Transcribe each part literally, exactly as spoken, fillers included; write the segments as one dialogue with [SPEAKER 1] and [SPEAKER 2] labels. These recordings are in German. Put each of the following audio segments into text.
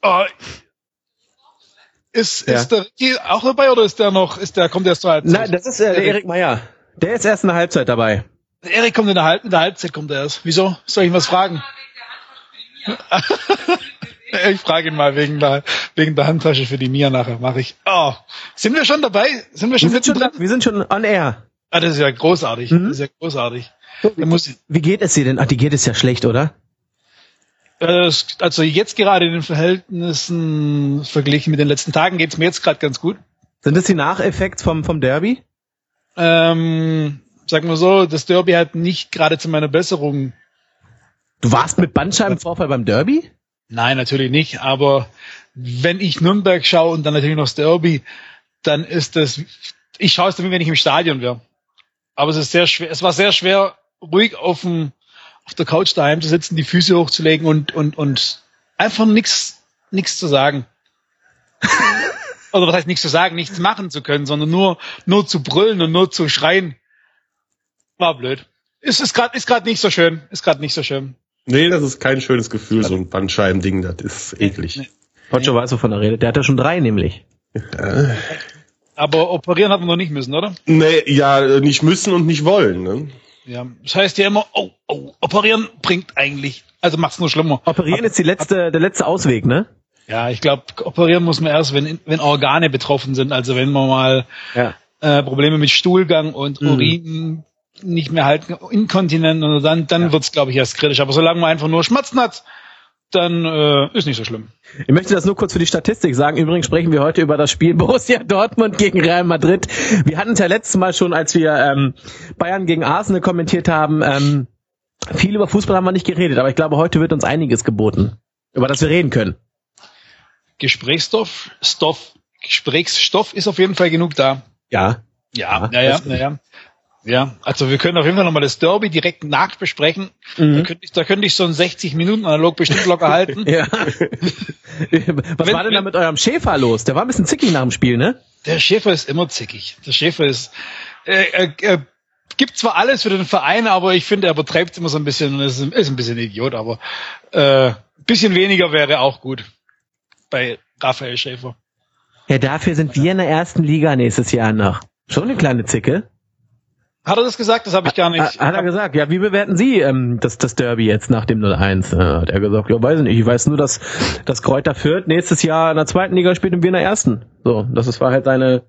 [SPEAKER 1] Oh. Ist, ja. ist der Ricky auch dabei oder ist der noch, ist der, kommt der erst zur Halbzeit?
[SPEAKER 2] Nein, das ist äh, der Erik Meyer. Der ist erst in der Halbzeit dabei.
[SPEAKER 1] Der Erik kommt in der, Halb- in der Halbzeit, kommt er erst. Wieso? Soll ich ihn was fragen? Ich frage ihn mal wegen der, wegen der Handtasche für die Mia nachher, mache ich. Oh. Sind wir schon dabei? Sind wir schon
[SPEAKER 2] wir sind schon, wir sind schon on air.
[SPEAKER 1] Ah, das ist ja großartig. Mhm. Das ist ja großartig.
[SPEAKER 2] So, wie, muss, wie geht es dir denn? Ach, die geht es ja schlecht, oder?
[SPEAKER 1] Also jetzt gerade in den Verhältnissen verglichen mit den letzten Tagen geht's mir jetzt gerade ganz gut.
[SPEAKER 2] Sind das die Nacheffekte vom vom Derby?
[SPEAKER 1] Ähm, sagen wir so, das Derby hat nicht gerade zu meiner Besserung.
[SPEAKER 2] Du warst mit Bandscheibenvorfall beim Derby?
[SPEAKER 1] Nein, natürlich nicht. Aber wenn ich Nürnberg schaue und dann natürlich noch das Derby, dann ist das. Ich schaue es dann, wenn ich im Stadion wäre. Aber es ist sehr schwer. Es war sehr schwer, ruhig auf dem auf der Couch daheim zu sitzen, die Füße hochzulegen und und und einfach nichts nichts zu sagen. Oder was heißt nichts zu sagen, nichts machen zu können, sondern nur nur zu brüllen und nur zu schreien. War blöd. Ist ist gerade ist gerade nicht so schön, ist gerade nicht so schön.
[SPEAKER 3] Nee, das ist kein schönes Gefühl, so ein Bandscheibending, das ist eklig. Nee,
[SPEAKER 2] nee. Pocho weiß, wovon er redet. Der hat ja schon drei nämlich.
[SPEAKER 3] Ja.
[SPEAKER 1] Aber operieren hat man noch nicht müssen, oder?
[SPEAKER 3] Nee, ja, nicht müssen und nicht wollen, ne?
[SPEAKER 1] Ja, das heißt ja immer, oh, oh, operieren bringt eigentlich, also macht's nur schlimmer.
[SPEAKER 2] Operieren
[SPEAKER 1] Aber,
[SPEAKER 2] ist die letzte, der letzte Ausweg, ne?
[SPEAKER 1] Ja, ich glaube, operieren muss man erst, wenn wenn Organe betroffen sind, also wenn man mal
[SPEAKER 2] ja.
[SPEAKER 1] äh, Probleme mit Stuhlgang und
[SPEAKER 2] mhm.
[SPEAKER 1] Urin nicht mehr halten, inkontinent, und dann dann ja. wird's, glaube ich, erst kritisch. Aber solange man einfach nur Schmerzen hat, dann äh, ist nicht so schlimm.
[SPEAKER 2] Ich möchte das nur kurz für die Statistik sagen. Übrigens sprechen wir heute über das Spiel Borussia Dortmund gegen Real Madrid. Wir hatten es ja letztes Mal schon, als wir ähm, Bayern gegen Arsenal kommentiert haben, ähm, viel über Fußball haben wir nicht geredet, aber ich glaube, heute wird uns einiges geboten, über das wir reden können.
[SPEAKER 1] Gesprächsstoff, Stoff, Gesprächsstoff ist auf jeden Fall genug da.
[SPEAKER 2] Ja.
[SPEAKER 1] Ja, ja, ja, ja, ja. Ja, also wir können auf jeden Fall nochmal das Derby direkt nachbesprechen. Mhm. Da könnte ich, da könnte ich so einen sechzig Minuten Analog bestimmt locker halten.
[SPEAKER 2] Ja. Was wenn, war denn da mit eurem Schäfer los? Der war ein bisschen zickig nach dem Spiel, ne?
[SPEAKER 1] Der Schäfer ist immer zickig. Der Schäfer ist, äh, er, er gibt zwar alles für den Verein, aber ich finde, er übertreibt immer so ein bisschen und ist, ist ein bisschen Idiot, aber äh, ein bisschen weniger wäre auch gut bei Raphael Schäfer.
[SPEAKER 2] Ja, dafür sind wir in der ersten Liga nächstes Jahr noch. Schon eine kleine Zicke.
[SPEAKER 1] Hat er das gesagt? Das habe ich gar nicht.
[SPEAKER 2] Hat, hat er gesagt. Ja, wie bewerten Sie ähm, das, das Derby jetzt nach dem null eins? Äh, hat er gesagt, ja, weiß nicht. Ich weiß nur, dass das Kräuter Fürth nächstes Jahr in der zweiten Liga spielt und wir in der ersten. So, das ist, war halt seine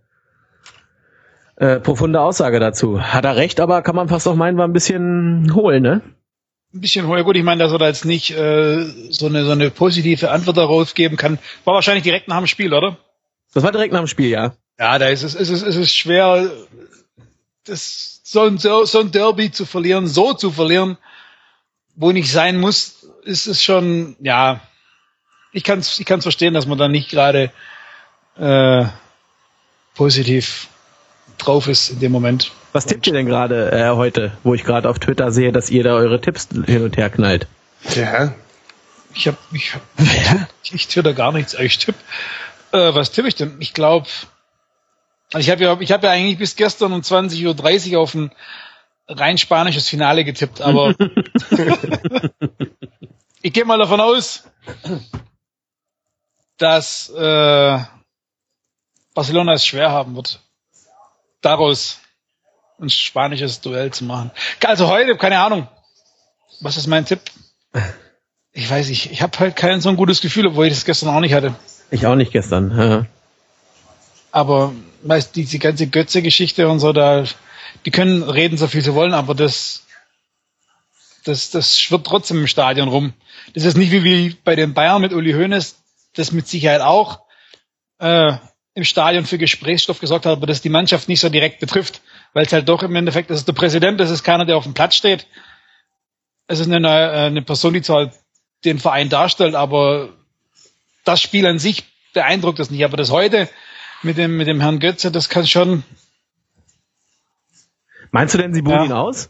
[SPEAKER 2] äh, profunde Aussage dazu. Hat er recht, aber kann man fast auch meinen, war ein bisschen hohl, ne?
[SPEAKER 1] Ein bisschen hohl. Gut, ich meine, dass er da jetzt nicht äh, so eine so eine positive Antwort darauf geben kann. War wahrscheinlich direkt nach dem Spiel, oder?
[SPEAKER 2] Das war direkt nach dem Spiel, ja.
[SPEAKER 1] Ja, da ist es, ist es, ist es schwer, das so ein, so ein Derby zu verlieren, so zu verlieren, wo nicht sein muss, ist es schon, ja, ich kann es ich kann's verstehen, dass man da nicht gerade äh, positiv drauf ist in dem Moment.
[SPEAKER 2] Was tippt ihr denn gerade äh, heute, wo ich gerade auf Twitter sehe, dass ihr da eure Tipps hin und her knallt?
[SPEAKER 3] Ja.
[SPEAKER 1] Ich hab, ich hab, ja. ich twitter gar nichts, ich tipp, äh, was tippe ich denn? Ich glaube, ich habe ja, ich habe ja eigentlich bis gestern um zwanzig Uhr dreißig auf ein rein spanisches Finale getippt, aber ich gehe mal davon aus, dass äh, Barcelona es schwer haben wird, daraus ein spanisches Duell zu machen. Also heute, keine Ahnung, was ist mein Tipp? Ich weiß nicht, ich habe halt kein so ein gutes Gefühl, obwohl ich das gestern auch nicht hatte.
[SPEAKER 2] Ich auch nicht gestern, ja.
[SPEAKER 1] Aber weißt, diese ganze Götze-Geschichte und so, da, die können reden, so viel sie wollen, aber das, das, das schwirrt trotzdem im Stadion rum. Das ist nicht wie, wie bei den Bayern mit Uli Hoeneß, das mit Sicherheit auch äh, im Stadion für Gesprächsstoff gesorgt hat, aber das die Mannschaft nicht so direkt betrifft, weil es halt doch im Endeffekt, das ist der Präsident, das ist keiner, der auf dem Platz steht. Es ist eine, eine Person, die zwar den Verein darstellt, aber das Spiel an sich beeindruckt das nicht. Aber das heute mit dem mit dem Herrn Götze, das kann schon.
[SPEAKER 2] Meinst du denn, sie buhen ja. ihn aus?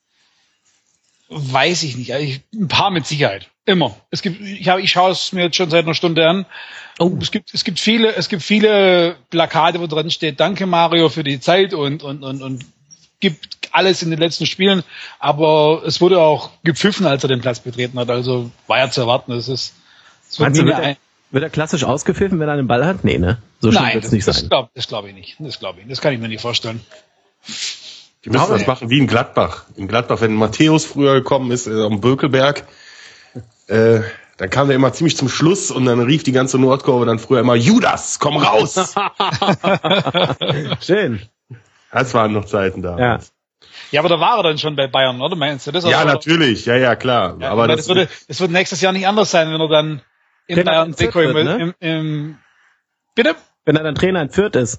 [SPEAKER 1] Weiß ich nicht. Ich, ein paar mit Sicherheit. Immer. Es gibt, ich, hab, ich schaue es mir jetzt schon seit einer Stunde an. Oh. Es gibt, es gibt viele, es gibt viele Plakate, wo drin steht, danke Mario für die Zeit und, und, und, und gibt alles in den letzten Spielen. Aber es wurde auch gepfiffen, als er den Platz betreten hat. Also war ja zu erwarten. Es ist, es
[SPEAKER 2] Meinst du, wird,
[SPEAKER 1] ein,
[SPEAKER 2] er, Wird er klassisch ausgepfiffen, wenn er einen Ball hat? Nee, ne? So schlimm
[SPEAKER 1] Nein,
[SPEAKER 2] wird's
[SPEAKER 1] das,
[SPEAKER 2] nicht
[SPEAKER 1] das
[SPEAKER 2] sein.
[SPEAKER 1] glaube glaub ich nicht. Das glaube ich. Das kann ich mir nicht vorstellen.
[SPEAKER 3] Die müssen das machen wie in Gladbach. In Gladbach, wenn Matthäus früher gekommen ist, äh, am Bökelberg, äh, dann kam der immer ziemlich zum Schluss und dann rief die ganze Nordkurve dann früher immer, Judas, komm raus!
[SPEAKER 2] Schön.
[SPEAKER 3] Das waren noch Zeiten da.
[SPEAKER 2] Ja.
[SPEAKER 1] Ja, aber da war er dann schon bei Bayern, oder? Meinst du das?
[SPEAKER 3] Ja,
[SPEAKER 1] oder?
[SPEAKER 3] natürlich, ja, ja, klar.
[SPEAKER 1] Ja,
[SPEAKER 3] aber
[SPEAKER 1] das,
[SPEAKER 3] das,
[SPEAKER 1] würde, das wird nächstes Jahr nicht anders sein, wenn er dann im
[SPEAKER 2] Trainer
[SPEAKER 1] Bayern
[SPEAKER 2] in Fürth
[SPEAKER 1] Trikot im,
[SPEAKER 2] wird, ne?
[SPEAKER 1] im, im, bitte?
[SPEAKER 2] Wenn er dann Trainer in Fürth ist.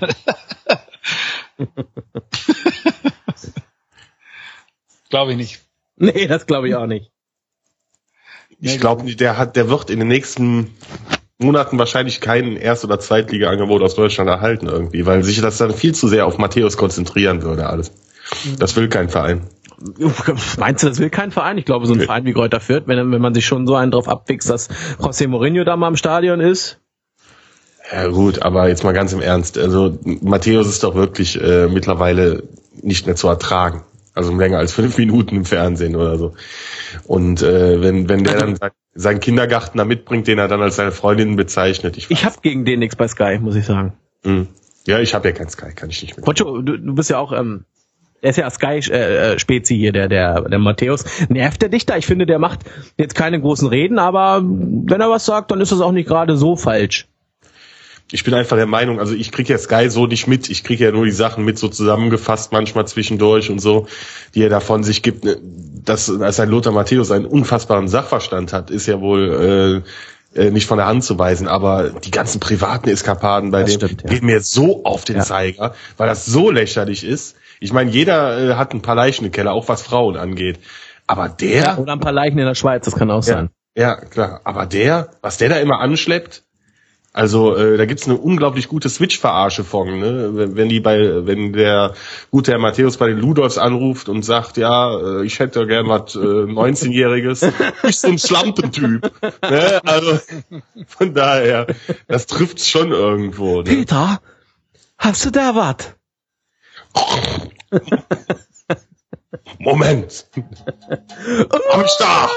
[SPEAKER 1] Glaube ich nicht.
[SPEAKER 2] Nee, das glaube ich auch nicht.
[SPEAKER 3] ich glaube, der hat, der wird in den nächsten Monaten wahrscheinlich kein Erst- oder Zweitliga-Angebot aus Deutschland erhalten irgendwie, weil sich das dann viel zu sehr auf Matthäus konzentrieren würde alles. Das will kein Verein.
[SPEAKER 2] Meinst du, das will kein Verein? Ich glaube, so ein
[SPEAKER 3] Nee.
[SPEAKER 2] Verein wie Greuther Fürth, wenn, wenn man sich schon so einen drauf abwichst, dass José Mourinho da mal im Stadion ist.
[SPEAKER 3] Ja gut, aber jetzt mal ganz im Ernst. Also Matthäus ist doch wirklich äh, mittlerweile nicht mehr zu ertragen. Also länger als fünf Minuten im Fernsehen oder so. Und äh, wenn wenn der dann sein- seinen Kindergarten da mitbringt, den er dann als seine Freundin bezeichnet. Ich,
[SPEAKER 2] Ich habe gegen den nichts bei Sky, muss ich sagen.
[SPEAKER 3] Hm. Ja, ich habe ja kein Sky, kann ich nicht mit.
[SPEAKER 2] Pocho, du, du bist ja auch, ähm, er ist ja Sky-Spezi hier, der, der, der Matthäus. Nervt der dich da? Ich finde, der macht jetzt keine großen Reden, aber wenn er was sagt, dann ist das auch nicht gerade so falsch.
[SPEAKER 3] Ich bin einfach der Meinung, also ich krieg ja Sky so nicht mit. Ich krieg ja nur die Sachen mit, so zusammengefasst manchmal zwischendurch und so, die er da von sich gibt. Dass, als ein Lothar Matthäus einen unfassbaren Sachverstand hat, ist ja wohl äh, äh, nicht von der Hand zu weisen. Aber die ganzen privaten Eskapaden bei
[SPEAKER 2] Das
[SPEAKER 3] dem
[SPEAKER 2] stimmt, ja.
[SPEAKER 3] gehen mir so auf den
[SPEAKER 2] Ja.
[SPEAKER 3] Zeiger, weil das so lächerlich ist. Ich meine, jeder äh, hat ein paar Leichen im Keller, auch was Frauen angeht. Aber der...
[SPEAKER 2] Oder ein paar Leichen in der Schweiz, das kann auch
[SPEAKER 3] Ja,
[SPEAKER 2] sein.
[SPEAKER 3] ja, klar. Aber der, was der da immer anschleppt, also äh, da gibt's eine unglaublich gute Switch-Verarsche von, ne? Wenn, wenn die bei, wenn der gute Herr Matthäus bei den Ludolfs anruft und sagt, ja, äh, ich hätte gern was äh, neunzehnjähriges, ich so ein Schlampentyp. Ne? Also von daher, das trifft's schon irgendwo. Ne?
[SPEAKER 2] Peter, hast du da was?
[SPEAKER 3] Moment. Hab ich da.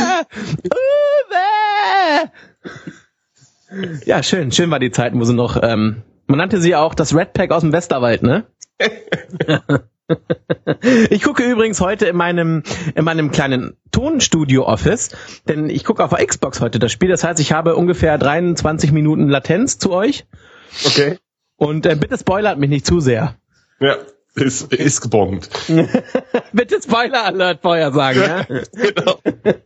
[SPEAKER 2] Ja, schön, schön war die Zeit, wo sie noch, ähm, man nannte sie auch das Red Pack aus dem Westerwald, ne? Ich gucke übrigens heute in meinem in meinem kleinen Tonstudio-Office, denn ich gucke auf der Xbox heute das Spiel, das heißt, ich habe ungefähr dreiundzwanzig Minuten Latenz zu euch
[SPEAKER 3] Okay.
[SPEAKER 2] und äh, bitte spoilert mich nicht zu sehr.
[SPEAKER 3] Ja, ist, ist gebongt.
[SPEAKER 2] Bitte Spoiler-Alert vorher sagen, ja?
[SPEAKER 3] Genau.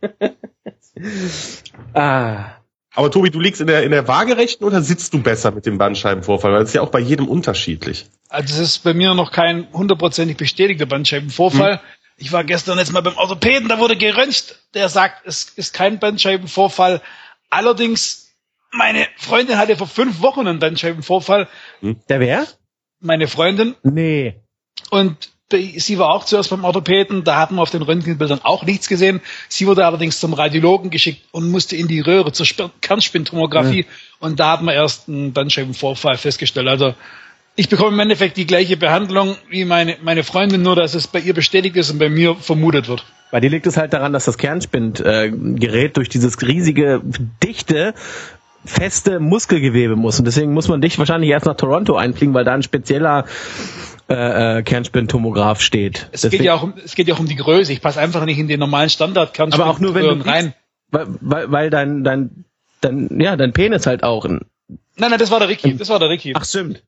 [SPEAKER 2] Ah.
[SPEAKER 3] Aber Tobi, du liegst in der, in der Waagerechten oder sitzt du besser mit dem Bandscheibenvorfall? Weil das ist ja auch bei jedem unterschiedlich.
[SPEAKER 1] Also es ist bei mir noch kein hundertprozentig bestätigter Bandscheibenvorfall. Hm. Ich war gestern jetzt mal beim Orthopäden, da wurde geröntgt. Der sagt, es ist kein Bandscheibenvorfall. Allerdings, meine Freundin hatte vor fünf Wochen einen Bandscheibenvorfall.
[SPEAKER 2] Der wer?
[SPEAKER 1] Meine Freundin.
[SPEAKER 2] Nee.
[SPEAKER 1] Und sie war auch zuerst beim Orthopäden, da hatten wir auf den Röntgenbildern auch nichts gesehen. Sie wurde allerdings zum Radiologen geschickt und musste in die Röhre zur Sp- Kernspintomographie. Ja. Und da hat man erst einen Bandscheibenvorfall festgestellt. Also ich bekomme im Endeffekt die gleiche Behandlung wie meine, meine Freundin, nur dass es bei ihr bestätigt ist und bei mir vermutet wird.
[SPEAKER 2] Bei dir liegt es halt daran, dass das Kernspingerät durch dieses riesige, dichte, feste Muskelgewebe muss. Und deswegen muss man dich wahrscheinlich erst nach Toronto einfliegen, weil da ein spezieller Äh, Kernspintomograph steht.
[SPEAKER 1] Es
[SPEAKER 2] Deswegen,
[SPEAKER 1] geht ja auch um, es geht ja auch um die Größe. Ich passe einfach nicht in den normalen Standard Kernspin
[SPEAKER 2] aber auch nur wenn du
[SPEAKER 1] rein.
[SPEAKER 2] Weil, weil, weil dein, dein, dein, ja, dein Penis halt auch. Ein,
[SPEAKER 1] nein, nein, das war der Ricky. Das war der Ricky.
[SPEAKER 2] Ach, stimmt.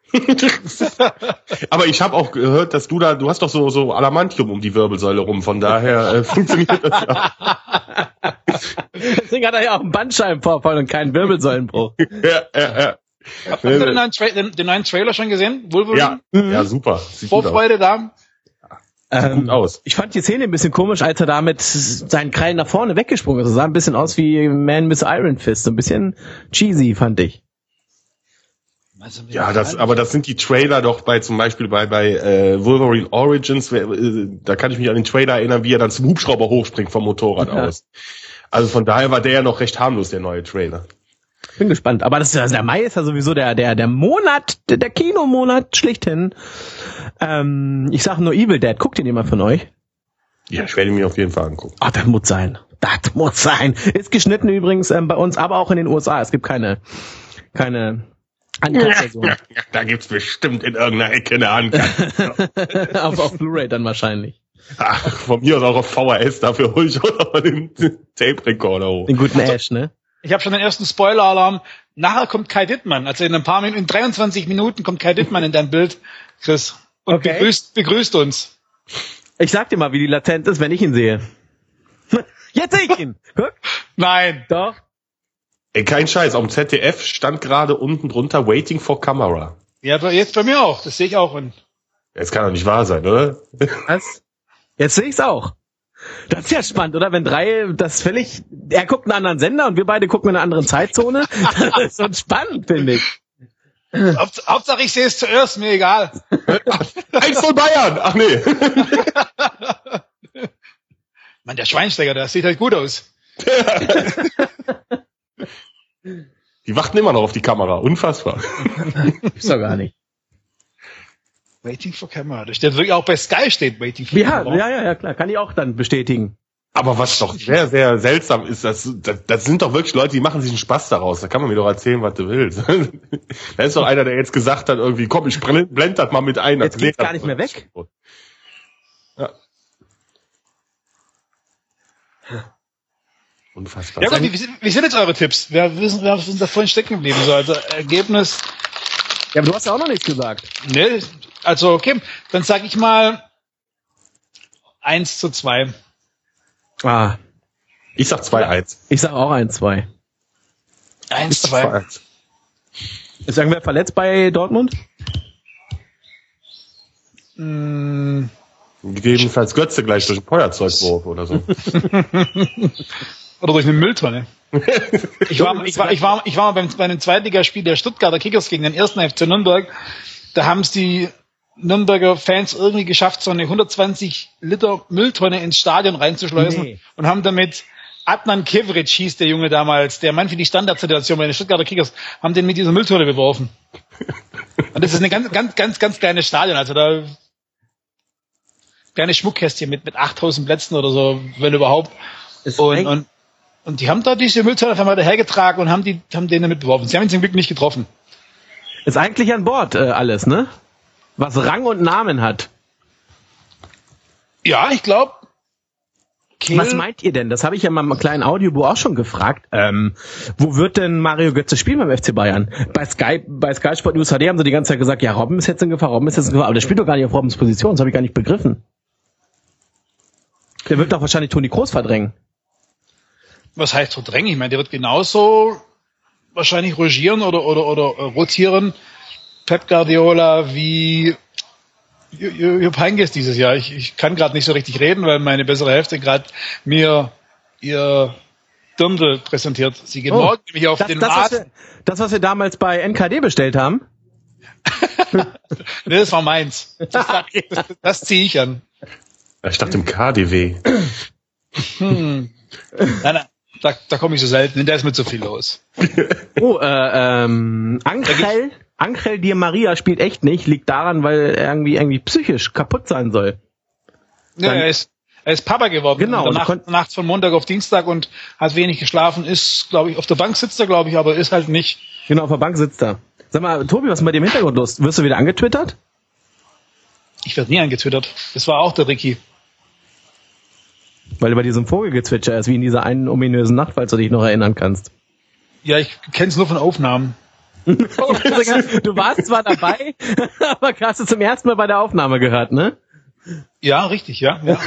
[SPEAKER 3] Aber ich habe auch gehört, dass du da, du hast doch so so Adamantium um die Wirbelsäule rum. Von daher äh, funktioniert das ja.
[SPEAKER 2] Deswegen hat er ja auch einen Bandscheibenvorfall und keinen Wirbelsäulenbruch.
[SPEAKER 3] ja, ja, ja.
[SPEAKER 1] Habt ihr den neuen, Tra- den, den neuen Trailer schon gesehen? Wolverine?
[SPEAKER 3] Ja, ja, super. Sieht gut aus.
[SPEAKER 1] Vorfreude da.
[SPEAKER 3] Sieht gut aus.
[SPEAKER 2] Ich fand die Szene ein bisschen komisch, als er da mit seinen Krallen nach vorne weggesprungen ist. Das sah ein bisschen aus wie Man with Iron Fist. So ein bisschen cheesy, fand ich.
[SPEAKER 1] Also,
[SPEAKER 3] Ja, das, aber das sind die Trailer doch bei, zum Beispiel bei, bei äh, Wolverine Origins, äh, da kann ich mich an den Trailer erinnern, wie er dann zum Hubschrauber hochspringt vom Motorrad
[SPEAKER 2] Ja.
[SPEAKER 3] aus. Also von daher war der ja noch recht harmlos, der neue Trailer.
[SPEAKER 2] Bin gespannt. Aber das ist, also der Mai ist ja sowieso der, der, der Monat, der, der Kinomonat schlichthin. Ähm, ich sag nur Evil Dead. Guckt ihn jemand von euch?
[SPEAKER 3] Ja, ich werde ihn mir auf jeden Fall angucken.
[SPEAKER 2] Ah, das muss sein. das muss sein. Ist geschnitten übrigens ähm, bei uns, aber auch in den U S A. Es gibt keine, keine Uncut-Version.
[SPEAKER 3] Ja, da gibt's bestimmt in irgendeiner Ecke eine Uncut.
[SPEAKER 2] auf, auf Blu-ray dann wahrscheinlich.
[SPEAKER 3] Ach, von mir aus auch auf V H S, dafür hole ich auch noch den Tape-Recorder hoch.
[SPEAKER 2] Den guten Ash, ne?
[SPEAKER 1] Ich habe schon den ersten Spoiler-Alarm. Nachher kommt Kai Dittmann. Also in ein paar Minuten, in dreiundzwanzig Minuten kommt Kai Dittmann in dein Bild, Chris. Und
[SPEAKER 2] Okay.
[SPEAKER 1] begrüßt, begrüßt uns.
[SPEAKER 2] Ich sag dir mal, wie die Latenz ist, wenn ich ihn sehe. Jetzt sehe ich ihn. Guck.
[SPEAKER 1] Nein.
[SPEAKER 2] Doch.
[SPEAKER 3] Ey, kein Scheiß, auf dem Z D F stand gerade unten drunter Waiting for Camera.
[SPEAKER 1] Ja, aber jetzt bei mir auch. Das sehe ich auch. Und
[SPEAKER 3] Das kann doch nicht wahr sein, oder?
[SPEAKER 2] Was? Jetzt sehe ich's auch. Das ist ja spannend, oder? Wenn drei, das völlig, er guckt einen anderen Sender und wir beide gucken in einer anderen Zeitzone. Das ist schon spannend, finde ich.
[SPEAKER 1] Haupt, Hauptsache ich sehe es zuerst, mir egal.
[SPEAKER 3] eins von Bayern! Ach nee.
[SPEAKER 1] Mann, der Schweinsteiger, der sieht halt gut aus.
[SPEAKER 3] Die warten immer noch auf die Kamera. Unfassbar.
[SPEAKER 2] Ist doch gar nicht.
[SPEAKER 1] Waiting for Camera. Das steht wirklich auch bei Sky steht Waiting for
[SPEAKER 2] Ja,
[SPEAKER 1] Camera.
[SPEAKER 2] ja, ja, ja, klar. Kann ich auch dann bestätigen.
[SPEAKER 3] Aber was doch sehr, sehr seltsam ist, das, das, das sind doch wirklich Leute, die machen sich einen Spaß daraus. Da kann man mir doch erzählen, was du willst. Da ist doch einer, der jetzt gesagt hat, irgendwie, komm, ich blend, blend das mal mit ein.
[SPEAKER 2] Jetzt geht's gar nicht mehr weg.
[SPEAKER 3] Ja. Unfassbar.
[SPEAKER 1] Ja gut, wie, wie sind jetzt eure Tipps? Wir wissen, wir sind da vorhin stecken geblieben. So, also Ergebnis,
[SPEAKER 2] Ja, aber du hast ja auch noch nichts gesagt.
[SPEAKER 1] ne, also okay, dann sag ich mal eins zu zwei.
[SPEAKER 2] Ah,
[SPEAKER 3] Ich sag zwei eins.
[SPEAKER 2] ich sag auch ein, zwei.
[SPEAKER 1] eins zu zwei.
[SPEAKER 2] Ist irgendwer verletzt bei Dortmund?
[SPEAKER 1] Mm,
[SPEAKER 3] Gegebenenfalls Götze gleich durch den Feuerzeugwurf oder so.
[SPEAKER 1] Oder durch eine Mülltonne. Ich war, ich war, ich war, ich war beim, bei einem Zweitligaspiel der Stuttgarter Kickers gegen den ersten F C Nürnberg. Da haben es die Nürnberger Fans irgendwie geschafft, so eine hundertzwanzig Liter Mülltonne ins Stadion reinzuschleusen
[SPEAKER 2] Nee.
[SPEAKER 1] und haben damit Adnan Kevric hieß der Junge damals, der Mann für die Standardsituation bei den Stuttgarter Kickers, haben den mit dieser Mülltonne beworfen. Und das ist eine ganz, ganz, ganz, ganz kleine Stadion, also da kleine Schmuckkästchen mit, mit achttausend Plätzen oder so, wenn überhaupt.
[SPEAKER 2] Ist
[SPEAKER 1] Und,
[SPEAKER 2] echt-
[SPEAKER 1] und, und die haben da diese Mülltonne einfach mal dahergetragen und haben die, haben den damit beworfen. Sie haben ihn zum Glück nicht getroffen.
[SPEAKER 2] Ist eigentlich an Bord äh, alles, ne? Was Rang und Namen hat.
[SPEAKER 1] Ja, ich glaube.
[SPEAKER 2] Was meint ihr denn? Das habe ich ja mal im kleinen Audiobuch auch schon gefragt. Ähm, wo wird denn Mario Götze spielen beim F C Bayern? Bei Sky, bei Sky Sport News H D haben sie die ganze Zeit gesagt, ja, Robben ist jetzt in Gefahr, Robben ist jetzt in Gefahr. Aber der spielt doch gar nicht auf Robbens Position, das habe ich gar nicht begriffen. Der wird doch wahrscheinlich Toni Kroos verdrängen.
[SPEAKER 1] Was heißt verdrängen? Ich meine, der wird genauso wahrscheinlich rogieren oder, oder, oder äh, rotieren. Pep Guardiola wie J- J- Jupp Heynckes dieses Jahr. Ich, ich kann gerade nicht so richtig reden, weil meine bessere Hälfte gerade mir ihr Dirndl präsentiert. Sie geht
[SPEAKER 2] Oh,
[SPEAKER 1] morgen nämlich auf
[SPEAKER 2] Das,
[SPEAKER 1] den
[SPEAKER 2] das, was
[SPEAKER 1] Markt.
[SPEAKER 2] wir, das, was wir damals bei N K D bestellt haben.
[SPEAKER 1] Nee, das war meins. Das, das, das, das ziehe ich an.
[SPEAKER 3] Ich dachte im K D W.
[SPEAKER 1] Hm. Nein, nein, da, da komme ich so selten hin, da ist mit so viel los.
[SPEAKER 2] Oh, äh, ähm, Angel, Angel Di Maria spielt echt nicht, liegt daran, weil er irgendwie, irgendwie psychisch kaputt sein soll.
[SPEAKER 1] Ja,
[SPEAKER 2] Dann-
[SPEAKER 1] er ist, er ist Papa geworden.
[SPEAKER 2] Genau,
[SPEAKER 1] In der
[SPEAKER 2] und
[SPEAKER 1] Nacht,
[SPEAKER 2] kon-
[SPEAKER 1] nachts von Montag auf Dienstag und hat wenig geschlafen, ist, glaube ich, auf der Bank sitzt er, glaube ich, aber ist halt nicht.
[SPEAKER 2] Genau, auf der Bank sitzt er. Sag mal, Tobi, was ist mit dem Hintergrund los? Wirst du wieder angetwittert?
[SPEAKER 1] Ich werde nie angetwittert. Das war auch der Ricky.
[SPEAKER 2] Weil über diesem Vogelgezwitscher ist, wie in dieser einen ominösen Nacht, falls du dich noch erinnern kannst.
[SPEAKER 1] Ja, ich kenne es nur von Aufnahmen.
[SPEAKER 2] Du warst zwar dabei, aber hast du zum ersten Mal bei der Aufnahme gehört, ne?
[SPEAKER 1] Ja, richtig, ja. ja.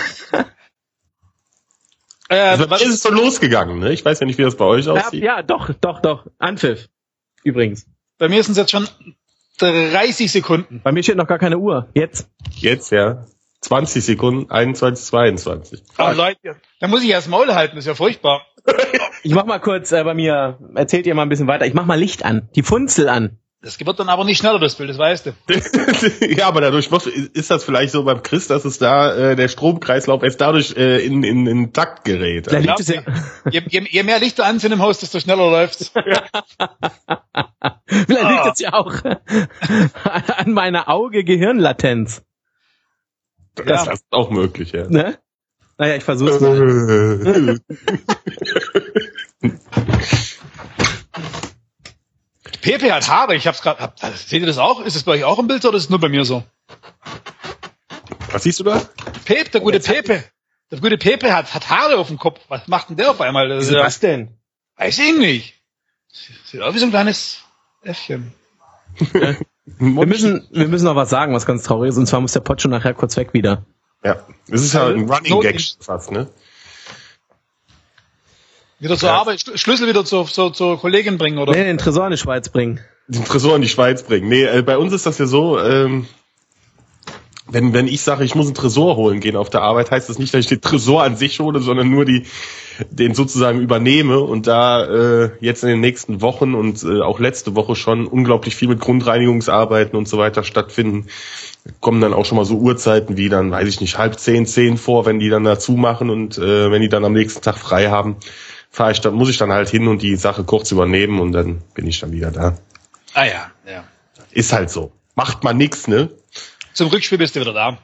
[SPEAKER 1] äh,
[SPEAKER 3] Also,
[SPEAKER 1] was,
[SPEAKER 3] ist es so losgegangen, ne? Ich weiß ja nicht, wie das bei euch
[SPEAKER 2] Ja,
[SPEAKER 3] aussieht.
[SPEAKER 2] ja, doch, doch, doch. Anpfiff. Übrigens.
[SPEAKER 1] bei mir sind es jetzt schon dreißig Sekunden.
[SPEAKER 2] Bei mir steht noch gar keine Uhr. Jetzt.
[SPEAKER 3] Jetzt, ja. zwanzig Sekunden, einundzwanzig, zweiundzwanzig.
[SPEAKER 1] Aber Leute, da muss ich ja das Maul halten, das ist ja furchtbar.
[SPEAKER 2] Ich mach mal kurz äh, bei mir, erzählt ihr mal ein bisschen weiter. Ich mach mal Licht an. Die Funzel an.
[SPEAKER 1] Das wird dann aber nicht schneller, das Bild, das weißt du.
[SPEAKER 3] Ja, aber dadurch muss, ist das vielleicht so beim Chris, dass es da äh, der Stromkreislauf erst dadurch äh, in, in, in Takt gerät.
[SPEAKER 2] Vielleicht
[SPEAKER 1] Ja,
[SPEAKER 2] liegt es ja,
[SPEAKER 1] je, je, je mehr Lichter an sind im Haus, desto schneller läuft's.
[SPEAKER 2] vielleicht liegt es ja auch an meiner Auge-Gehirnlatenz.
[SPEAKER 3] Das ist auch möglich, ja.
[SPEAKER 2] Ne? Naja, ich versuch's mal.
[SPEAKER 1] Pepe hat Haare, ich hab's gerade, hab, seht ihr das auch? Ist es bei euch auch im Bild oder ist es nur bei mir so?
[SPEAKER 3] Was siehst du da?
[SPEAKER 1] Pepe, der gute Pepe. Der gute Pepe hat, hat Haare auf dem Kopf. Was macht denn der auf einmal? Das
[SPEAKER 2] Wieso was denn?
[SPEAKER 1] Weiß ich nicht. Sieht aus wie so ein kleines Äffchen.
[SPEAKER 2] Wir müssen, wir müssen noch was sagen, was ganz traurig ist, und zwar muss der Pott schon nachher kurz weg wieder.
[SPEAKER 3] Ja, das ist ja ein Running Gag fast, ne?
[SPEAKER 1] Wieder zur
[SPEAKER 3] Ja.
[SPEAKER 1] Arbeit, Schl- Schlüssel wieder zur, zur, zur Kollegin bringen, oder?
[SPEAKER 2] Nee, den Tresor in die Schweiz bringen.
[SPEAKER 3] Den Tresor in die Schweiz bringen. Nee, äh, bei uns ist das ja so, ähm, wenn, wenn ich sage, ich muss einen Tresor holen gehen auf der Arbeit, heißt das nicht, dass ich den Tresor an sich hole, sondern nur die, den sozusagen übernehme, und da äh, jetzt in den nächsten Wochen und äh, auch letzte Woche schon unglaublich viel mit Grundreinigungsarbeiten und so weiter stattfinden, kommen dann auch schon mal so Uhrzeiten wie dann, weiß ich nicht, halb zehn, zehn vor, wenn die dann dazu machen, und äh, wenn die dann am nächsten Tag frei haben, fahre ich dann, muss ich dann halt hin und die Sache kurz übernehmen, und dann bin ich dann wieder da.
[SPEAKER 1] Ah ja, ja.
[SPEAKER 3] Ist halt so. Macht man nix, ne?
[SPEAKER 1] Zum Rückspiel bist du wieder da.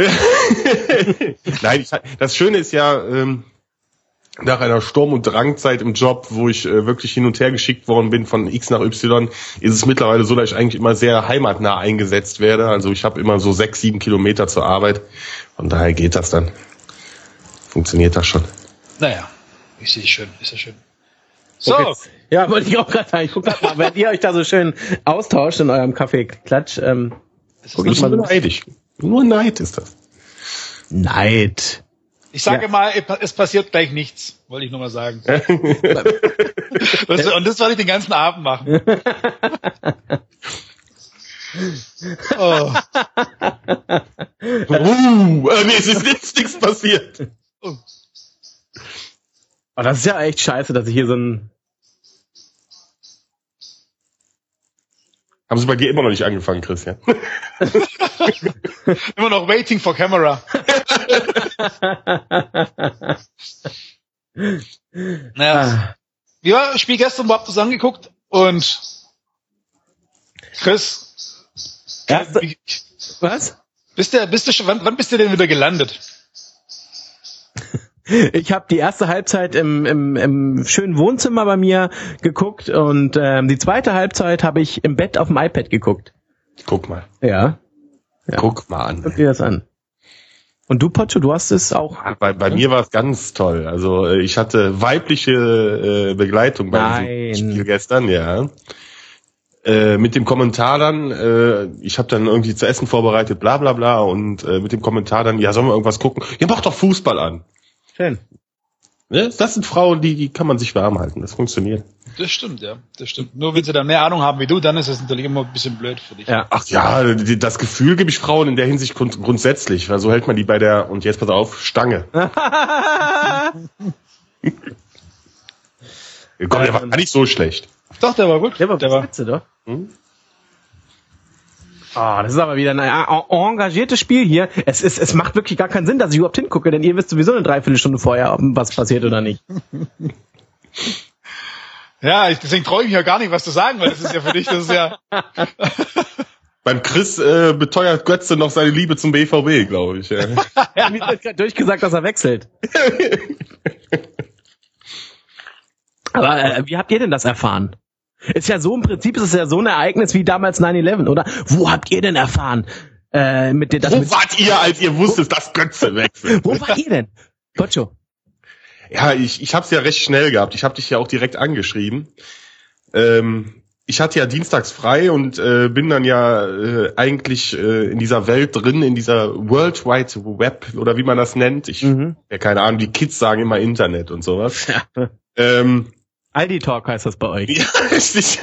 [SPEAKER 3] Nein, ich, das Schöne ist ja, ähm, nach einer Sturm- und Drangzeit im Job, wo ich äh, wirklich hin und her geschickt worden bin von X nach Y, ist es mittlerweile so, dass ich eigentlich immer sehr heimatnah eingesetzt werde. Also ich habe immer so sechs, sieben Kilometer zur Arbeit. Von daher geht das dann. Funktioniert das schon.
[SPEAKER 1] Naja, ist ja schön, ist ja schön. So,
[SPEAKER 2] Okay. Ja, wollte ich auch gerade sagen. Ich guck grad mal, wenn ihr euch da so schön austauscht in eurem Kaffeeklatsch, ähm, guck ich
[SPEAKER 3] Nur
[SPEAKER 2] mal so.
[SPEAKER 3] neidisch. Nur Neid ist das.
[SPEAKER 2] Neid.
[SPEAKER 1] ich sage
[SPEAKER 2] Ja.
[SPEAKER 1] mal, es passiert gleich nichts, wollte ich nur mal sagen. das, und das soll ich den ganzen Abend machen. oh.
[SPEAKER 3] Uh, äh, nee, es ist jetzt nichts passiert.
[SPEAKER 1] Oh.
[SPEAKER 2] Oh, das ist ja echt scheiße, dass ich hier so ein...
[SPEAKER 3] Haben sie bei dir immer noch nicht angefangen, Christian?
[SPEAKER 1] Immer noch waiting for camera. Naja,
[SPEAKER 2] Ah.
[SPEAKER 1] wie war das Spiel gestern? Wo habt ihr es angeguckt? Und Chris,
[SPEAKER 2] Erste-
[SPEAKER 1] wie-
[SPEAKER 2] Was?
[SPEAKER 1] bist du, bist du schon, wann, wann bist du denn wieder gelandet?
[SPEAKER 2] Ich habe die erste Halbzeit im, im, im schönen Wohnzimmer bei mir geguckt und ähm, die zweite Halbzeit habe ich im Bett auf dem iPad geguckt.
[SPEAKER 3] Guck mal.
[SPEAKER 2] Ja. Ja.
[SPEAKER 3] Guck mal an.
[SPEAKER 2] Guck dir das an. Und du, Pocho, du hast es auch...
[SPEAKER 3] Bei, bei mir war es ganz toll. Also äh, ich hatte weibliche äh, Begleitung bei
[SPEAKER 2] Nein.
[SPEAKER 3] diesem Spiel gestern, ja. Äh, mit dem Kommentar dann, äh, ich habe dann irgendwie zu essen vorbereitet, bla bla bla, und äh, mit dem Kommentar dann, ja, sollen wir irgendwas gucken? Ja, mach doch Fußball an.
[SPEAKER 2] Schön.
[SPEAKER 3] Ne? Das sind Frauen, die, die kann man sich warm halten. Das funktioniert.
[SPEAKER 1] Das stimmt, ja, das stimmt. Nur wenn sie dann mehr Ahnung haben wie du, dann ist es natürlich immer ein bisschen blöd für dich.
[SPEAKER 2] Ja.
[SPEAKER 3] Ach ja, die, das Gefühl gebe ich Frauen in der Hinsicht grund, grundsätzlich, weil so hält man die bei der, und jetzt pass auf, Stange. Komm, der war gar nicht so schlecht.
[SPEAKER 1] Doch, der war gut.
[SPEAKER 2] Der war
[SPEAKER 1] der war.
[SPEAKER 2] spitze, doch.
[SPEAKER 3] Hm?
[SPEAKER 2] Ah, das ist aber wieder ein äh, engagiertes Spiel hier. Es, ist, es macht wirklich gar keinen Sinn, dass ich überhaupt hingucke, denn ihr wisst sowieso eine Dreiviertelstunde vorher, ob was passiert oder nicht.
[SPEAKER 1] Ja, ich, deswegen traue ich mich ja gar nicht, was zu sagen, weil das ist ja für dich, das ist ja.
[SPEAKER 3] Beim Chris äh, beteuert Götze noch seine Liebe zum B V B, glaube ich. Ja.
[SPEAKER 2] Ja, mir wird gerade durchgesagt, dass er wechselt. Aber äh, wie habt ihr denn das erfahren? Ist ja so, im Prinzip ist es ja so ein Ereignis wie damals nine eleven, oder? Wo habt ihr denn erfahren? Äh, mit der, das
[SPEAKER 3] Wo
[SPEAKER 2] mit,
[SPEAKER 3] wart ihr, als ihr wusstet, dass Götze wechselt?
[SPEAKER 2] wo wart ihr denn? Pocho.
[SPEAKER 3] Ja, ich, ich habe es ja recht schnell gehabt. Ich habe dich ja auch direkt angeschrieben. Ähm, ich hatte ja dienstags frei und äh, bin dann ja äh, eigentlich äh, in dieser Welt drin, in dieser World Wide Web oder wie man das nennt. Ich,
[SPEAKER 2] Mhm.
[SPEAKER 3] ja, keine Ahnung, die Kids sagen immer Internet und sowas.
[SPEAKER 2] Ja.
[SPEAKER 3] Ähm,
[SPEAKER 2] Aldi Talk heißt das bei euch.
[SPEAKER 3] Ja, richtig.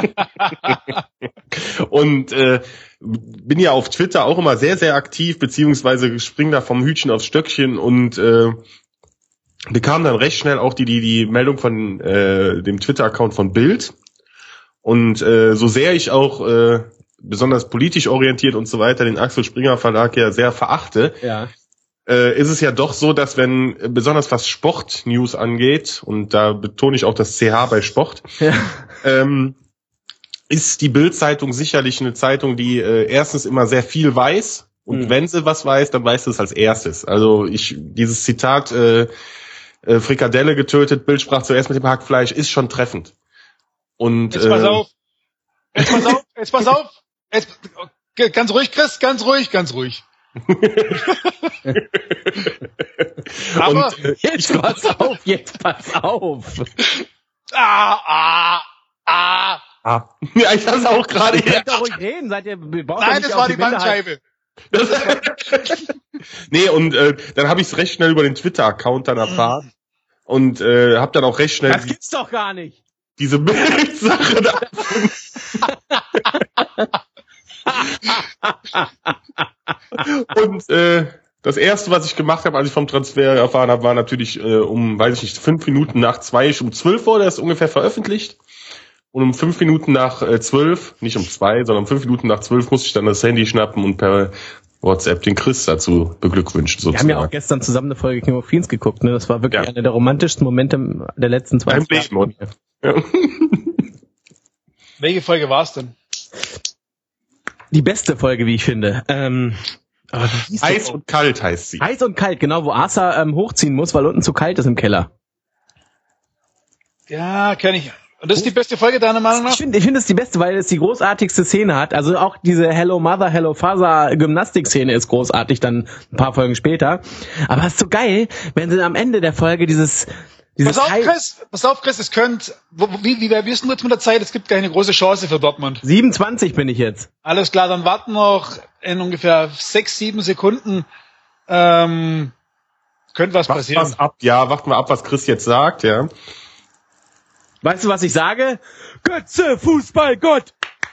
[SPEAKER 3] Und äh, bin ja auf Twitter auch immer sehr, sehr aktiv, beziehungsweise spring da vom Hütchen aufs Stöckchen und äh, bekam dann recht schnell auch die die die Meldung von äh, dem Twitter-Account von Bild. Und äh, so sehr ich auch äh, besonders politisch orientiert und so weiter den Axel Springer Verlag ja sehr verachte,
[SPEAKER 2] Ja.
[SPEAKER 3] äh, ist es ja doch so, dass wenn äh, besonders was Sport-News angeht, und da betone ich auch das C H bei Sport,
[SPEAKER 2] Ja.
[SPEAKER 3] ähm, ist die Bild-Zeitung sicherlich eine Zeitung, die äh, erstens immer sehr viel weiß Und
[SPEAKER 2] Mhm.
[SPEAKER 3] wenn sie was weiß, dann weiß sie es als erstes. Also ich, dieses Zitat, äh, äh, Frikadelle getötet, Bild sprach zuerst mit dem Hackfleisch, ist schon treffend. Und,
[SPEAKER 1] Jetzt pass
[SPEAKER 3] äh,
[SPEAKER 1] auf. Jetzt pass auf. Jetzt pass auf. Jetzt, okay, ganz ruhig, Chris, ganz ruhig, ganz ruhig. Aber,
[SPEAKER 3] und, äh,
[SPEAKER 2] Jetzt pass auf, jetzt pass auf.
[SPEAKER 1] ah, ah, ah.
[SPEAKER 3] ah. Ja, ich hab's auch gerade
[SPEAKER 2] Ihr
[SPEAKER 3] hier.
[SPEAKER 2] könnt doch ruhig reden, seid ihr, ihr braucht doch
[SPEAKER 1] Nein,
[SPEAKER 2] nicht
[SPEAKER 1] das
[SPEAKER 2] auf
[SPEAKER 1] war die
[SPEAKER 2] Minderheit-
[SPEAKER 1] Bandscheibe.
[SPEAKER 3] Das, nee, und äh, dann habe ich es recht schnell über den Twitter-Account dann erfahren. Und äh, habe dann auch recht schnell
[SPEAKER 2] Das
[SPEAKER 3] die,
[SPEAKER 2] gibt's doch gar nicht.
[SPEAKER 3] diese Bildsache da. Und äh, das erste, was ich gemacht habe, als ich vom Transfer erfahren habe, war natürlich äh, um, weiß ich nicht, fünf Minuten nach zwei, um zwölf wurde das ungefähr veröffentlicht. Und um fünf Minuten nach äh, zwölf, nicht um zwei, sondern um fünf Minuten nach zwölf musste ich dann das Handy schnappen und per WhatsApp den Chris dazu beglückwünschen.
[SPEAKER 2] Wir
[SPEAKER 3] Sozusagen.
[SPEAKER 2] haben ja auch gestern zusammen eine Folge King of Queens geguckt, ne? Das war wirklich
[SPEAKER 3] Ja.
[SPEAKER 2] einer der romantischsten Momente der letzten
[SPEAKER 3] Dein
[SPEAKER 2] zwanzig
[SPEAKER 3] Leben,
[SPEAKER 2] Jahre.
[SPEAKER 3] oder? Ja.
[SPEAKER 1] Welche Folge war's denn?
[SPEAKER 2] Die beste Folge, wie ich finde. Ähm, aber wie hieß
[SPEAKER 3] Heiß
[SPEAKER 2] die?
[SPEAKER 3] und kalt heißt sie.
[SPEAKER 2] Heiß und kalt, genau, wo Arthur ähm, hochziehen muss, weil unten zu kalt ist im Keller.
[SPEAKER 1] Ja, kenn ich. Und das ist die beste Folge deiner Meinung
[SPEAKER 2] Ich
[SPEAKER 1] nach?
[SPEAKER 2] finde, ich finde es die beste, weil es die großartigste Szene hat. Also auch diese Hello Mother, Hello Father Gymnastik-Szene ist großartig, dann ein paar Folgen später. Aber es ist so geil, wenn sie am Ende der Folge dieses, dieses
[SPEAKER 1] Pass auf,
[SPEAKER 2] High-
[SPEAKER 1] Chris, pass auf, Chris, es könnte, wo- wie, wie, wie wissen wir jetzt mit der Zeit? Es gibt keine große Chance für Dortmund.
[SPEAKER 2] siebenundzwanzig bin ich jetzt.
[SPEAKER 1] Alles klar, dann warten noch in ungefähr sechs, sieben Sekunden, ähm, könnte was
[SPEAKER 3] Warten
[SPEAKER 1] passieren.
[SPEAKER 3] was ab, ja, warten wir ab, was Chris jetzt sagt, ja.
[SPEAKER 2] Weißt du, was ich sage? Götze, Fußballgott!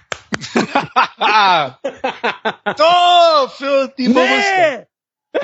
[SPEAKER 1] Ah! Tor für die Borussia.
[SPEAKER 2] Nee!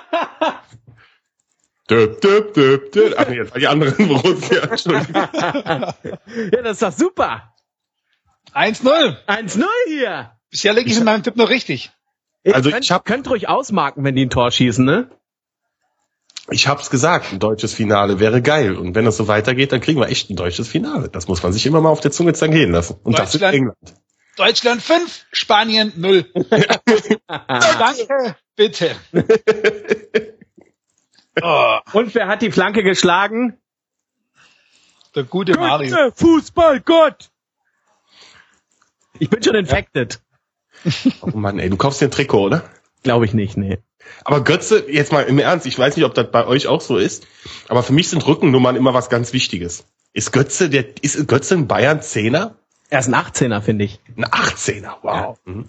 [SPEAKER 3] Döp, döp, döp, döp. Ach nee, jetzt war die anderen Borussia. Entschuldigung.
[SPEAKER 2] Ja, das ist doch super.
[SPEAKER 1] eins null.
[SPEAKER 2] eins null hier.
[SPEAKER 1] Bisher lege ich in meinem Tipp noch richtig.
[SPEAKER 3] Also
[SPEAKER 2] Ihr könnt,
[SPEAKER 3] ich hab-
[SPEAKER 2] könnt ruhig ausmarken, wenn die ein Tor schießen, ne?
[SPEAKER 3] Ich hab's gesagt, ein deutsches Finale wäre geil. Und wenn das so weitergeht, dann kriegen wir echt ein deutsches Finale. Das muss man sich immer mal auf der Zunge zergehen lassen. Und das ist
[SPEAKER 1] Deutschland.
[SPEAKER 3] England.
[SPEAKER 1] Deutschland fünf, Spanien null. Danke, bitte. Oh,
[SPEAKER 2] Und wer hat die Flanke geschlagen?
[SPEAKER 1] der gute Mario.
[SPEAKER 2] Fußballgott! Ich bin schon infected.
[SPEAKER 3] Oh Mann, ey, du kaufst dir ein Trikot, oder?
[SPEAKER 2] Glaube ich nicht, nee.
[SPEAKER 3] Aber Götze, jetzt mal im Ernst, ich weiß nicht, ob das bei euch auch so ist, aber für mich sind Rückennummern immer was ganz Wichtiges. Ist Götze, der, ist Götze ein Bayern Zehner?
[SPEAKER 2] Er ist ein achtzehner, finde ich.
[SPEAKER 3] Ein achtzehner, wow. Mhm.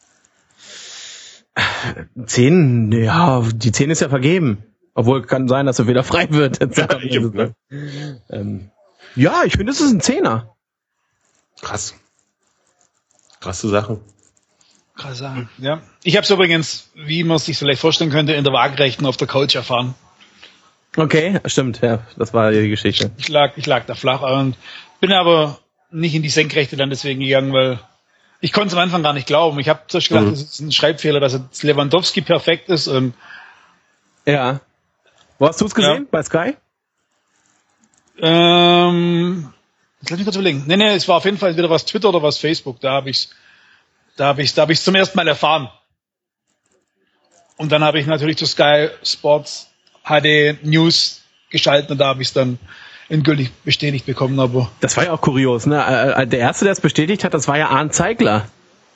[SPEAKER 2] zehn, ja, die zehn ist ja vergeben. Obwohl, kann sein, dass er wieder frei wird.
[SPEAKER 3] Ja, eben, ne?
[SPEAKER 2] ähm, ja, ich finde, es ist ein Zehner.
[SPEAKER 3] Krass. Krasse Sache.
[SPEAKER 1] Krass sagen. Ja. Ich habe es übrigens, wie man es sich vielleicht vorstellen könnte, in der Waagerechten auf der Couch erfahren.
[SPEAKER 2] Okay, stimmt, ja, das war die Geschichte.
[SPEAKER 1] Ich lag, ich lag da flach und bin aber nicht in die Senkrechte dann deswegen gegangen, weil ich konnte es am Anfang gar nicht glauben. Ich habe zuerst gedacht,
[SPEAKER 3] Mhm.
[SPEAKER 1] das ist ein Schreibfehler, dass jetzt Lewandowski perfekt ist und
[SPEAKER 2] Ja. Wo hast du es gesehen?
[SPEAKER 1] Ja.
[SPEAKER 2] Bei Sky?
[SPEAKER 1] ähm, jetzt lass mich kurz überlegen. Nee, nee, es war auf jeden Fall wieder was Twitter oder was Facebook. Da habe ich's, da habe ich's, da habe ich's zum ersten Mal erfahren. Und dann habe ich natürlich zu Sky Sports H D News geschaltet und da habe ich es dann endgültig bestätigt bekommen. Aber
[SPEAKER 2] Das war ja auch kurios, ne? Äh, äh, Der erste, der es bestätigt hat, das war ja Arndt Zeigler.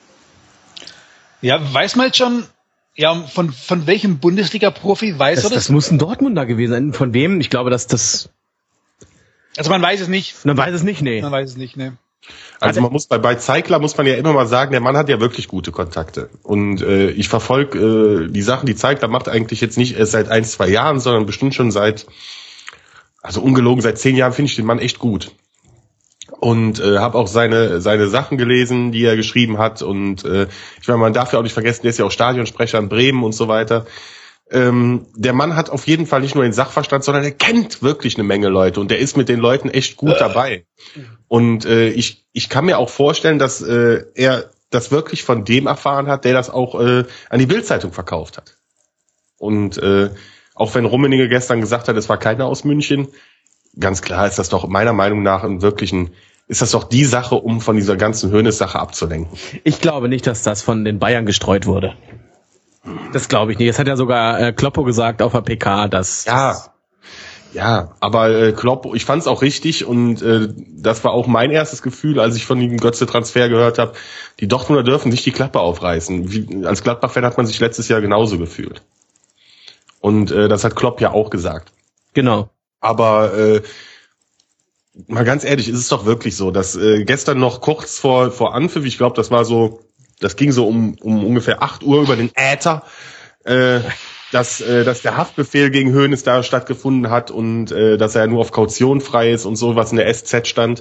[SPEAKER 1] ja, weiß man jetzt schon, ja, von von welchem Bundesliga-Profi weiß
[SPEAKER 2] Das,
[SPEAKER 1] er das?
[SPEAKER 2] das muss ein Dortmunder gewesen sein. Von wem? Ich glaube, dass das.
[SPEAKER 1] Also man weiß es nicht.
[SPEAKER 2] Man weiß es nicht, nee.
[SPEAKER 1] Man weiß es nicht, ne.
[SPEAKER 3] Also man muss bei, bei Zeigler muss man ja immer mal sagen, der Mann hat ja wirklich gute Kontakte. Und äh, ich verfolge äh, die Sachen, die Zeigler macht eigentlich jetzt nicht erst seit ein, zwei Jahren, sondern bestimmt schon seit, also ungelogen, seit zehn Jahren finde ich den Mann echt gut. Und äh, habe auch seine seine Sachen gelesen, die er geschrieben hat. Und äh, ich meine, man darf ja auch nicht vergessen, der ist ja auch Stadionsprecher in Bremen und so weiter. Ähm, der Mann hat auf jeden Fall nicht nur den Sachverstand, sondern er kennt wirklich eine Menge Leute und der ist mit den Leuten echt gut dabei. Und äh, ich ich kann mir auch vorstellen, dass äh, er das wirklich von dem erfahren hat, der das auch äh, an die Bild-Zeitung verkauft hat. Und äh, auch wenn Rummenigge gestern gesagt hat, es war keiner aus München, ganz klar ist das doch meiner Meinung nach ein wirklichen, ist das doch die Sache, um von dieser ganzen Hoeneß-Sache abzulenken.
[SPEAKER 2] Ich glaube nicht, dass das von den Bayern gestreut wurde. Das glaube ich nicht. Das hat ja sogar äh, Kloppo gesagt auf der P K, dass...
[SPEAKER 3] Ja, ja, aber äh, Klopp, ich fand es auch richtig und äh, das war auch mein erstes Gefühl, als ich von dem Götze-Transfer gehört habe. Die Dortmunder dürfen nicht die Klappe aufreißen. Wie, als Gladbach-Fan hat man sich letztes Jahr genauso gefühlt. Und äh, das hat Klopp ja auch gesagt.
[SPEAKER 2] Genau.
[SPEAKER 3] Aber äh, mal ganz ehrlich, ist es doch wirklich so, dass äh, gestern noch kurz vor vor Anpfiff, ich glaube, das war so, das ging so um um ungefähr acht Uhr über den Äther, äh, dass äh, dass der Haftbefehl gegen Hoeneß da stattgefunden hat und äh, dass er nur auf Kaution frei ist und so, was in der S Z stand.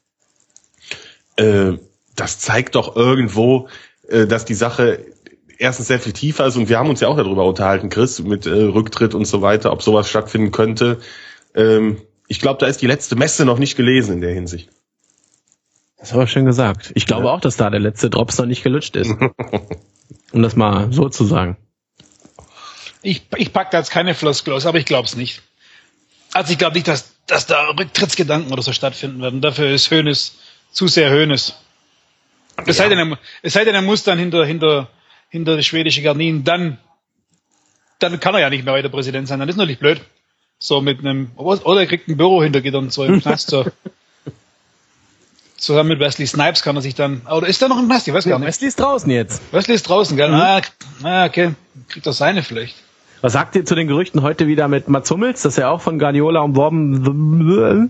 [SPEAKER 3] Äh, das zeigt doch irgendwo, äh, dass die Sache erstens sehr viel tiefer ist und wir haben uns ja auch darüber unterhalten, Chris, mit äh, Rücktritt und so weiter, ob sowas stattfinden könnte. Ähm, ich glaube, da ist die letzte Messe noch nicht gelesen in der Hinsicht.
[SPEAKER 2] Das hast du aber schön gesagt. Ich glaube ja auch, dass da der letzte Drops noch nicht gelutscht ist. Um das mal so zu sagen.
[SPEAKER 1] Ich, ich pack da jetzt keine Floskel aus, aber ich glaube es nicht. Also ich glaube nicht, dass, dass da Rücktrittsgedanken oder so stattfinden werden. Dafür ist Hoeneß zu sehr Hoeneß. Es sei denn, er, es sei denn, er muss dann hinter, hinter, hinter die schwedische Gardinen, dann, dann kann er ja nicht mehr weiter Präsident sein. Dann ist natürlich blöd. So mit einem, oder er kriegt ein Büro hinter Gittern, so im Knast, so. Zusammen mit Wesley Snipes kann er sich dann, oder ist er noch im Knast? Ich weiß gar nicht.
[SPEAKER 2] Wesley ist draußen jetzt.
[SPEAKER 1] Wesley ist draußen, gell? Mhm. Ah, ah, okay. Kriegt er seine vielleicht.
[SPEAKER 2] Was sagt ihr zu den Gerüchten heute wieder mit Mats Hummels, dass er auch von Guardiola umworben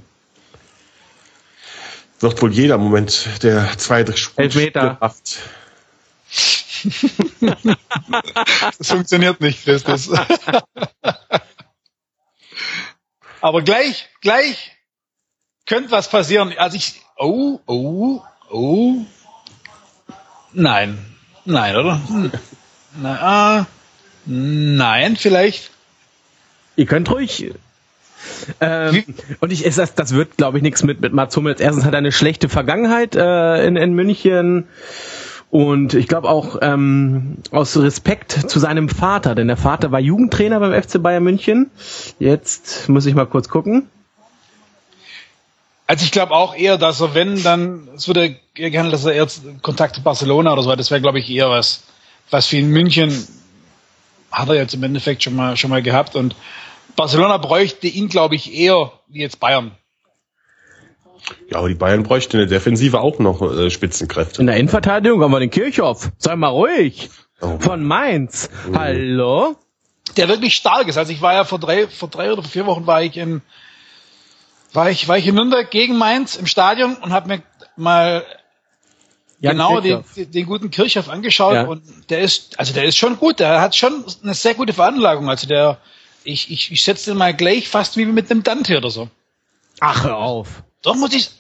[SPEAKER 3] wird wohl jeder Moment der zweite
[SPEAKER 2] Elfmeter
[SPEAKER 3] macht.
[SPEAKER 1] Das funktioniert nicht, Chris. Das. Aber gleich, gleich könnte was passieren. Also ich, oh, oh, oh. Nein. Nein, oder? Nein, ah, nein, vielleicht.
[SPEAKER 2] Ihr könnt ruhig. Ähm, und ich, ist das, das wird, glaube ich, nichts mit, mit Mats Hummels. Erstens hat er eine schlechte Vergangenheit äh, in, in München. Und ich glaube auch ähm, aus Respekt zu seinem Vater, denn der Vater war Jugendtrainer beim F C Bayern München. Jetzt muss ich mal kurz gucken.
[SPEAKER 1] Also ich glaube auch eher, dass er, wenn, dann, es würde eher gerne, dass er eher Kontakt zu Barcelona oder so hat. Das wäre, glaube ich, eher was, was für in München hat er jetzt im Endeffekt schon mal schon mal gehabt. Und Barcelona bräuchte ihn, glaube ich, eher wie jetzt Bayern.
[SPEAKER 3] Ja, aber die Bayern bräuchten in der Defensive auch noch äh, Spitzenkräfte.
[SPEAKER 2] In der Innenverteidigung haben wir den Kirchhoff. Sei mal ruhig. Oh. Von Mainz. Mhm. Hallo?
[SPEAKER 1] Der wirklich stark ist. Also ich war ja vor drei, vor drei oder vier Wochen war ich in, war ich, war ich in Nürnberg gegen Mainz im Stadion und habe mir mal Jan genau den, den guten Kirchhoff angeschaut ja. Und der ist, also der ist schon gut. Der hat schon eine sehr gute Veranlagung. Also der, ich, ich, ich setze den mal gleich fast wie mit einem Dante oder so.
[SPEAKER 2] Ach, hör auf.
[SPEAKER 1] Doch muss ich,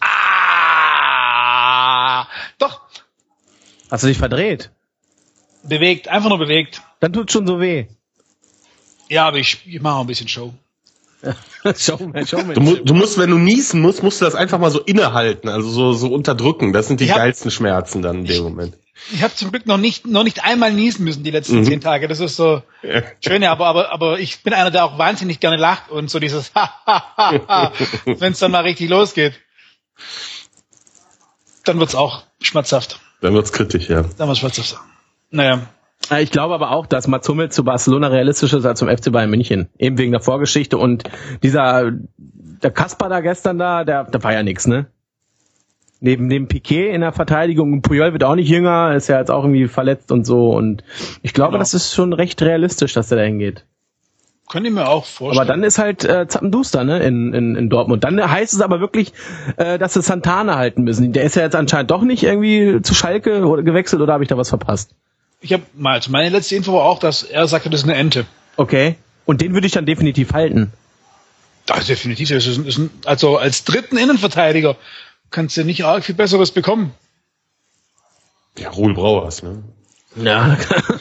[SPEAKER 1] ah, doch.
[SPEAKER 2] Hast du dich verdreht?
[SPEAKER 1] Bewegt, einfach nur bewegt.
[SPEAKER 2] Dann tut's schon so weh.
[SPEAKER 1] Ja, aber ich, ich mache auch ein bisschen Show.
[SPEAKER 2] Showman, Showman.
[SPEAKER 3] Du, mu- du musst, wenn du niesen musst, musst du das einfach mal so innehalten, also so, so unterdrücken. Das sind die hab, geilsten Schmerzen dann in dem
[SPEAKER 1] ich,
[SPEAKER 3] Moment.
[SPEAKER 1] Ich habe zum Glück noch nicht, noch nicht einmal niesen müssen die letzten mhm. zehn Tage. Das ist so ja. schön, aber, aber, aber ich bin einer, der auch wahnsinnig gerne lacht und so dieses ha, ha, ha, ha. Wenn es dann mal richtig losgeht, dann wird's auch schmerzhaft.
[SPEAKER 3] Dann wird's kritisch, ja.
[SPEAKER 1] Dann wird's schmerzhaft. Naja.
[SPEAKER 2] Ich glaube aber auch, dass Mats Hummels zu Barcelona realistischer ist als zum F C Bayern München. Eben wegen der Vorgeschichte und dieser, der Kasper da gestern da, der, der war ja nix, ne? Neben dem Piquet in der Verteidigung, Puyol wird auch nicht jünger, ist ja jetzt auch irgendwie verletzt und so und ich glaube, genau. Das ist schon recht realistisch, dass der da hingeht.
[SPEAKER 1] Könnte ich mir auch vorstellen.
[SPEAKER 2] Aber dann ist halt äh, Zappenduster, ne, in, in, in Dortmund. Dann heißt es aber wirklich, äh, dass sie Santana halten müssen. Der ist ja jetzt anscheinend doch nicht irgendwie zu Schalke oder gewechselt oder habe ich da was verpasst?
[SPEAKER 1] Ich habe mal, also meine letzte Info war auch, dass er sagte, das ist eine Ente.
[SPEAKER 2] Okay. Und den würde ich dann definitiv halten.
[SPEAKER 1] Das definitiv. Das ist ein, ist ein, also als dritten Innenverteidiger kannst du nicht arg viel Besseres bekommen.
[SPEAKER 3] Ja, Ruhl Brauers, ne?
[SPEAKER 2] Ja.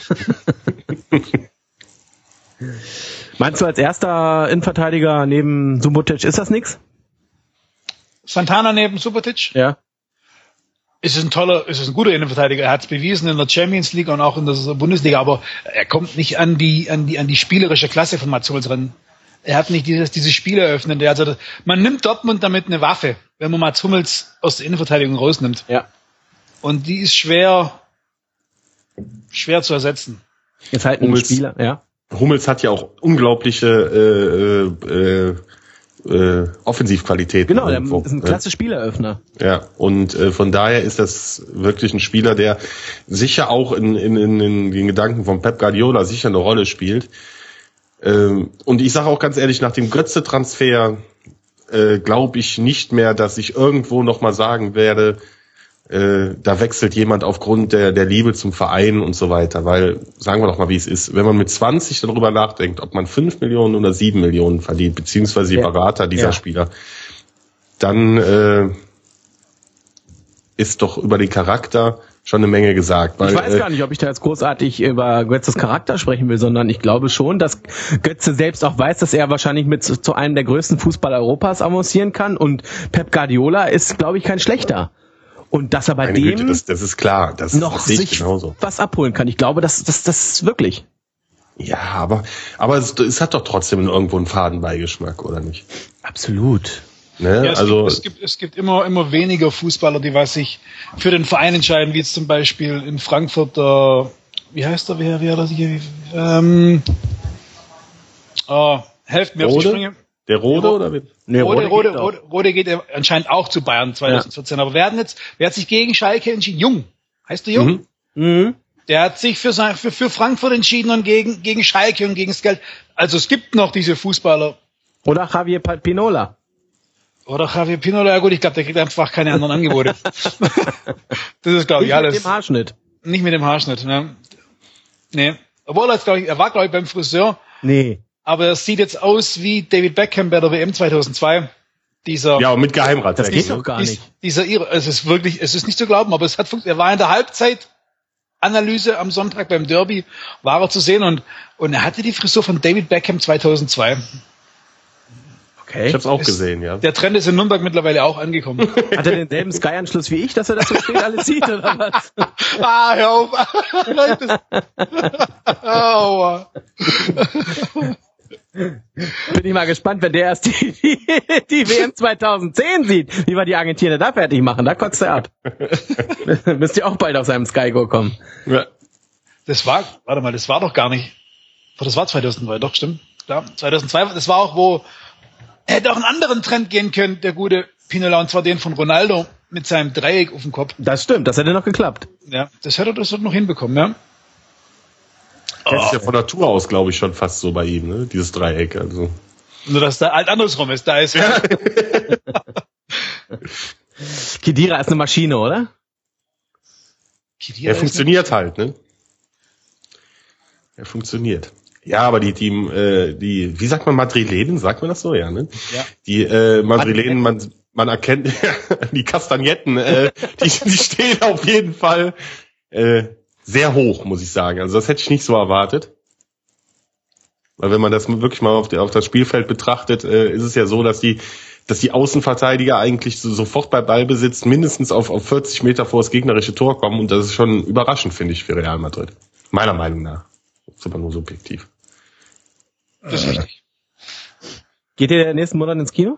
[SPEAKER 2] Meinst du als erster Innenverteidiger neben Subotic, ist das nix?
[SPEAKER 1] Santana neben Subotic?
[SPEAKER 2] Ja.
[SPEAKER 1] Es ist ein toller, es ist ein guter Innenverteidiger. Er hat es bewiesen in der Champions League und auch in der Bundesliga, aber er kommt nicht an die, an die, an die spielerische Klasse von Mats Hummels ran. Er hat nicht dieses, diese Spiele eröffnen. Also das, man nimmt Dortmund damit eine Waffe, wenn man Mats Hummels aus der Innenverteidigung rausnimmt.
[SPEAKER 2] Ja.
[SPEAKER 1] Und die ist schwer, schwer zu ersetzen.
[SPEAKER 2] Jetzt halt ein
[SPEAKER 3] Hummels,
[SPEAKER 2] Spieler, ja.
[SPEAKER 3] Hummels hat ja auch unglaubliche äh, äh, äh, Offensivqualitäten.
[SPEAKER 2] Genau, der
[SPEAKER 3] irgendwo,
[SPEAKER 2] ist ein klasse Spieleröffner.
[SPEAKER 3] Ja, und äh, von daher ist das wirklich ein Spieler, der sicher auch in, in, in, in den Gedanken von Pep Guardiola sicher eine Rolle spielt. Ähm, und ich sage auch ganz ehrlich, nach dem Götze-Transfer äh, glaube ich nicht mehr, dass ich irgendwo nochmal sagen werde, äh, da wechselt jemand aufgrund der, der Liebe zum Verein und so weiter. Weil, sagen wir doch mal, wie es ist, wenn man mit zwanzig darüber nachdenkt, ob man fünf Millionen oder sieben Millionen verdient, beziehungsweise die
[SPEAKER 2] ja.
[SPEAKER 3] Berater dieser
[SPEAKER 2] ja.
[SPEAKER 3] Spieler, dann äh, ist doch über den Charakter schon eine Menge gesagt. Weil,
[SPEAKER 2] ich weiß gar nicht, ob ich da jetzt großartig über Götzes Charakter sprechen will, sondern ich glaube schon, dass Götze selbst auch weiß, dass er wahrscheinlich mit zu, zu einem der größten Fußballer Europas avancieren kann und Pep Guardiola ist, glaube ich, kein schlechter. Und dass er bei
[SPEAKER 3] meine
[SPEAKER 2] dem
[SPEAKER 3] Güte, das, das ist klar, das,
[SPEAKER 2] noch
[SPEAKER 3] das sehe ich
[SPEAKER 2] sich
[SPEAKER 3] genauso.
[SPEAKER 2] was abholen kann. Ich glaube, das, das, das wirklich.
[SPEAKER 3] Ja, aber, aber es, es hat doch trotzdem irgendwo einen Fadenbeigeschmack, oder nicht?
[SPEAKER 2] Absolut.
[SPEAKER 3] Ne?
[SPEAKER 1] Ja, es,
[SPEAKER 3] also,
[SPEAKER 1] gibt, es gibt es gibt immer immer weniger Fußballer, die was sich für den Verein entscheiden, wie jetzt zum Beispiel in Frankfurt der, wie heißt der, wer wer das hier, ähm, oh, helft mir auf die
[SPEAKER 3] Rode?
[SPEAKER 1] Sprünge.
[SPEAKER 3] Der Rode
[SPEAKER 1] Ro-
[SPEAKER 3] oder wie?
[SPEAKER 2] Nee,
[SPEAKER 1] Rode, Rode,
[SPEAKER 2] geht auch.
[SPEAKER 1] Rode, Rode geht anscheinend auch zu Bayern zwanzig vierzehn, aber wer hat jetzt, wer hat sich gegen Schalke entschieden? Jung, heißt der Jung?
[SPEAKER 3] Mhm.
[SPEAKER 2] Mhm.
[SPEAKER 1] Der hat sich für, sein, für, für Frankfurt entschieden und gegen, gegen Schalke und gegen das Geld. Also es gibt noch diese Fußballer.
[SPEAKER 2] Oder Javier Pinola.
[SPEAKER 1] Oder Javier Pinola, ja gut, ich glaube, der kriegt einfach keine anderen Angebote. Das ist, glaube ich,
[SPEAKER 2] Nicht
[SPEAKER 1] alles.
[SPEAKER 2] mit dem Haarschnitt.
[SPEAKER 1] Nicht mit dem Haarschnitt, ne? Nee. Obwohl er, glaub ich, er war, glaube ich, beim Friseur,
[SPEAKER 2] Nee.
[SPEAKER 1] aber er sieht jetzt aus wie David Beckham bei der W M zweitausendzwei. Dieser,
[SPEAKER 3] Ja, und mit Geheimrat.
[SPEAKER 2] Das
[SPEAKER 3] weg,
[SPEAKER 2] geht
[SPEAKER 3] ne?
[SPEAKER 2] doch gar
[SPEAKER 1] dies,
[SPEAKER 2] nicht.
[SPEAKER 1] dieser Ire, es ist wirklich, es ist nicht zu glauben, aber es hat funktioniert. Er war in der Halbzeitanalyse am Sonntag beim Derby, war er zu sehen und, und er hatte die Frisur von David Beckham zweitausendzwei.
[SPEAKER 2] Okay.
[SPEAKER 3] Ich hab's auch
[SPEAKER 1] Ist-
[SPEAKER 3] gesehen, ja.
[SPEAKER 1] Der Trend ist in Nürnberg mittlerweile auch angekommen.
[SPEAKER 2] Hat er denselben Sky-Anschluss wie ich, dass er das so spät alles sieht, oder was?
[SPEAKER 1] Ah, hör auf. Aua.
[SPEAKER 2] Bin ich mal gespannt, wenn der erst die, die, die W M zweitausendzehn sieht, wie wir die Argentinier da fertig machen. Da kotzt er ab. Müsst ihr auch bald auf seinem Sky-Go kommen.
[SPEAKER 3] ja.
[SPEAKER 1] Das war, warte mal, das war doch gar nicht. Doch, das war zweitausendzwei, doch, stimmt. Klar, zweitausendzwei, das war auch, wo er hätte auch einen anderen Trend gehen können, der gute Pinola, und zwar den von Ronaldo mit seinem Dreieck auf dem Kopf.
[SPEAKER 2] Das stimmt, das hätte noch geklappt.
[SPEAKER 1] Ja, das hätte er das noch hinbekommen, ja.
[SPEAKER 3] Das ist ja von Natur aus, glaube ich, schon fast so bei ihm, ne? Dieses Dreieck. Also.
[SPEAKER 1] Nur, dass da halt andersrum ist. Da ist
[SPEAKER 2] Khedira ist eine Maschine, oder?
[SPEAKER 3] Er funktioniert halt, ne? Er funktioniert. Ja, aber die, die, äh, die, wie sagt man, Madrilenen, sagt man das so, ja, ne?
[SPEAKER 1] Ja.
[SPEAKER 3] Die äh, Madrilenen, man, man erkennt die Kastagnetten, äh, die, die stehen auf jeden Fall äh, sehr hoch, muss ich sagen. Also das hätte ich nicht so erwartet. Weil wenn man das wirklich mal auf, die, auf das Spielfeld betrachtet, äh, ist es ja so, dass die, dass die Außenverteidiger eigentlich so, sofort bei Ballbesitz mindestens auf, auf vierzig Meter vor das gegnerische Tor kommen, und das ist schon überraschend, finde ich, für Real Madrid. Meiner Meinung nach. Das ist aber nur subjektiv.
[SPEAKER 1] Das ist richtig.
[SPEAKER 2] Geht ihr nächsten Monat ins Kino?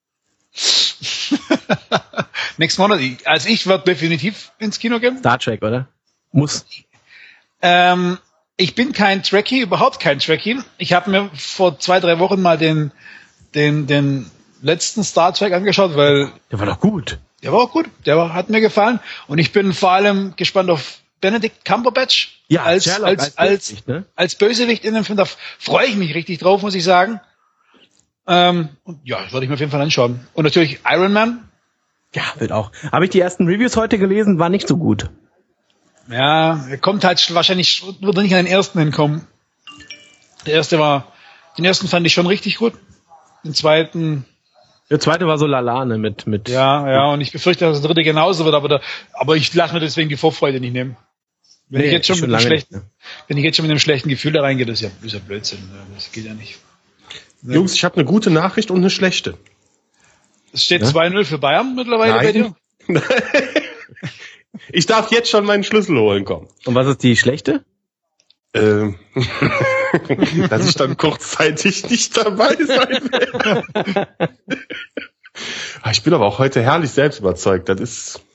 [SPEAKER 1] Nächsten Monat, also ich werde definitiv ins Kino gehen.
[SPEAKER 2] Star Trek, oder? Muss.
[SPEAKER 1] Ähm, ich bin kein Trekkie, überhaupt kein Trekkie. Ich habe mir vor zwei, drei Wochen mal den, den, den letzten Star Trek angeschaut, weil
[SPEAKER 2] Der war doch gut.
[SPEAKER 1] der war auch gut, der war, hat mir gefallen. Und ich bin vor allem gespannt auf Benedict Cumberbatch
[SPEAKER 2] Ja,
[SPEAKER 1] als,
[SPEAKER 2] Sherlock
[SPEAKER 1] als,
[SPEAKER 2] als
[SPEAKER 1] als,
[SPEAKER 2] Bösewicht, ne?
[SPEAKER 1] als Bösewicht in dem Film. Da freue ich mich richtig drauf, muss ich sagen. Ähm, und ja, das würde ich mir auf jeden Fall anschauen. Und natürlich Iron Man.
[SPEAKER 2] Ja, wird auch. Habe ich die ersten Reviews heute gelesen, war nicht so gut.
[SPEAKER 1] Ja, er kommt halt wahrscheinlich, wird er nicht an den ersten hinkommen. Der erste war, den ersten fand ich schon richtig gut. Den zweiten,
[SPEAKER 2] Der zweite war so Lalane mit, mit.
[SPEAKER 1] ja, ja, und ich befürchte, dass der dritte genauso wird, aber, der, aber ich lasse mir deswegen die Vorfreude nicht nehmen. Wenn
[SPEAKER 2] Nee,
[SPEAKER 1] ich jetzt schon,
[SPEAKER 2] schon
[SPEAKER 1] mit einem
[SPEAKER 2] lange
[SPEAKER 1] schlechten,
[SPEAKER 2] nicht, ne?
[SPEAKER 1] wenn ich jetzt schon mit einem schlechten Gefühl da reingehe, das ist ja, das ist ja Blödsinn. Das geht ja nicht.
[SPEAKER 3] Jungs, ich habe eine gute Nachricht und eine schlechte.
[SPEAKER 1] Es steht
[SPEAKER 2] Ja?
[SPEAKER 1] zwei null für Bayern mittlerweile bei dir.
[SPEAKER 3] Nein. Ich darf jetzt schon meinen Schlüssel holen, komm.
[SPEAKER 2] Und was ist die schlechte?
[SPEAKER 3] Ähm, dass ich dann kurzzeitig nicht dabei sein werde. Ich bin aber auch heute herrlich selbst überzeugt. Das ist,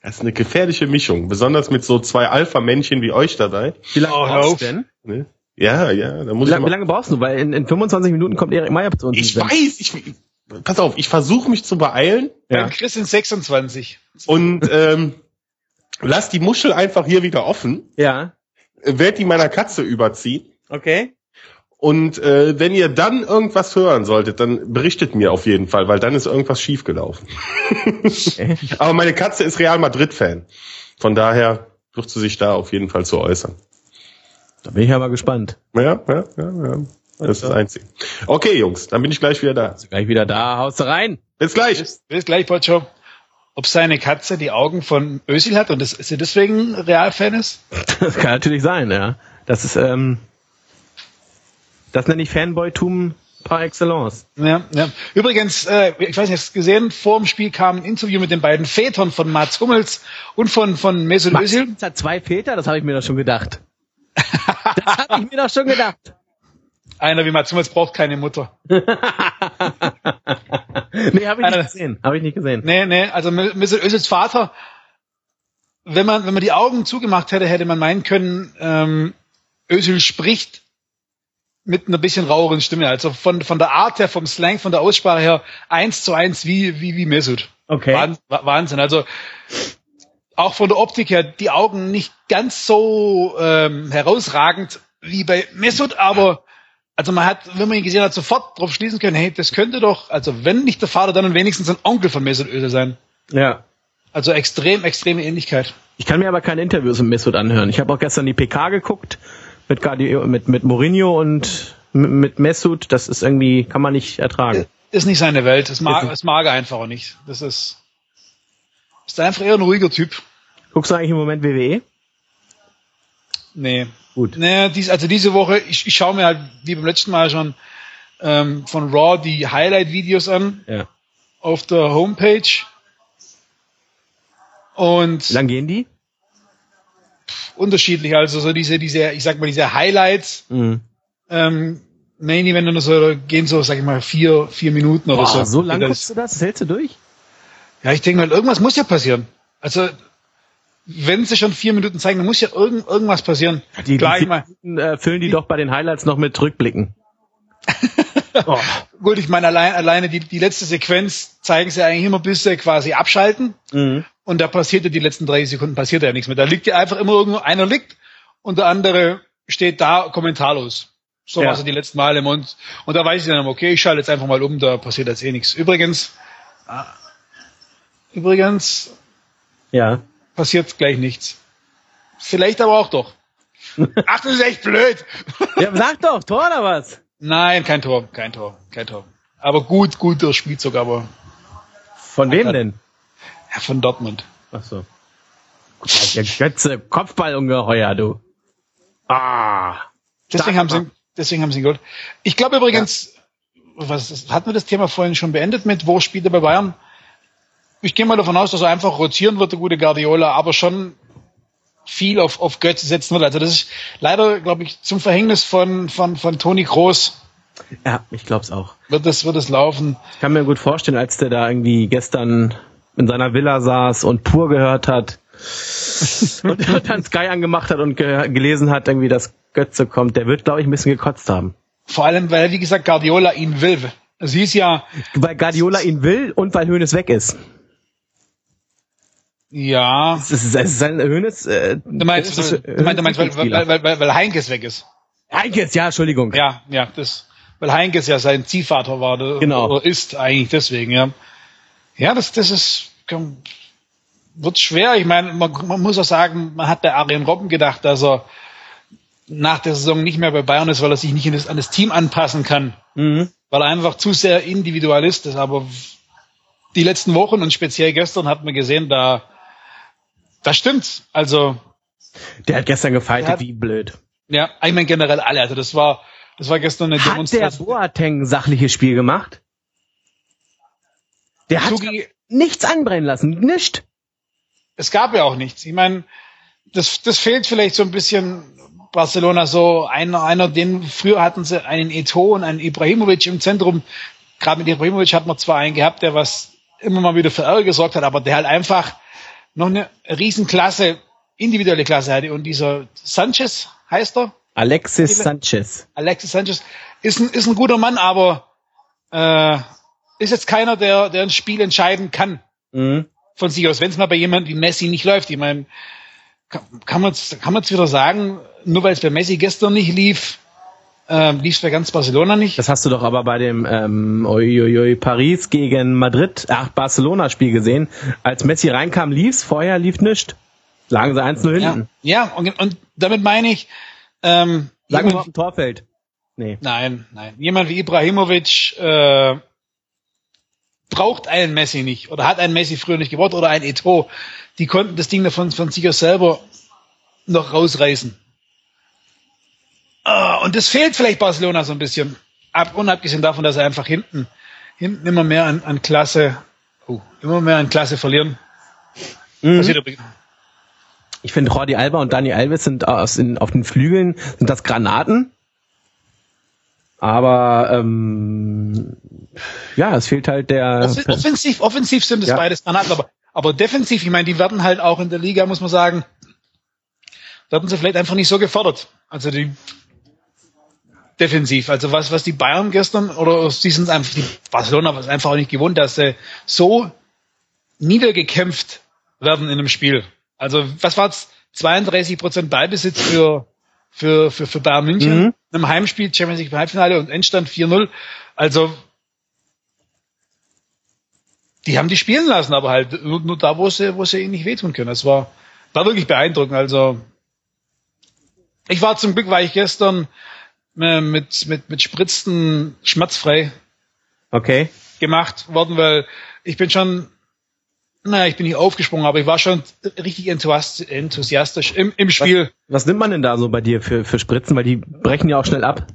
[SPEAKER 3] Das ist eine gefährliche Mischung, besonders mit so zwei Alpha-Männchen wie euch dabei.
[SPEAKER 2] Wie lange
[SPEAKER 1] Oh,
[SPEAKER 2] brauchst du denn?
[SPEAKER 3] Ne? Ja, ja, da muss
[SPEAKER 2] Wie,
[SPEAKER 3] ich
[SPEAKER 2] lang,
[SPEAKER 3] mal,
[SPEAKER 2] wie lange brauchst du? Weil in, in fünfundzwanzig Minuten kommt Erik Meyer zu uns.
[SPEAKER 3] Ich weiß, ich, pass auf, ich versuche mich zu beeilen.
[SPEAKER 2] Ja.
[SPEAKER 1] Beim Chris sind sechsundzwanzig.
[SPEAKER 3] Und ähm, lass die Muschel einfach hier wieder offen,
[SPEAKER 2] Ja.
[SPEAKER 3] werd die meiner Katze überziehen.
[SPEAKER 2] Okay.
[SPEAKER 3] Und äh, wenn ihr dann irgendwas hören solltet, dann berichtet mir auf jeden Fall, weil dann ist irgendwas schiefgelaufen.
[SPEAKER 2] okay.
[SPEAKER 3] Aber meine Katze ist Real Madrid-Fan. Von daher wird sie sich da auf jeden Fall zu äußern.
[SPEAKER 2] Da bin ich ja mal gespannt.
[SPEAKER 3] Ja, ja, ja, ja. Das ist das Einzige. Okay, Jungs, dann bin ich gleich wieder da.
[SPEAKER 2] Also gleich wieder da, haust du rein.
[SPEAKER 3] Bis gleich.
[SPEAKER 1] Bis, bis gleich, Pocho. Ob seine Katze die Augen von Özil hat und das, sie deswegen Real-Fan ist?
[SPEAKER 2] Das kann natürlich sein, ja. Das ist, ähm, das nenne ich Fanboytum par excellence.
[SPEAKER 1] Ja, ja. Übrigens, äh, ich weiß nicht, hast du gesehen, vor dem Spiel kam ein Interview mit den beiden Vätern von Mats Hummels und von, von Mesut Özil.
[SPEAKER 2] Max hat zwei Väter, das habe ich mir doch schon gedacht. Das habe ich mir doch schon gedacht.
[SPEAKER 1] Einer wie Mats Hummels braucht keine Mutter.
[SPEAKER 2] Nee, habe ich
[SPEAKER 1] Einer-
[SPEAKER 2] nicht gesehen. Habe ich nicht gesehen.
[SPEAKER 1] Nee, nee, also Mesut Özils Vater, wenn man, wenn man die Augen zugemacht hätte, hätte man meinen können, ähm, Özil spricht mit einer bisschen raueren Stimme. Also von, von der Art her, vom Slang, von der Aussprache her, eins zu eins wie, wie, wie Mesut.
[SPEAKER 2] Okay.
[SPEAKER 1] Wahnsinn, Wahnsinn. Also, auch von der Optik her, die Augen nicht ganz so, ähm, herausragend wie bei Mesut, aber, also man hat, wenn man ihn gesehen hat, sofort drauf schließen können, hey, das könnte doch, also wenn nicht der Vater, dann wenigstens ein Onkel von Mesut Özil sein.
[SPEAKER 2] Ja.
[SPEAKER 1] Also extrem, extreme Ähnlichkeit.
[SPEAKER 2] Ich kann mir aber keine Interviews mit Mesut anhören. Ich habe auch gestern die P K geguckt mit Guardiola, mit mit Mourinho und mit, mit Mesut. Das ist irgendwie, kann man nicht ertragen.
[SPEAKER 1] Ist nicht seine Welt. Das mag,
[SPEAKER 2] Ist-
[SPEAKER 1] das mag er einfach auch nicht. Das ist, ist einfach eher ein ruhiger Typ.
[SPEAKER 2] Guckst du eigentlich im Moment W W E?
[SPEAKER 1] Nee.
[SPEAKER 2] Gut.
[SPEAKER 1] Nee, dies, also diese Woche, ich, ich schaue mir halt, wie beim letzten Mal schon, ähm, von Raw die Highlight-Videos an
[SPEAKER 2] Ja.
[SPEAKER 1] auf der Homepage. Und
[SPEAKER 2] Wie lang gehen die?
[SPEAKER 1] unterschiedlich, also so diese, diese, ich sag mal, diese Highlights,
[SPEAKER 2] Mhm.
[SPEAKER 1] ähm, Main Event oder so, gehen so, sag ich mal, vier, vier Minuten oder
[SPEAKER 2] Boah,
[SPEAKER 1] so.
[SPEAKER 2] so lang
[SPEAKER 1] das,
[SPEAKER 2] guckst du das? Das hältst du durch?
[SPEAKER 1] Ja, ich denke mal, irgendwas muss ja passieren. Also, wenn sie schon vier Minuten zeigen, dann muss ja irgend, irgendwas passieren.
[SPEAKER 2] Die,
[SPEAKER 1] Klar,
[SPEAKER 2] die
[SPEAKER 1] ich mein,
[SPEAKER 2] Minuten, äh, füllen die doch bei den Highlights noch mit Rückblicken. Oh.
[SPEAKER 1] gut, ich meine, allein, alleine die, die letzte Sequenz zeigen sie eigentlich immer, bis sie quasi abschalten.
[SPEAKER 2] Mhm.
[SPEAKER 1] Und da passiert ja die letzten dreißig Sekunden passiert ja nichts mehr. Da liegt ja einfach immer irgendwo, einer liegt und der andere steht da kommentarlos. So
[SPEAKER 2] Ja.
[SPEAKER 1] war es die letzten Male im Mund. Und da weiß ich dann, okay, ich schalte jetzt einfach mal um, da passiert jetzt eh nichts. Übrigens, ah, übrigens
[SPEAKER 2] Ja.
[SPEAKER 1] passiert gleich nichts. Vielleicht aber auch doch. Ach, das ist echt blöd.
[SPEAKER 2] Ja, sag doch, Tor oder was?
[SPEAKER 1] Nein, kein Tor, kein Tor, kein Tor. Aber gut, guter Spielzug, aber
[SPEAKER 2] Von wem denn?
[SPEAKER 1] ja, von Dortmund.
[SPEAKER 2] Ach so. Der Götze, Kopfballungeheuer, du. Ah.
[SPEAKER 1] Deswegen haben sie, deswegen haben sie ihn geholt. Ich glaube übrigens, was ist, hatten wir das Thema vorhin schon beendet mit, wo spielt er bei Bayern? Ich gehe mal davon aus, dass er einfach rotieren wird, der gute Guardiola, aber schon viel auf, auf Götze setzen wird. Also das ist leider, glaube ich, zum Verhängnis von, von, von Toni Kroos
[SPEAKER 2] Ja, ich glaub's auch.
[SPEAKER 1] wird es, wird es laufen.
[SPEAKER 2] Ich kann mir gut vorstellen, als der da irgendwie gestern in seiner Villa saß und pur gehört hat und dann Sky angemacht hat und ge gelesen hat, irgendwie, dass Götze kommt, der wird, glaube ich, ein bisschen gekotzt haben.
[SPEAKER 1] Vor allem, weil, wie gesagt, Guardiola ihn will. Sie ist ja,
[SPEAKER 2] Weil Guardiola ihn will und weil Hoeneß weg ist.
[SPEAKER 1] ja,
[SPEAKER 2] Es ist, es ist ein Hoeneß, äh,
[SPEAKER 1] du meinst,
[SPEAKER 2] großes
[SPEAKER 1] du meinst, du meinst weil, weil, weil, weil, weil Heinkes weg ist.
[SPEAKER 2] Heinkes, ja, Entschuldigung.
[SPEAKER 1] Ja, ja, das, weil Heinkes ja sein Ziehvater war, der,
[SPEAKER 2] Genau.
[SPEAKER 1] oder ist eigentlich deswegen, ja. Ja, das, das ist, komm, wird schwer. Ich meine, man, man muss auch sagen, man hat bei Arjen Robben gedacht, dass er nach der Saison nicht mehr bei Bayern ist, weil er sich nicht an das, an das Team anpassen kann,
[SPEAKER 2] Mhm.
[SPEAKER 1] weil er einfach zu sehr Individualist ist. Aber die letzten Wochen und speziell gestern hat man gesehen, da, das stimmt. Also,
[SPEAKER 2] Der hat gestern gefeitet,
[SPEAKER 1] Der hat-
[SPEAKER 2] wie blöd.
[SPEAKER 1] ja, ich meine generell alle. Also das war, das war gestern eine
[SPEAKER 2] Hat der
[SPEAKER 1] Demonstration.
[SPEAKER 2] Boateng ein sachliches Spiel gemacht? Der hat
[SPEAKER 1] Zuge-
[SPEAKER 2] nichts anbrennen lassen, nicht.
[SPEAKER 1] Es gab ja auch nichts. Ich meine, das, das fehlt vielleicht so ein bisschen Barcelona so. Einer, einer, den früher hatten sie einen Eto'o und einen Ibrahimovic im Zentrum. Gerade mit Ibrahimovic hat man zwar einen gehabt, der was immer mal wieder für Ärger gesorgt hat, aber der halt einfach noch eine Riesenklasse, individuelle Klasse hatte. Und dieser Sanchez heißt er.
[SPEAKER 2] Alexis Sanchez.
[SPEAKER 1] Alexis Sanchez ist ein, ist ein guter Mann, aber äh, ist jetzt keiner, der, der ein Spiel entscheiden kann.
[SPEAKER 2] Mhm.
[SPEAKER 1] Von sich aus, wenn es mal bei jemandem wie Messi nicht läuft. Ich meine, kann, kann man jetzt kann man's wieder sagen, nur weil es bei Messi gestern nicht lief, ähm, lief es bei ganz Barcelona nicht.
[SPEAKER 2] Das hast du doch aber bei dem ähm, uiuiui, Paris gegen Madrid, ach, Barcelona-Spiel gesehen. Als Messi reinkam, lief's, vorher lief nichts. Lagen sie eins null hinten.
[SPEAKER 1] Ja, ja und, und damit meine ich, ähm,
[SPEAKER 2] Sagen wir
[SPEAKER 1] jemand,
[SPEAKER 2] auf dem Torfeld. Nee.
[SPEAKER 1] Nein, nein. Jemand wie Ibrahimovic äh, braucht einen Messi nicht oder hat einen Messi früher nicht gebraucht oder ein Eto'o. Die konnten das Ding davon von sich aus selber noch rausreißen. Ah, und das fehlt vielleicht Barcelona so ein bisschen. Ab, unabgesehen davon, dass sie einfach hinten, hinten immer mehr an, an Klasse, oh, immer mehr an Klasse verlieren.
[SPEAKER 2] Mhm.
[SPEAKER 1] Passiert übrigens.
[SPEAKER 2] Ich finde, Jordi Alba und Dani Alves sind aus in, auf den Flügeln, sind das Granaten. Aber ähm, ja, es fehlt halt der...
[SPEAKER 1] Off- Offensiv, offensiv sind es
[SPEAKER 2] Ja.
[SPEAKER 1] beides Granaten, aber, aber defensiv, ich meine, die werden halt auch in der Liga, muss man sagen, werden sie vielleicht einfach nicht so gefordert. Also die defensiv, also was, was die Bayern gestern, oder die sind einfach, die Barcelona was einfach auch nicht gewohnt, dass sie so niedergekämpft werden in einem Spiel. Also was war's? zweiunddreißig Prozent Ballbesitz für für für für Bayern München
[SPEAKER 2] Mhm.
[SPEAKER 1] in einem Heimspiel, Champions League Halbfinale und Endstand vier null. Also die haben die spielen lassen, aber halt nur, nur da, wo sie wo sie ihnen nicht wehtun können. Das war war wirklich beeindruckend. Also ich war zum Glück, war ich gestern äh, mit mit mit Spritzen schmerzfrei
[SPEAKER 2] Okay.
[SPEAKER 1] gemacht worden, weil ich bin schon, naja, ich bin nicht aufgesprungen, aber ich war schon richtig enthusiast- enthusiastisch im, im Spiel.
[SPEAKER 2] Was, was nimmt man denn da so bei dir für, für Spritzen? Weil die brechen ja auch schnell ab.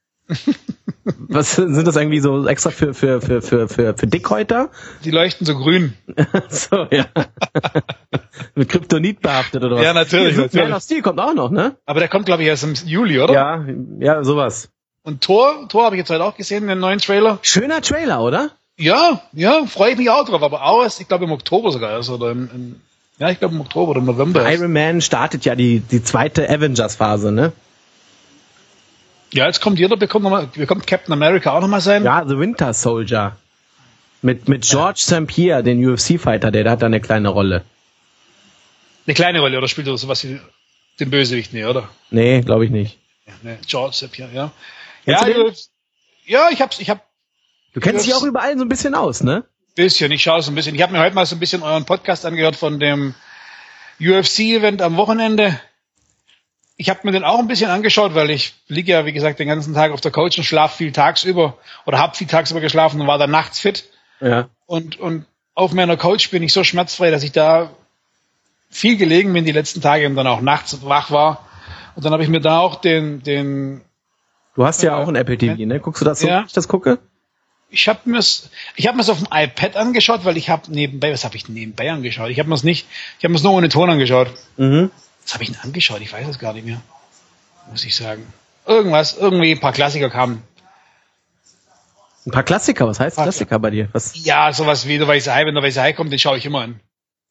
[SPEAKER 2] Was sind das irgendwie so extra für, für, für, für, für, für Dickhäuter?
[SPEAKER 1] Die leuchten so grün.
[SPEAKER 2] So, ja. Mit Kryptonit behaftet oder was?
[SPEAKER 1] Ja, natürlich,
[SPEAKER 2] Man
[SPEAKER 1] natürlich.
[SPEAKER 2] of Steel kommt auch noch, ne?
[SPEAKER 1] Aber der kommt, glaube ich, erst im Juli, oder?
[SPEAKER 2] Ja, ja, sowas.
[SPEAKER 1] Und Tor, Tor habe ich jetzt heute auch gesehen, den neuen Trailer.
[SPEAKER 2] Schöner Trailer, oder?
[SPEAKER 1] Ja, ja, freue ich mich auch drauf, aber auch erst, ich glaube im Oktober sogar erst, oder im, im ja, ich glaube im Oktober oder im November erst.
[SPEAKER 2] Iron Man startet ja die, die zweite Avengers-Phase, ne?
[SPEAKER 1] Ja, jetzt kommt jeder, bekommt nochmal, bekommt Captain America auch nochmal sein.
[SPEAKER 2] Ja, The Winter Soldier. Mit, mit George Saint Pierre, den U F C-Fighter, der, der hat da eine kleine Rolle.
[SPEAKER 1] Eine kleine Rolle, oder spielt er sowas wie den Bösewicht, nee, oder?
[SPEAKER 2] Nee, glaube ich nicht.
[SPEAKER 1] Ja, ne, George Sapir, ja.
[SPEAKER 2] Kennst
[SPEAKER 1] Ja,
[SPEAKER 2] du den?
[SPEAKER 1] ich, ja, ich hab's, ich hab
[SPEAKER 2] Du kennst dich auch überall so ein bisschen aus, ne?
[SPEAKER 1] bisschen, ich schaue so ein bisschen. Ich habe mir heute mal so ein bisschen euren Podcast angehört von dem U F C-Event am Wochenende. Ich habe mir den auch ein bisschen angeschaut, weil ich liege ja, wie gesagt, den ganzen Tag auf der Couch und schlafe viel tagsüber oder habe viel tagsüber geschlafen und war dann nachts fit.
[SPEAKER 2] Ja.
[SPEAKER 1] Und, und auf meiner Couch bin ich so schmerzfrei, dass ich da viel gelegen bin die letzten Tage und dann auch nachts wach war. Und dann habe ich mir da auch den, den,
[SPEAKER 2] Du hast ja
[SPEAKER 1] Äh,
[SPEAKER 2] auch ein Apple T V, ne? Guckst du das so,
[SPEAKER 1] ja.
[SPEAKER 2] wenn ich das gucke?
[SPEAKER 1] ich habe mir's, ich habe mir's auf dem iPad angeschaut, weil ich habe nebenbei, was habe ich nebenbei angeschaut? Ich habe mir's nicht, ich habe mir's nur ohne Ton angeschaut.
[SPEAKER 2] Mhm.
[SPEAKER 1] Was habe ich denn angeschaut? Ich weiß es gar nicht mehr. Muss ich sagen. Irgendwas, irgendwie ein paar Klassiker kamen.
[SPEAKER 2] Ein paar Klassiker, was heißt
[SPEAKER 1] Paar
[SPEAKER 2] Klassiker bei dir? Was?
[SPEAKER 1] Ja, sowas wie der Weiße Hai, wenn der Weiße Hai kommt, den schaue ich immer an.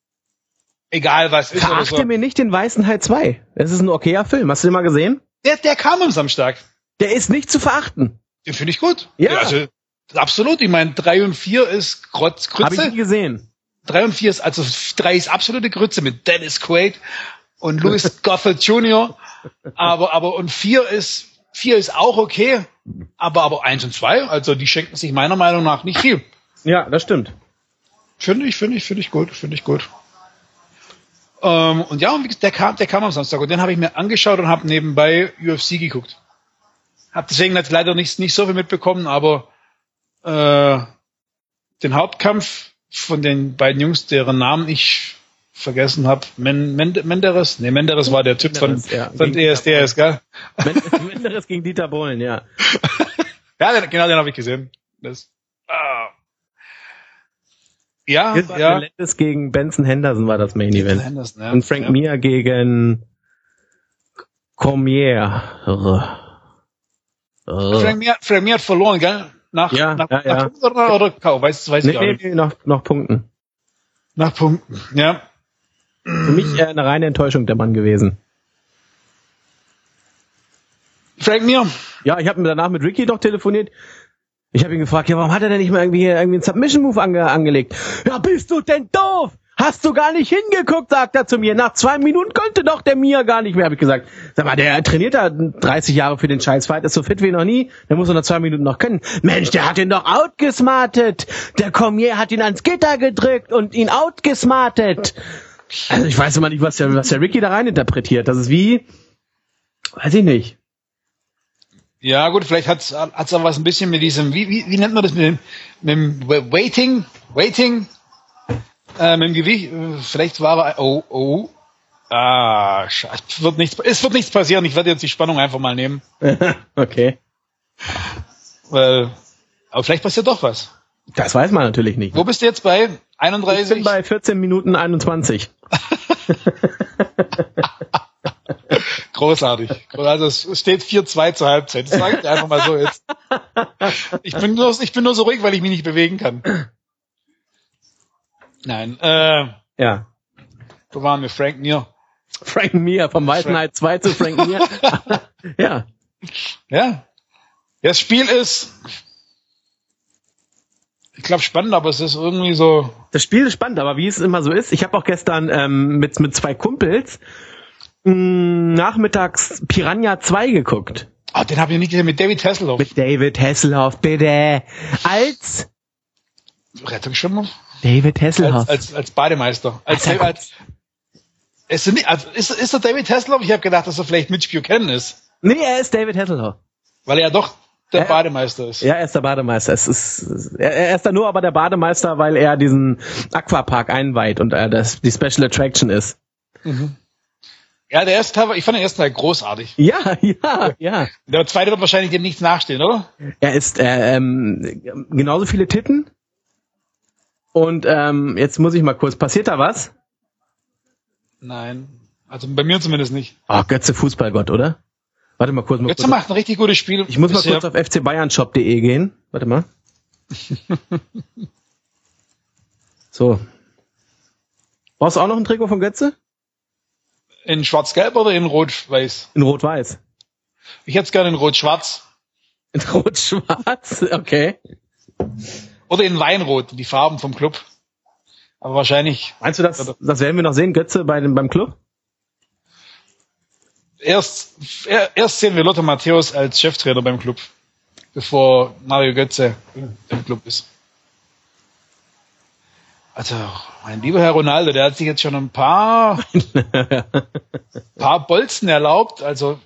[SPEAKER 1] Egal was ist oder
[SPEAKER 2] Verachte
[SPEAKER 1] so.
[SPEAKER 2] mir nicht den Weißen Hai zwei. Das ist ein okayer Film. Hast du den mal gesehen?
[SPEAKER 1] Der, der kam am Samstag.
[SPEAKER 2] Der ist nicht zu verachten.
[SPEAKER 1] Den finde ich gut.
[SPEAKER 2] Ja.
[SPEAKER 1] Also, absolut. Ich meine, drei und vier ist Grotz,
[SPEAKER 2] Habe ich
[SPEAKER 1] Grütze.
[SPEAKER 2] nie gesehen.
[SPEAKER 1] Drei und vier ist, also drei ist absolute Grütze mit Dennis Quaid und Louis Gossett Junior Aber, aber, und vier ist, vier ist auch okay. Aber, aber eins und zwei, also die schenken sich meiner Meinung nach nicht viel.
[SPEAKER 2] Ja, das stimmt.
[SPEAKER 1] Finde ich, finde ich, finde ich gut, finde ich gut. Ähm, und ja, und wie gesagt, der kam, der kam am Samstag und den habe ich mir angeschaut und habe nebenbei U F C geguckt. Hab deswegen jetzt leider nicht, nicht so viel mitbekommen, aber äh, den Hauptkampf von den beiden Jungs, deren Namen ich vergessen habe, Men, Men, Menderes, nee, Menderes war der Typ von,
[SPEAKER 2] Menderes, ja.
[SPEAKER 1] von D S D S, gell?
[SPEAKER 2] Menderes gegen Dieter Bohlen, ja.
[SPEAKER 1] Ja, den, genau, den habe ich gesehen. Das, ah. Ja,
[SPEAKER 2] Gilbert
[SPEAKER 1] ja.
[SPEAKER 2] Melendez gegen Benson Henderson war das Main Event.
[SPEAKER 1] Henderson, ja.
[SPEAKER 2] Und Frank
[SPEAKER 1] ja.
[SPEAKER 2] Mir gegen Cormier.
[SPEAKER 1] Frank Mir, Frank Mir hat verloren, gell? Nach,
[SPEAKER 2] Ja,
[SPEAKER 1] nach,
[SPEAKER 2] ja,
[SPEAKER 1] nach
[SPEAKER 2] ja.
[SPEAKER 1] Punkten oder, oder K O, weiß, weiß ich
[SPEAKER 2] Nee,
[SPEAKER 1] gar
[SPEAKER 2] nee,
[SPEAKER 1] nicht.
[SPEAKER 2] nee, noch, noch Punkten.
[SPEAKER 1] Nach Punkten, ja.
[SPEAKER 2] Für mich äh, eine reine Enttäuschung der Mann gewesen.
[SPEAKER 1] Frank Mir.
[SPEAKER 2] Ja, ich habe danach mit Ricky doch telefoniert. Ich habe ihn gefragt, ja, warum hat er denn nicht mal irgendwie, irgendwie einen Submission-Move ange- angelegt? Ja, bist du denn doof? Hast du gar nicht hingeguckt, sagt er zu mir. Nach zwei Minuten konnte doch der Mir gar nicht mehr, habe ich gesagt. Sag mal, der trainiert da dreißig Jahre für den Scheißfight, ist so fit wie noch nie. Der muss er nach zwei Minuten noch können. Mensch, der hat ihn doch outgesmartet. Der Cormier hat ihn ans Gitter gedrückt und ihn outgesmartet. Also ich weiß immer nicht, was der, was der Ricky da rein interpretiert. Das ist wie, weiß ich nicht.
[SPEAKER 1] Ja, gut, vielleicht hat's hat's aber was ein bisschen mit diesem, wie, wie, wie nennt man das mit dem, mit dem Waiting, Waiting, äh, mit dem Gewicht, vielleicht war er, oh, oh, ah, scheiße, wird nichts, es wird nichts passieren, ich werde jetzt die Spannung einfach mal nehmen.
[SPEAKER 2] Okay.
[SPEAKER 1] Weil, aber vielleicht passiert doch was.
[SPEAKER 2] Das weiß man natürlich nicht.
[SPEAKER 1] Wo bist du jetzt bei? einunddreißig?
[SPEAKER 2] Ich bin bei vierzehn Minuten einundzwanzig.
[SPEAKER 1] Großartig. Also es steht vier zwei zur Halbzeit. Das sage ich einfach mal so jetzt. Ich bin nur, ich bin nur so ruhig, weil ich mich nicht bewegen kann. Nein. Äh,
[SPEAKER 2] Ja.
[SPEAKER 1] Wo waren wir? Frank Mir.
[SPEAKER 2] Frank Mir, vom Weißenheit zwei zu Frank Mir. Ja.
[SPEAKER 1] Ja. Das Spiel ist, ich glaube, spannend, aber es ist irgendwie so.
[SPEAKER 2] Das Spiel ist spannend, aber wie es immer so ist, ich habe auch gestern ähm, mit mit zwei Kumpels mh, nachmittags Piranha zwei geguckt.
[SPEAKER 1] Oh, den habe ich nicht gesehen, mit David Hasselhoff.
[SPEAKER 2] Mit David Hasselhoff, bitte. Als
[SPEAKER 1] Rettungsschwimmer?
[SPEAKER 2] David Hasselhoff.
[SPEAKER 1] Als, als, als Bademeister. Als,
[SPEAKER 2] als,
[SPEAKER 1] als, ist, er nicht, also ist, ist er David Hasselhoff? Ich habe gedacht, dass er vielleicht Mitch Buchanan ist.
[SPEAKER 2] Nee, er ist David Hasselhoff.
[SPEAKER 1] Weil er ja doch der
[SPEAKER 2] Ja.
[SPEAKER 1] Bademeister ist.
[SPEAKER 2] Ja, er ist der Bademeister. Es ist, er, er ist da nur aber der Bademeister, weil er diesen Aquapark einweiht und er das die Special Attraction ist.
[SPEAKER 1] Mhm. Ja, der erste Teil, war- ich fand den ersten Teil großartig.
[SPEAKER 2] Ja, ja, ja.
[SPEAKER 1] Der zweite wird wahrscheinlich dem nichts nachstehen, oder?
[SPEAKER 2] Er ist äh, ähm, genauso viele Titten. Und ähm, jetzt muss ich mal kurz, passiert da was?
[SPEAKER 1] Nein. Also bei mir zumindest nicht.
[SPEAKER 2] Ach, Götze Fußballgott, oder? Warte mal kurz. Mal
[SPEAKER 1] Götze
[SPEAKER 2] kurz
[SPEAKER 1] macht ein richtig gutes Spiel.
[SPEAKER 2] ich muss mal
[SPEAKER 1] bisher.
[SPEAKER 2] kurz auf f c bayern shop punkt de gehen. Warte mal. So. Brauchst du auch noch ein Trikot von Götze?
[SPEAKER 1] In schwarz-gelb oder in rot-weiß?
[SPEAKER 2] In Rot-Weiß.
[SPEAKER 1] Ich hätte es gerne in rot-schwarz.
[SPEAKER 2] In Rot-Schwarz? Okay.
[SPEAKER 1] Oder in Weinrot, die Farben vom Club. Aber wahrscheinlich
[SPEAKER 2] Meinst du, das, das werden wir noch sehen, Götze bei dem, beim Club?
[SPEAKER 1] erst, er- erst sehen wir Lothar Matthäus als Cheftrainer beim Club, bevor Mario Götze im Club ist. Also, mein lieber Herr Ronaldo, der hat sich jetzt schon ein paar, paar Bolzen erlaubt. Also,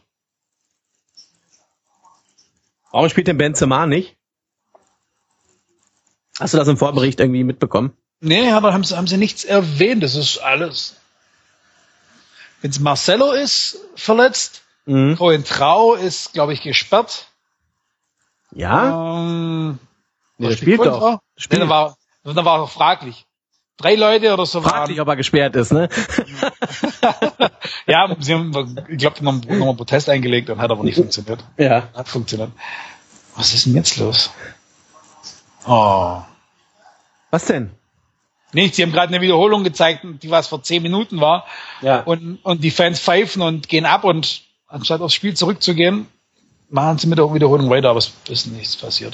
[SPEAKER 2] Warum spielt denn Benzema nicht? Hast du das im Vorbericht irgendwie mitbekommen?
[SPEAKER 1] nee, aber haben sie, haben sie nichts erwähnt. Das ist alles. Wenn's Marcelo ist, verletzt.
[SPEAKER 2] Mhm.
[SPEAKER 1] Coentrao ist, glaube ich, gesperrt.
[SPEAKER 2] Ja?
[SPEAKER 1] Ähm,
[SPEAKER 2] Nee,
[SPEAKER 1] was
[SPEAKER 2] der spielt
[SPEAKER 1] Coentrao?
[SPEAKER 2] doch.
[SPEAKER 1] Nee,
[SPEAKER 2] Spielt.
[SPEAKER 1] dann war, dann war er fraglich. Drei Leute oder so
[SPEAKER 2] Frag dich,
[SPEAKER 1] waren.
[SPEAKER 2] ob er gesperrt ist, ne?
[SPEAKER 1] Ja, sie haben, ich glaube, noch, noch mal Protest eingelegt und hat aber nicht funktioniert.
[SPEAKER 2] Ja.
[SPEAKER 1] Hat funktioniert. Was ist denn jetzt los? Oh.
[SPEAKER 2] Was denn?
[SPEAKER 1] Nichts, sie haben gerade eine Wiederholung gezeigt, die was vor zehn Minuten war.
[SPEAKER 2] Ja.
[SPEAKER 1] Und, und die Fans pfeifen und gehen ab und anstatt aufs Spiel zurückzugehen, machen sie mit der Wiederholung weiter, aber es ist nichts passiert.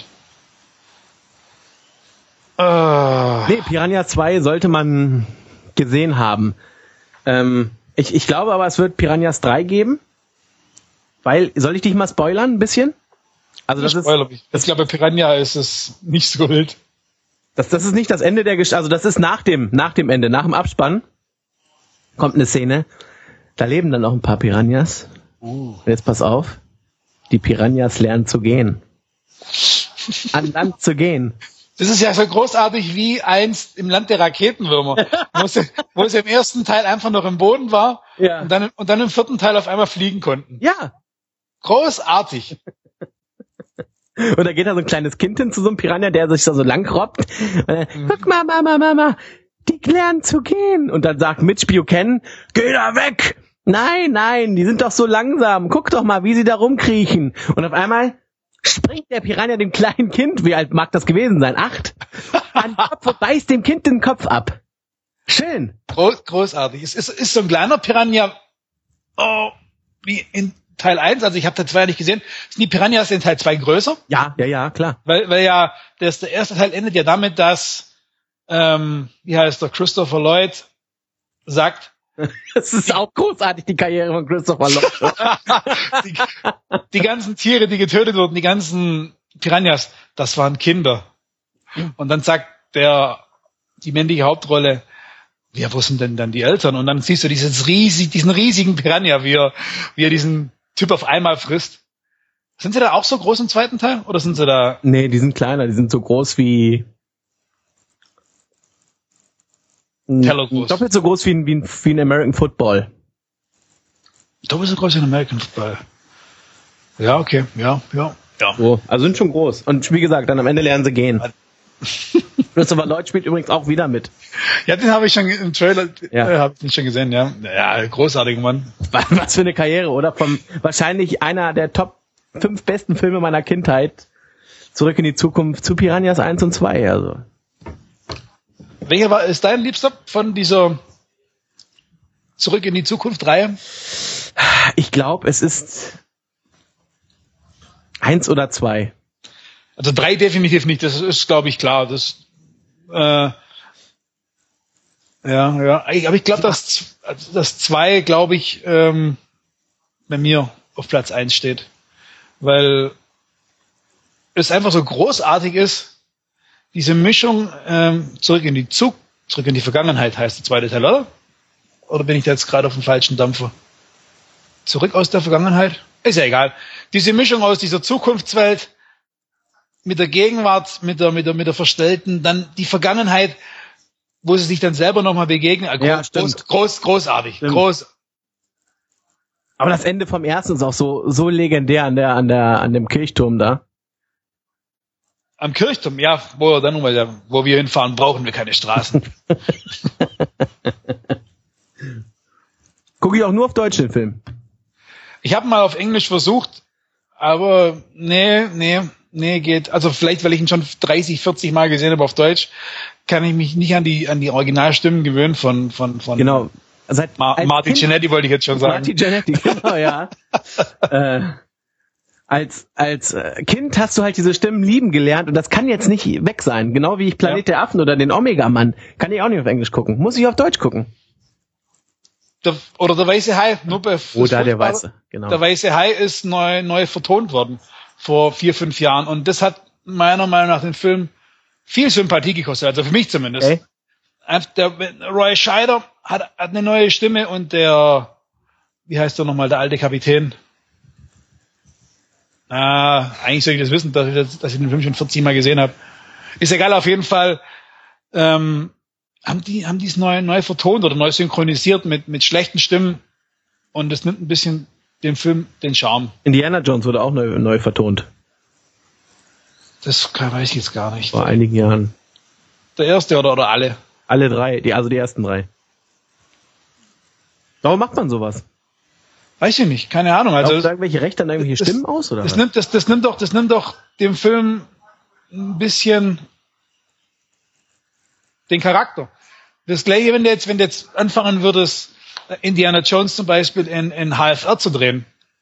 [SPEAKER 1] Äh,
[SPEAKER 2] Nee, Piranha zwei sollte man gesehen haben. Ähm, ich, ich glaube aber, es wird Piranhas drei geben. Weil, soll ich dich mal spoilern, ein bisschen? Also das ist,
[SPEAKER 1] Spoiler mich. Ich glaube, bei Piranha ist es nicht so wild.
[SPEAKER 2] das, das ist nicht das Ende der Geschichte, also das ist nach dem, nach dem Ende, nach dem Abspann kommt eine Szene, da leben dann auch ein paar Piranhas.
[SPEAKER 1] Uh.
[SPEAKER 2] Und jetzt pass auf, die Piranhas lernen zu gehen. An Land zu gehen.
[SPEAKER 1] Das ist ja so großartig wie einst im Land der Raketenwürmer, wo sie, wo sie im ersten Teil einfach noch im Boden war
[SPEAKER 2] Ja.
[SPEAKER 1] und dann, und dann im vierten Teil auf einmal fliegen konnten.
[SPEAKER 2] Ja.
[SPEAKER 1] Großartig.
[SPEAKER 2] Und da geht da so ein kleines Kind hin zu so einem Piranha, der sich da so lang robbt. Und dann, guck mal, Mama, Mama, die lernen zu gehen. Und dann sagt Mitch Buchanan, geh da weg. Nein, nein, die sind doch so langsam. Guck doch mal, wie sie da rumkriechen. Und auf einmal springt der Piranha dem kleinen Kind, wie alt mag das gewesen sein? Acht? An den Kopf und beißt dem Kind den Kopf ab. Schön.
[SPEAKER 1] Groß, großartig. Es ist, ist so ein kleiner Piranha, oh, wie in Teil eins, also ich habe Teil zwei ja nicht gesehen, sind die Piranhas in Teil zwei größer?
[SPEAKER 2] Ja, ja, ja, klar.
[SPEAKER 1] Weil, weil ja, das, der erste Teil endet ja damit, dass, ähm, wie heißt der, Christopher Lloyd sagt,
[SPEAKER 2] Das ist auch großartig, die Karriere von Christopher Lloyd.
[SPEAKER 1] die, die ganzen Tiere, die getötet wurden, die ganzen Piranhas, das waren Kinder. Und dann sagt der, die männliche Hauptrolle, ja, wo sind denn dann die Eltern? Und dann siehst du dieses riesig, diesen riesigen Piranha, wie er, wie er diesen Typ auf einmal frisst. Sind sie da auch so groß im zweiten Teil? Oder sind sie da?
[SPEAKER 2] Nee, die sind kleiner, die sind so groß wie
[SPEAKER 1] Teller groß.
[SPEAKER 2] doppelt so groß wie ein, wie ein, wie ein American Football.
[SPEAKER 1] Doppelt so groß wie ein American Football. Ja, okay, ja, ja, ja.
[SPEAKER 2] So, also sind schon groß. Und wie gesagt, dann am Ende lernen sie gehen. Christopher Lloyd spielt übrigens auch wieder mit.
[SPEAKER 1] Ja, den habe ich schon im Trailer,
[SPEAKER 2] Ja.
[SPEAKER 1] äh, habe ich schon gesehen, ja. Ja, großartiger Mann.
[SPEAKER 2] Was für eine Karriere, oder? Vom wahrscheinlich einer der Top fünf besten Filme meiner Kindheit. Zurück in die Zukunft zu Piranhas eins und zwei, also.
[SPEAKER 1] Welcher war, ist dein Liebster von dieser Zurück in die Zukunft Reihe?
[SPEAKER 2] Ich glaube, es ist eins oder zwei.
[SPEAKER 1] Also drei definitiv nicht, das ist, glaube ich, klar. Das, äh, ja, ja. Ich- Aber ich glaube, dass also das zwei, glaube ich, ähm, bei mir auf Platz eins steht. Weil es einfach so großartig ist, diese Mischung ähm, zurück in die Zug, zurück in die Vergangenheit heißt der zweite Teil, oder? Oder bin ich da jetzt gerade auf dem falschen Dampfer? Zurück aus der Vergangenheit? Ist ja egal. Diese Mischung aus dieser Zukunftswelt mit der Gegenwart, mit der, mit der, mit der verstellten, dann die Vergangenheit, wo sie sich dann selber nochmal begegnen. Äh,
[SPEAKER 2] Ja,
[SPEAKER 1] groß,
[SPEAKER 2] stimmt.
[SPEAKER 1] groß, groß, großartig.
[SPEAKER 2] Stimmt.
[SPEAKER 1] Groß.
[SPEAKER 2] Aber das Ende vom ersten ist auch so, so legendär an der, an der, an dem Kirchturm da.
[SPEAKER 1] Am Kirchturm, ja, wo, dann, weil, wo wir hinfahren, brauchen wir keine Straßen.
[SPEAKER 2] Gucke ich auch nur auf Deutsch den Film.
[SPEAKER 1] Ich habe mal auf Englisch versucht, aber nee, nee, nee, geht. Also vielleicht, weil ich ihn schon dreißig, vierzig Mal gesehen habe auf Deutsch, kann ich mich nicht an die an die Originalstimmen gewöhnen von von von
[SPEAKER 2] Genau. Seit,
[SPEAKER 1] Ma
[SPEAKER 2] als
[SPEAKER 1] Martin
[SPEAKER 2] Kind-
[SPEAKER 1] Cinetti wollte ich jetzt schon sagen.
[SPEAKER 2] Martin Giannetti, genau, ja. äh, als als äh, Kind hast du halt diese Stimmen lieben gelernt und das kann jetzt nicht weg sein. Genau wie ich Planet der Affen oder den Omega-Mann. Kann ich auch nicht auf Englisch gucken. Muss ich auf Deutsch gucken.
[SPEAKER 1] Der, oder der Weiße Hai, nur bei
[SPEAKER 2] Oder der Weiße, genau.
[SPEAKER 1] Der Weiße Hai ist neu neu vertont worden vor vier, fünf Jahren und das hat meiner Meinung nach den Film viel Sympathie gekostet, also für mich zumindest.
[SPEAKER 2] Okay.
[SPEAKER 1] Einfach Der Roy Scheider hat, hat eine neue Stimme und der, wie heißt der nochmal, der alte Kapitän? Ah, eigentlich soll ich das wissen, dass ich, das, dass ich den Film schon vierzig Mal gesehen habe. Ist egal, auf jeden Fall ähm, haben die haben die es neu neu vertont oder neu synchronisiert mit mit schlechten Stimmen und das nimmt ein bisschen dem Film den Charme.
[SPEAKER 2] Indiana Jones wurde auch neu, neu vertont.
[SPEAKER 1] Das kann, weiß ich jetzt gar nicht.
[SPEAKER 2] Vor einigen Jahren.
[SPEAKER 1] Der erste oder oder alle?
[SPEAKER 2] Alle drei, die, also die ersten drei. Warum macht man sowas?
[SPEAKER 1] Weiß ich nicht, keine Ahnung. Also
[SPEAKER 2] Also irgendwelche Rechte an irgendwelche
[SPEAKER 1] das-
[SPEAKER 2] Stimmen aus, oder
[SPEAKER 1] das
[SPEAKER 2] was?
[SPEAKER 1] nimmt das das nimmt doch das nimmt doch dem Film ein bisschen den Charakter. Das gleiche, wenn du jetzt wenn du jetzt anfangen würdest, Indiana Jones zum Beispiel in in H F R zu drehen.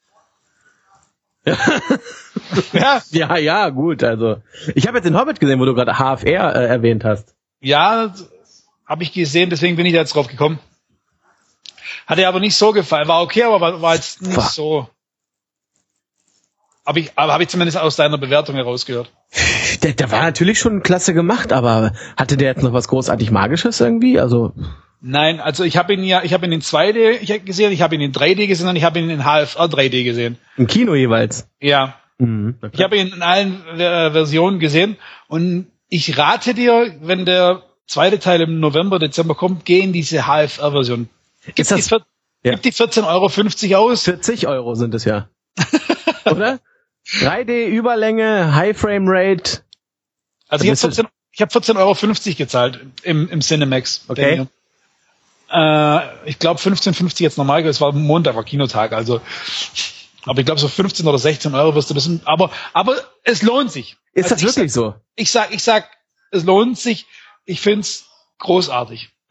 [SPEAKER 1] ja,
[SPEAKER 2] Ja, ja, gut, also. Ich habe jetzt den Hobbit gesehen, wo du gerade H F R äh, erwähnt hast.
[SPEAKER 1] ja, habe ich gesehen, deswegen bin ich da jetzt drauf gekommen. Hat er aber nicht so gefallen. War okay, aber war, war jetzt nicht
[SPEAKER 2] Fuck.
[SPEAKER 1] so. Aber ich, aber habe ich zumindest aus deiner Bewertung herausgehört.
[SPEAKER 2] Der, der war natürlich schon klasse gemacht, aber hatte der jetzt noch was großartig Magisches irgendwie? Also,
[SPEAKER 1] Nein, also ich habe ihn ja, ich habe ihn in zwei D ich hab gesehen, ich habe ihn in drei D gesehen und ich habe ihn in H F R drei D gesehen.
[SPEAKER 2] im Kino jeweils.
[SPEAKER 1] Ja,
[SPEAKER 2] Mhm.
[SPEAKER 1] ich habe ihn in allen äh, Versionen gesehen und ich rate dir, wenn der zweite Teil im November, Dezember kommt, geh in diese H F R-Version. Gib,
[SPEAKER 2] Ist das-
[SPEAKER 1] die vier-
[SPEAKER 2] ja.
[SPEAKER 1] gib die vierzehn Euro fünfzig aus.
[SPEAKER 2] vierzig Euro sind es ja. Oder? drei D, Überlänge, High Frame Rate.
[SPEAKER 1] Also ich habe
[SPEAKER 2] bist du-
[SPEAKER 1] vierzehn, ich hab vierzehn Euro fünfzig gezahlt im, im Cinemax.
[SPEAKER 2] Okay.
[SPEAKER 1] Äh, ich glaube fünfzehn fünfzig jetzt normal, es war Montag, war Kinotag, also aber ich glaube so fünfzehn oder sechzehn Euro wirst du das, aber aber es lohnt sich.
[SPEAKER 2] Ist
[SPEAKER 1] Also
[SPEAKER 2] das
[SPEAKER 1] ich
[SPEAKER 2] wirklich so?
[SPEAKER 1] Ich sag, ich sag, es lohnt sich. Ich find's großartig.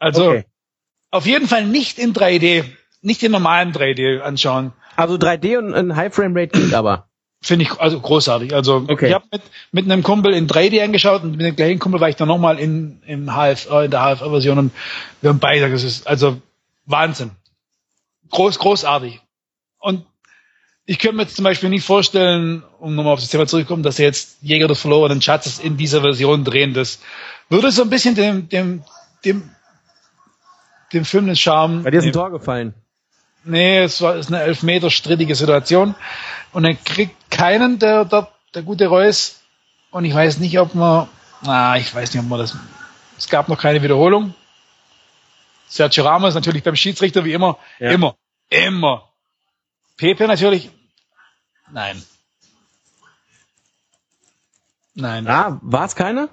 [SPEAKER 1] Also
[SPEAKER 2] Okay.
[SPEAKER 1] auf jeden Fall nicht in drei D, nicht in normalen drei D anschauen.
[SPEAKER 2] Also drei D und ein High Frame Rate geht aber.
[SPEAKER 1] Finde ich also großartig. Also
[SPEAKER 2] Okay.
[SPEAKER 1] ich habe mit, mit einem Kumpel in drei D angeschaut und mit dem gleichen Kumpel war ich dann nochmal in, im H F R, in der H F R-Version und wir haben beide gesagt, das ist also Wahnsinn. Groß, großartig. Und ich könnte mir jetzt zum Beispiel nicht vorstellen, um nochmal auf das Thema zurückzukommen, dass sie jetzt Jäger des verlorenen Schatzes in dieser Version drehen. Das würde so ein bisschen dem, dem, dem, dem Film den Charme.
[SPEAKER 2] Bei dir ist ein Tor gefallen.
[SPEAKER 1] Nee, es war ist eine elf Meter strittige Situation. Und er kriegt keinen, der, der, der gute Reus. Und ich weiß nicht, ob man, na, ich weiß nicht, ob man das, es gab noch keine Wiederholung. Sergio Ramos natürlich beim Schiedsrichter wie immer,
[SPEAKER 2] Ja.
[SPEAKER 1] immer, immer. Pepe natürlich, nein. Nein.
[SPEAKER 2] Ah, war es keiner?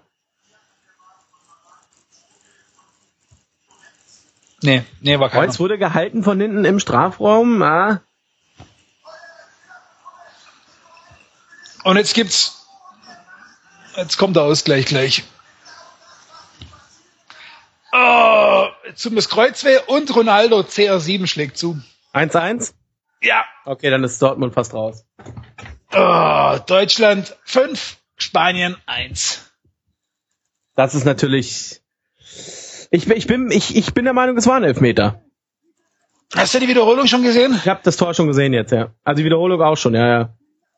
[SPEAKER 1] Nee, nee, war keiner.
[SPEAKER 2] Reus wurde gehalten von hinten im Strafraum. Ah.
[SPEAKER 1] Und jetzt gibt's, jetzt kommt der Ausgleich gleich. Oh, jetzt tut mir das Kreuz weh und Ronaldo C R sieben schlägt zu.
[SPEAKER 2] eins eins?
[SPEAKER 1] Ja.
[SPEAKER 2] Okay, dann ist Dortmund fast raus.
[SPEAKER 1] Oh, Deutschland fünf, Spanien eins.
[SPEAKER 2] Das ist natürlich... Ich, bin- ich, bin, ich, ich bin der Meinung, es war ein Elfmeter.
[SPEAKER 1] Hast du die Wiederholung schon gesehen?
[SPEAKER 2] Ich habe das Tor schon gesehen jetzt, ja. Also die Wiederholung auch schon, ja, ja.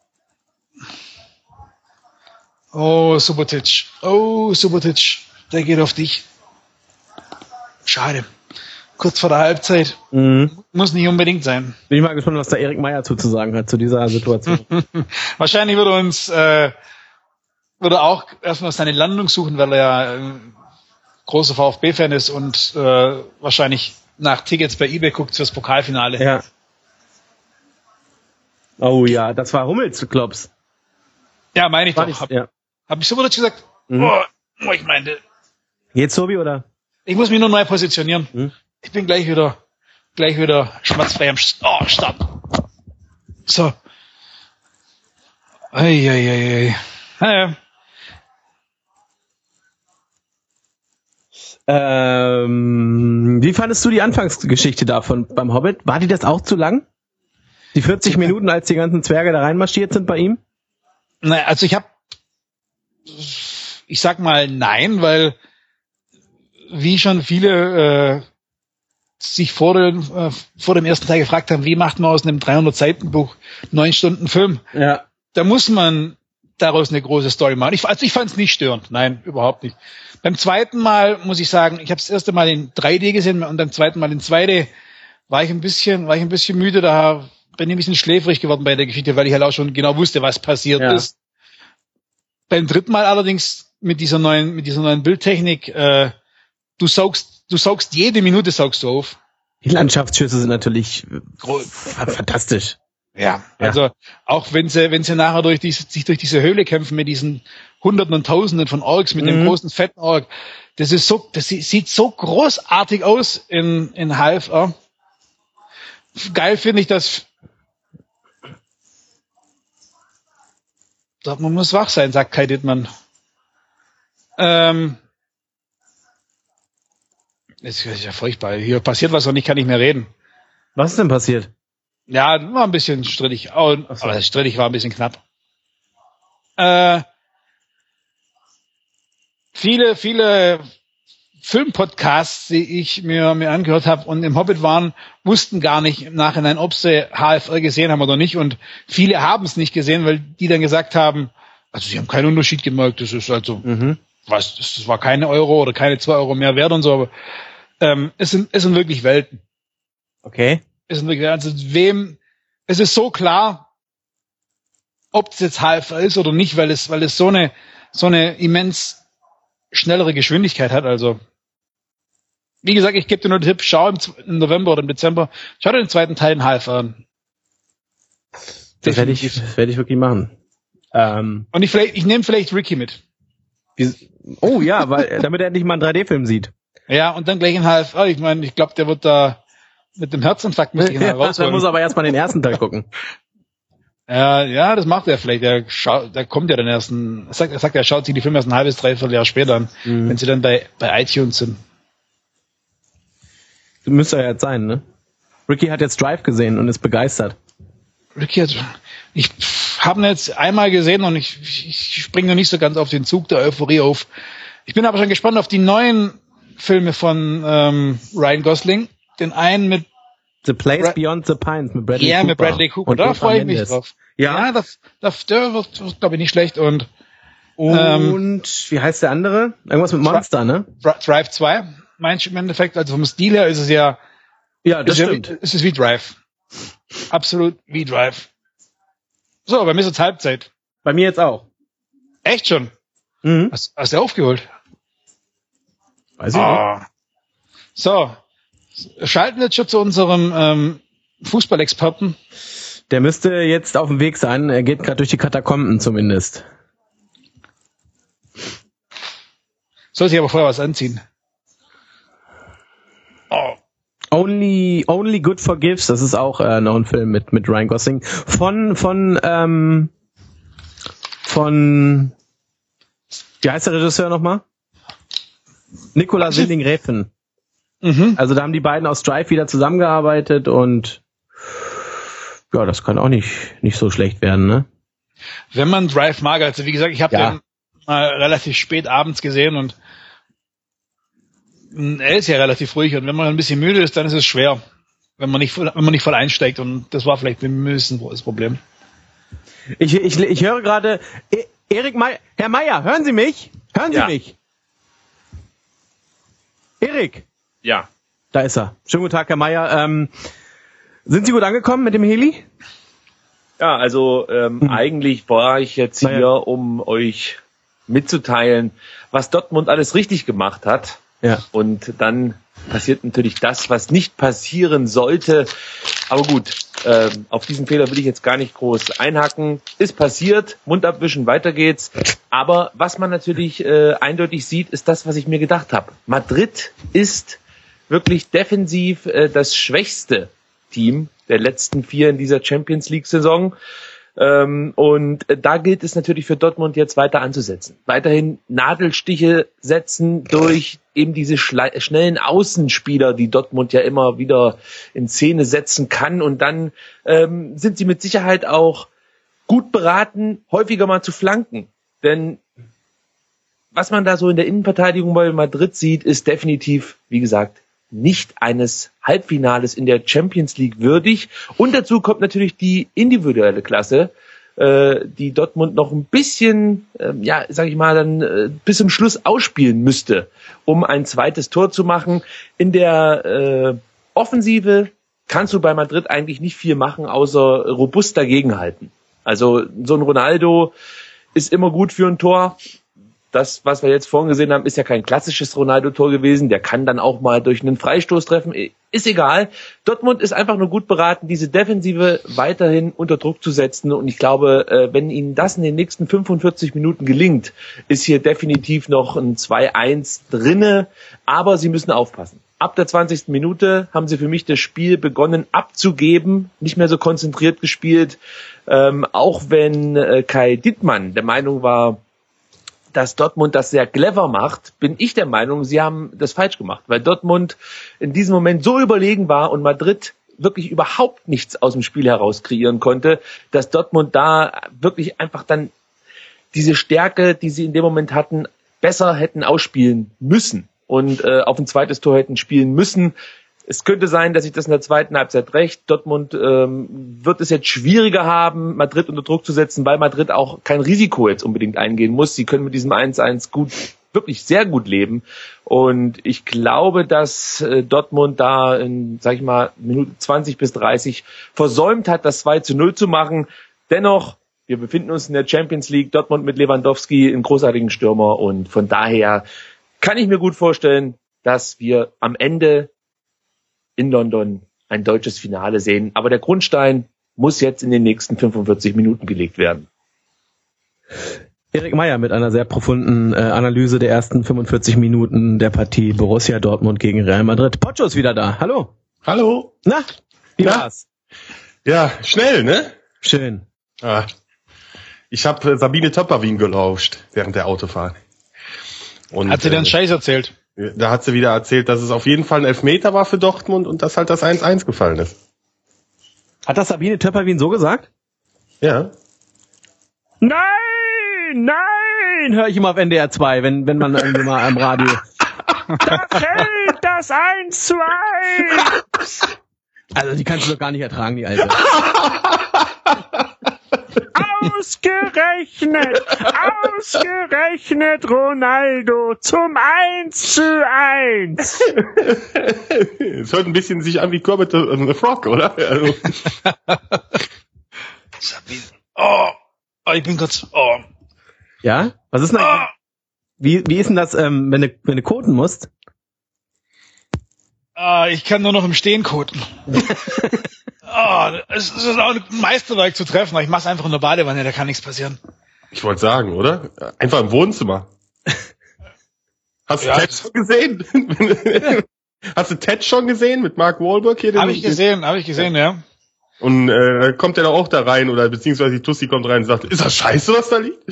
[SPEAKER 1] Oh, Subotic. Oh, Subotic. Der geht auf dich. Schade. Kurz vor der Halbzeit.
[SPEAKER 2] Mhm.
[SPEAKER 1] Muss nicht unbedingt sein.
[SPEAKER 2] Bin ich mal gespannt, was da Erik Meyer zuzusagen hat zu dieser Situation.
[SPEAKER 1] Wahrscheinlich würde uns, äh, würde auch erstmal seine Landung suchen, weil er ja äh, großer VfB-Fan ist und äh, wahrscheinlich nach Tickets bei eBay guckt fürs Pokalfinale.
[SPEAKER 2] Ja. Oh ja, das war Hummels, Klops.
[SPEAKER 1] Ja, meine ich
[SPEAKER 2] War
[SPEAKER 1] doch.
[SPEAKER 2] nicht,
[SPEAKER 1] Hab,
[SPEAKER 2] ja.
[SPEAKER 1] hab ich Subotic gesagt?
[SPEAKER 2] Mhm.
[SPEAKER 1] Oh, oh, ich meinte,
[SPEAKER 2] Geht's, Tobi, oder?
[SPEAKER 1] ich muss mich nur neu positionieren.
[SPEAKER 2] Mhm.
[SPEAKER 1] Ich bin gleich wieder, gleich wieder schmerzfrei am St- oh, Start. So. Eieiei. Naja.
[SPEAKER 2] Ähm, wie fandest du die Anfangsgeschichte davon beim Hobbit? War die das auch zu lang? Die vierzig Minuten, als die ganzen Zwerge da reinmarschiert sind bei ihm?
[SPEAKER 1] Naja, also ich habe, ich sag mal nein, weil wie schon viele äh, sich vor dem, äh, vor dem ersten Teil gefragt haben, wie macht man aus einem dreihundert Seiten Buch neun Stunden Film?
[SPEAKER 2] Ja.
[SPEAKER 1] Da muss man daraus eine große Story machen. Ich, also ich fand es nicht störend, nein, überhaupt nicht. Beim zweiten Mal muss ich sagen, ich habe das erste Mal in drei D gesehen und beim zweiten Mal in zwei D war ich ein bisschen, war ich ein bisschen müde, da bin ich ein bisschen schläfrig geworden bei der Geschichte, weil ich halt auch schon genau wusste, was passiert
[SPEAKER 2] Ja.
[SPEAKER 1] ist. Beim dritten Mal allerdings mit dieser neuen, mit dieser neuen Bildtechnik, äh, du saugst, du saugst jede Minute saugst du auf.
[SPEAKER 2] Die Landschaftsschüsse sind natürlich
[SPEAKER 1] Gro-
[SPEAKER 2] fa- fantastisch.
[SPEAKER 1] Ja,
[SPEAKER 2] Ja.
[SPEAKER 1] also auch wenn sie, wenn sie nachher durch diese, sich durch diese Höhle kämpfen mit diesen Hunderten und Tausenden von Orks, mit
[SPEAKER 2] Mhm.
[SPEAKER 1] dem großen fetten Ork, das ist so, das sie- sieht so großartig aus in, in H F R. Geil finde ich, dass man muss wach sein, sagt Kai Dittmann. Ähm, das ist ja furchtbar. Hier passiert was und ich kann nicht mehr reden.
[SPEAKER 2] Was ist denn passiert?
[SPEAKER 1] Ja, war ein bisschen strittig. Oh,
[SPEAKER 2] Ach so.
[SPEAKER 1] aber das strittig war ein bisschen knapp. Äh, viele, viele Filmpodcasts, die ich mir, mir angehört habe und im Hobbit waren, wussten gar nicht im Nachhinein, ob sie H F R gesehen haben oder nicht. Und viele haben es nicht gesehen, weil die dann gesagt haben, also sie haben keinen Unterschied gemerkt. Das ist also,
[SPEAKER 2] Mhm.
[SPEAKER 1] was, das war keine Euro oder keine zwei Euro mehr wert und so. Aber ähm, es sind, es sind wirklich Welten.
[SPEAKER 2] Okay.
[SPEAKER 1] Es sind wirklich, also wem, es ist so klar, ob es jetzt H F R ist oder nicht, weil es, weil es so eine, so eine immens schnellere Geschwindigkeit hat. Also, wie gesagt, ich gebe dir nur den Tipp, schau im, Z- im November oder im Dezember, schau dir den zweiten Teil in H F R an.
[SPEAKER 2] Das werde ich,
[SPEAKER 1] Definitiv.
[SPEAKER 2] das werde ich wirklich machen. Ähm,
[SPEAKER 1] Und ich vielleicht, ich nehme vielleicht Ricky mit.
[SPEAKER 2] wie, oh ja, weil damit er endlich mal einen drei D-Film sieht.
[SPEAKER 1] Ja, und dann gleich in H F R. Ich meine, ich glaube, der wird da mit dem Herzinfarkt muss ich ihn
[SPEAKER 2] Ja,
[SPEAKER 1] rausholen.
[SPEAKER 2] dann muss er aber erstmal den ersten Teil gucken.
[SPEAKER 1] Ja, ja, das macht er vielleicht. Der, schaut, der kommt ja dann erst ein, er sagt, er sagt, er schaut sich die Filme erst ein halbes, dreiviertel Jahr später an,
[SPEAKER 2] Mhm.
[SPEAKER 1] wenn sie dann bei, bei iTunes sind.
[SPEAKER 2] Müsste ja jetzt sein, ne? Ricky hat jetzt Drive gesehen und ist begeistert.
[SPEAKER 1] Ricky hat, ich habe ihn jetzt einmal gesehen und ich, ich springe noch nicht so ganz auf den Zug der Euphorie auf. Ich bin aber schon gespannt auf die neuen Filme von ähm, Ryan Gosling. Den einen mit
[SPEAKER 2] The Place
[SPEAKER 1] Bra-
[SPEAKER 2] Beyond the Pines mit Bradley
[SPEAKER 1] ja,
[SPEAKER 2] Cooper.
[SPEAKER 1] mit Bradley Cooper.
[SPEAKER 2] Und
[SPEAKER 1] Da
[SPEAKER 2] Eva
[SPEAKER 1] freue ich mich
[SPEAKER 2] Mendes.
[SPEAKER 1] drauf.
[SPEAKER 2] Ja,
[SPEAKER 1] Ja, das, das, der wird, wird glaube ich, nicht schlecht. Und
[SPEAKER 2] und
[SPEAKER 1] ähm,
[SPEAKER 2] wie heißt der andere? Irgendwas mit Monster, ne?
[SPEAKER 1] Dri- Drive zwei, meinst du im Endeffekt? Also vom Stil her ist es ja,
[SPEAKER 2] Ja, das
[SPEAKER 1] ist ja
[SPEAKER 2] stimmt.
[SPEAKER 1] wie, ist es wie Drive. Absolut wie Drive. So, bei mir ist jetzt Halbzeit.
[SPEAKER 2] Bei mir jetzt auch.
[SPEAKER 1] Echt schon?
[SPEAKER 2] Mhm.
[SPEAKER 1] Hast, hast du aufgeholt?
[SPEAKER 2] Weiß ich nicht.
[SPEAKER 1] Ah. So, schalten wir jetzt schon zu unserem ähm, Fußballexperten.
[SPEAKER 2] Der müsste jetzt auf dem Weg sein. Er geht gerade durch die Katakomben zumindest.
[SPEAKER 1] Soll sich aber vorher was anziehen. Oh.
[SPEAKER 2] Only Only Good Forgives, das ist auch äh, noch ein Film mit mit Ryan Gosling von von ähm, von wie heißt der Regisseur nochmal? Nicolas Winding Refn.
[SPEAKER 1] Mhm.
[SPEAKER 2] Also da haben die beiden aus Drive wieder zusammengearbeitet und ja, das kann auch nicht nicht so schlecht werden, ne?
[SPEAKER 1] Wenn man Drive mag, also wie gesagt, ich habe
[SPEAKER 2] Ja.
[SPEAKER 1] den mal relativ spät abends gesehen und mh, er ist ja relativ ruhig und wenn man ein bisschen müde ist, dann ist es schwer, wenn man nicht voll, wenn man nicht voll einsteigt und das war vielleicht ein bisschen das Problem.
[SPEAKER 2] Ich ich ich höre gerade E- Erik Meier, Herr Meier, hören Sie mich? Hören Sie
[SPEAKER 4] Ja.
[SPEAKER 2] mich? Erik,
[SPEAKER 4] Ja.
[SPEAKER 2] da ist er. Schönen guten Tag, Herr Meier. Ähm, sind Sie gut angekommen mit dem Heli?
[SPEAKER 4] Ja, also ähm,
[SPEAKER 2] Hm.
[SPEAKER 4] eigentlich war ich jetzt
[SPEAKER 2] Naja.
[SPEAKER 4] hier, um euch mitzuteilen, was Dortmund alles richtig gemacht hat.
[SPEAKER 2] Ja.
[SPEAKER 4] Und dann passiert natürlich das, was nicht passieren sollte. Aber gut, ähm, auf diesen Fehler will ich jetzt gar nicht groß einhacken. Ist passiert, Mund abwischen, weiter geht's. Aber was man natürlich äh, eindeutig sieht, ist das, was ich mir gedacht habe. Madrid ist wirklich defensiv äh, das schwächste Team der letzten vier in dieser Champions League-Saison. Ähm, und äh, da gilt es natürlich für Dortmund jetzt weiter anzusetzen. Weiterhin Nadelstiche setzen durch eben diese schle- schnellen Außenspieler, die Dortmund ja immer wieder in Szene setzen kann. Und dann ähm, sind sie mit Sicherheit auch gut beraten, häufiger mal zu flanken. Denn was man da so in der Innenverteidigung bei Madrid sieht, ist definitiv, wie gesagt, nicht eines Halbfinales in der Champions League würdig. Und dazu kommt natürlich die individuelle Klasse, äh, die Dortmund noch ein bisschen, äh, ja, sag ich mal, dann äh, bis zum Schluss ausspielen müsste, um ein zweites Tor zu machen. In der äh, Offensive kannst du bei Madrid eigentlich nicht viel machen, außer robust dagegenhalten. Also so ein Ronaldo ist immer gut für ein Tor. Das, was wir jetzt vorhin gesehen haben, ist ja kein klassisches Ronaldo-Tor gewesen. Der kann dann auch mal durch einen Freistoß treffen. Ist egal. Dortmund ist einfach nur gut beraten, diese Defensive weiterhin unter Druck zu setzen. Und ich glaube, wenn ihnen das in den nächsten fünfundvierzig Minuten gelingt, ist hier definitiv noch ein zwei eins drinne. Aber sie müssen aufpassen. Ab der zwanzigsten Minute haben sie für mich das Spiel begonnen abzugeben, nicht mehr so konzentriert gespielt. Ähm, auch wenn äh, Kai Dittmann der Meinung war, dass Dortmund das sehr clever macht, bin ich der Meinung, sie haben das falsch gemacht, weil Dortmund in diesem Moment so überlegen war und Madrid wirklich überhaupt nichts aus dem Spiel heraus kreieren konnte, dass Dortmund da wirklich einfach dann diese Stärke, die sie in dem Moment hatten, besser hätten ausspielen müssen und äh, auf ein zweites Tor hätten spielen müssen. Es könnte sein, dass sich das in der zweiten Halbzeit rächt. Dortmund ähm, wird es jetzt schwieriger haben, Madrid unter Druck zu setzen, weil Madrid auch kein Risiko jetzt unbedingt eingehen muss. Sie können mit diesem eins eins gut, wirklich sehr gut leben. Und ich glaube, dass äh, Dortmund da in, sag ich mal, Minute zwanzig bis dreißig versäumt hat, das zwei zu null zu machen. Dennoch, wir befinden uns in der Champions League. Dortmund mit Lewandowski, einen großartigen Stürmer. Und von daher kann ich mir gut vorstellen, dass wir am Ende in London ein deutsches Finale sehen. Aber der Grundstein muss jetzt in den nächsten fünfundvierzig Minuten gelegt werden.
[SPEAKER 2] Erik Meier mit einer sehr profunden äh, Analyse der ersten fünfundvierzig Minuten der Partie Borussia Dortmund gegen Real Madrid. Pocho ist wieder da. Hallo.
[SPEAKER 3] Hallo.
[SPEAKER 2] Na, wie
[SPEAKER 3] Na?
[SPEAKER 2] war's?
[SPEAKER 3] Ja, schnell, ne?
[SPEAKER 2] Schön.
[SPEAKER 3] Ah. Ich habe äh, Sabine Töpperwien gelauscht während der Autofahrt. Und,
[SPEAKER 1] Hat sie
[SPEAKER 3] äh,
[SPEAKER 1] denn Scheiß erzählt?
[SPEAKER 3] Da hat sie wieder erzählt, dass es auf jeden Fall ein Elfmeter war für Dortmund und dass halt das eins eins gefallen ist.
[SPEAKER 2] Hat das Sabine Töpperwien so gesagt?
[SPEAKER 3] Ja.
[SPEAKER 2] Nein, nein, höre ich immer auf N D R zwei, wenn, wenn man irgendwie mal am Radio. Da fällt das eins zu eins. Also die kannst du doch gar nicht ertragen, die Alte. Ausgerechnet, ausgerechnet Ronaldo zum eins zu eins.
[SPEAKER 3] Es hört ein bisschen sich an wie Kermit the, the Frog, oder? Also.
[SPEAKER 1] Oh, oh, ich bin kurz. Oh.
[SPEAKER 2] Ja? Was ist denn
[SPEAKER 1] Oh.
[SPEAKER 2] Wie, wie ist denn das, ähm, wenn du, wenn du koten musst?
[SPEAKER 1] Ah, ich kann nur noch im Stehen koten. Oh, es ist auch ein Meisterwerk zu treffen, aber ich mach's einfach in der Badewanne, da kann nichts passieren.
[SPEAKER 3] Ich wollte sagen, oder? Einfach im Wohnzimmer. Hast du
[SPEAKER 1] Ja.
[SPEAKER 3] Ted schon gesehen? Hast du Ted schon gesehen mit Mark Wahlberg hier?
[SPEAKER 1] Habe ich gesehen, habe ich gesehen, ja.
[SPEAKER 3] Und äh, kommt er da auch da rein, oder beziehungsweise die Tussi kommt rein und sagt, ist das scheiße, was da liegt?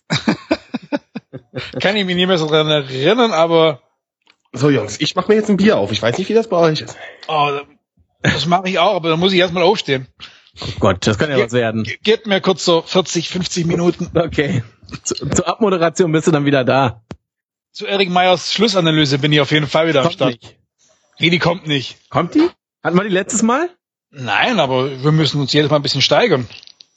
[SPEAKER 1] Kann ich mich nicht mehr so dran erinnern, aber
[SPEAKER 3] So Jungs, ich mach mir jetzt ein Bier auf. Ich weiß nicht, wie das bei euch ist.
[SPEAKER 1] oh, das mache ich auch, aber dann muss ich erstmal aufstehen.
[SPEAKER 2] Oh Gott, das kann ja was werden.
[SPEAKER 1] Ge- Gebt mir kurz so vierzig, fünfzig Minuten.
[SPEAKER 2] Okay. Zu, zur Abmoderation bist du dann wieder da.
[SPEAKER 1] Zu Erik Meyers Schlussanalyse bin ich auf jeden Fall wieder am
[SPEAKER 2] Kommt
[SPEAKER 1] Start.
[SPEAKER 2] nicht.
[SPEAKER 1] Nee, die kommt nicht.
[SPEAKER 2] Kommt die? Hatten wir die letztes Mal?
[SPEAKER 1] Nein, aber wir müssen uns jedes Mal ein bisschen steigern.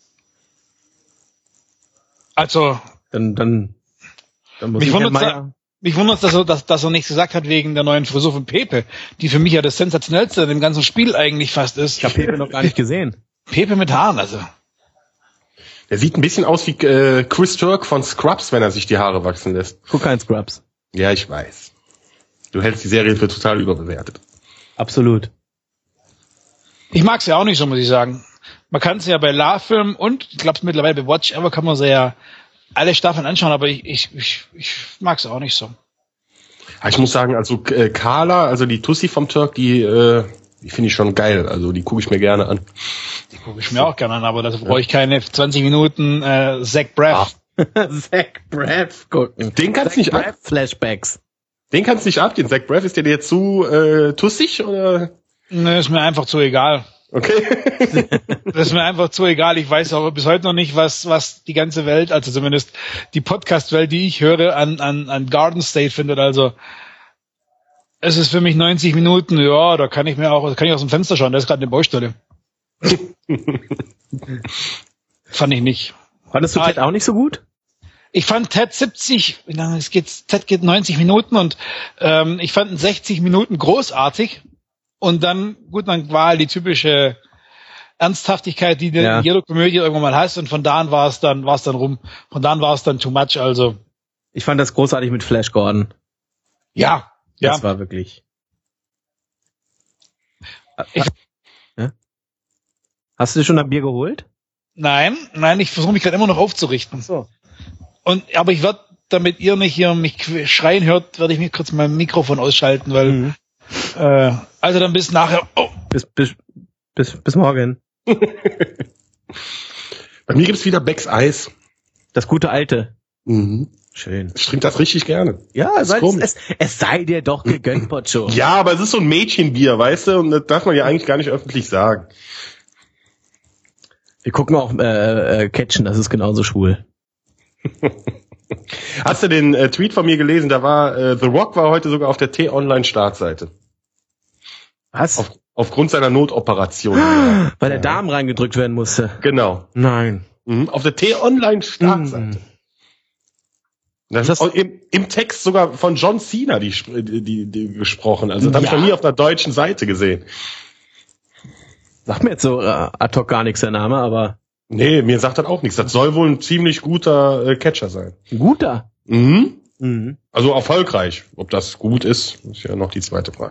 [SPEAKER 1] Also,
[SPEAKER 2] Dann, dann, dann muss
[SPEAKER 1] Mich
[SPEAKER 2] ich Herrn
[SPEAKER 1] wundert's
[SPEAKER 2] Meier...
[SPEAKER 1] mich wundert, dass er, dass, dass er nichts gesagt hat wegen der neuen Frisur von Pepe, die für mich ja das sensationellste in dem ganzen Spiel eigentlich fast ist.
[SPEAKER 2] Ich habe Pepe noch gar nicht gesehen.
[SPEAKER 1] Pepe mit Haaren, also.
[SPEAKER 3] Der sieht ein bisschen aus wie äh, Chris Turk von Scrubs, wenn er sich die Haare wachsen lässt.
[SPEAKER 2] Guck kein Scrubs.
[SPEAKER 3] Ja, ich weiß. Du hältst die Serie für total überbewertet.
[SPEAKER 2] Absolut.
[SPEAKER 1] Ich mag's ja auch nicht so, muss ich sagen. Man kann es ja bei La-Film und, ich glaube mittlerweile bei Watch Ever kann man sie ja alle Staffeln anschauen, aber ich, ich, ich, ich mag's auch nicht so.
[SPEAKER 3] Aber ich muss sagen, also äh, Carla, also die Tussi vom Turk, die, äh, die finde ich schon geil. Also die gucke ich mir gerne an.
[SPEAKER 1] Die gucke ich mir auch gerne an, aber da brauche ich keine zwanzig Minuten äh, Zach Braff.
[SPEAKER 2] Zach Braff gucken.
[SPEAKER 3] Den kannst du nicht ab.
[SPEAKER 2] Flashbacks.
[SPEAKER 3] Den kannst du nicht abgehen. Zach Braff, ist der dir zu äh, tussig oder?
[SPEAKER 1] Ne, ist mir einfach zu egal.
[SPEAKER 3] Okay.
[SPEAKER 1] Das ist mir einfach zu egal. Ich weiß auch bis heute noch nicht, was was die ganze Welt, also zumindest die Podcast-Welt, die ich höre, an an an Garden State findet. Also es ist für mich neunzig Minuten. Ja, da kann ich mir auch, kann ich aus dem Fenster schauen. Da ist gerade eine Baustelle. Fand ich nicht.
[SPEAKER 2] Fandest du
[SPEAKER 1] Ah,
[SPEAKER 2] Ted auch nicht so gut?
[SPEAKER 1] Ich fand Ted siebzig, wie lange es geht? Ted geht neunzig Minuten und ähm, ich fand sechzig Minuten großartig. Und dann, gut, dann war halt die typische Ernsthaftigkeit, die du
[SPEAKER 2] Ja.
[SPEAKER 1] in jeder Komödie irgendwann mal hast. Und von da an war es dann, war es dann rum. Von da an war es dann too much. Also
[SPEAKER 2] Ich fand das großartig mit Flash Gordon.
[SPEAKER 1] ja, ja.
[SPEAKER 2] Das war wirklich.
[SPEAKER 1] Ich-
[SPEAKER 2] ja? Hast du dir schon ein Bier geholt?
[SPEAKER 1] Nein, nein, ich versuche mich gerade immer noch aufzurichten.
[SPEAKER 2] So.
[SPEAKER 1] Und aber ich werde, damit ihr nicht hier mich qu- schreien hört, werde ich mir kurz mein Mikrofon ausschalten, weil
[SPEAKER 2] Mhm.
[SPEAKER 1] äh, also dann bis nachher. Oh,
[SPEAKER 2] Bis, bis, bis, bis morgen.
[SPEAKER 3] Bei mir gibt's wieder Becks Eis.
[SPEAKER 2] Das gute Alte.
[SPEAKER 3] Mhm.
[SPEAKER 2] Schön.
[SPEAKER 3] Ich trinke das richtig gerne.
[SPEAKER 2] Ja,
[SPEAKER 3] Das ist
[SPEAKER 2] es,
[SPEAKER 3] komisch.
[SPEAKER 2] es, es sei dir doch gegönnt, Pocho.
[SPEAKER 3] Ja, aber es ist so ein Mädchenbier, weißt du? Und das darf man ja eigentlich gar nicht öffentlich sagen.
[SPEAKER 2] Wir gucken auch äh, äh, Catchen, das ist genauso schwul.
[SPEAKER 3] Hast du den äh, Tweet von mir gelesen? Da war äh, The Rock war heute sogar auf der T-Online-Startseite.
[SPEAKER 2] Was?
[SPEAKER 3] Auf, aufgrund seiner Notoperation.
[SPEAKER 2] Weil der Darm reingedrückt werden musste.
[SPEAKER 3] Genau.
[SPEAKER 2] Nein.
[SPEAKER 3] Mhm. Auf der T-Online-Startseite. Das
[SPEAKER 2] Das-
[SPEAKER 3] ist auch im, im Text sogar von John Cena die, die, die, die gesprochen. Also das habe ich
[SPEAKER 2] Ja.
[SPEAKER 3] noch nie auf einer deutschen Seite gesehen.
[SPEAKER 2] Sagt mir jetzt so äh, ad hoc gar nichts der Name, aber
[SPEAKER 3] Nee, mir sagt das auch nichts. Das soll wohl ein ziemlich guter äh, Catcher sein.
[SPEAKER 2] ein guter.
[SPEAKER 3] Mhm.
[SPEAKER 2] Mhm.
[SPEAKER 3] Also erfolgreich. Ob das gut ist, ist ja noch die zweite Frage.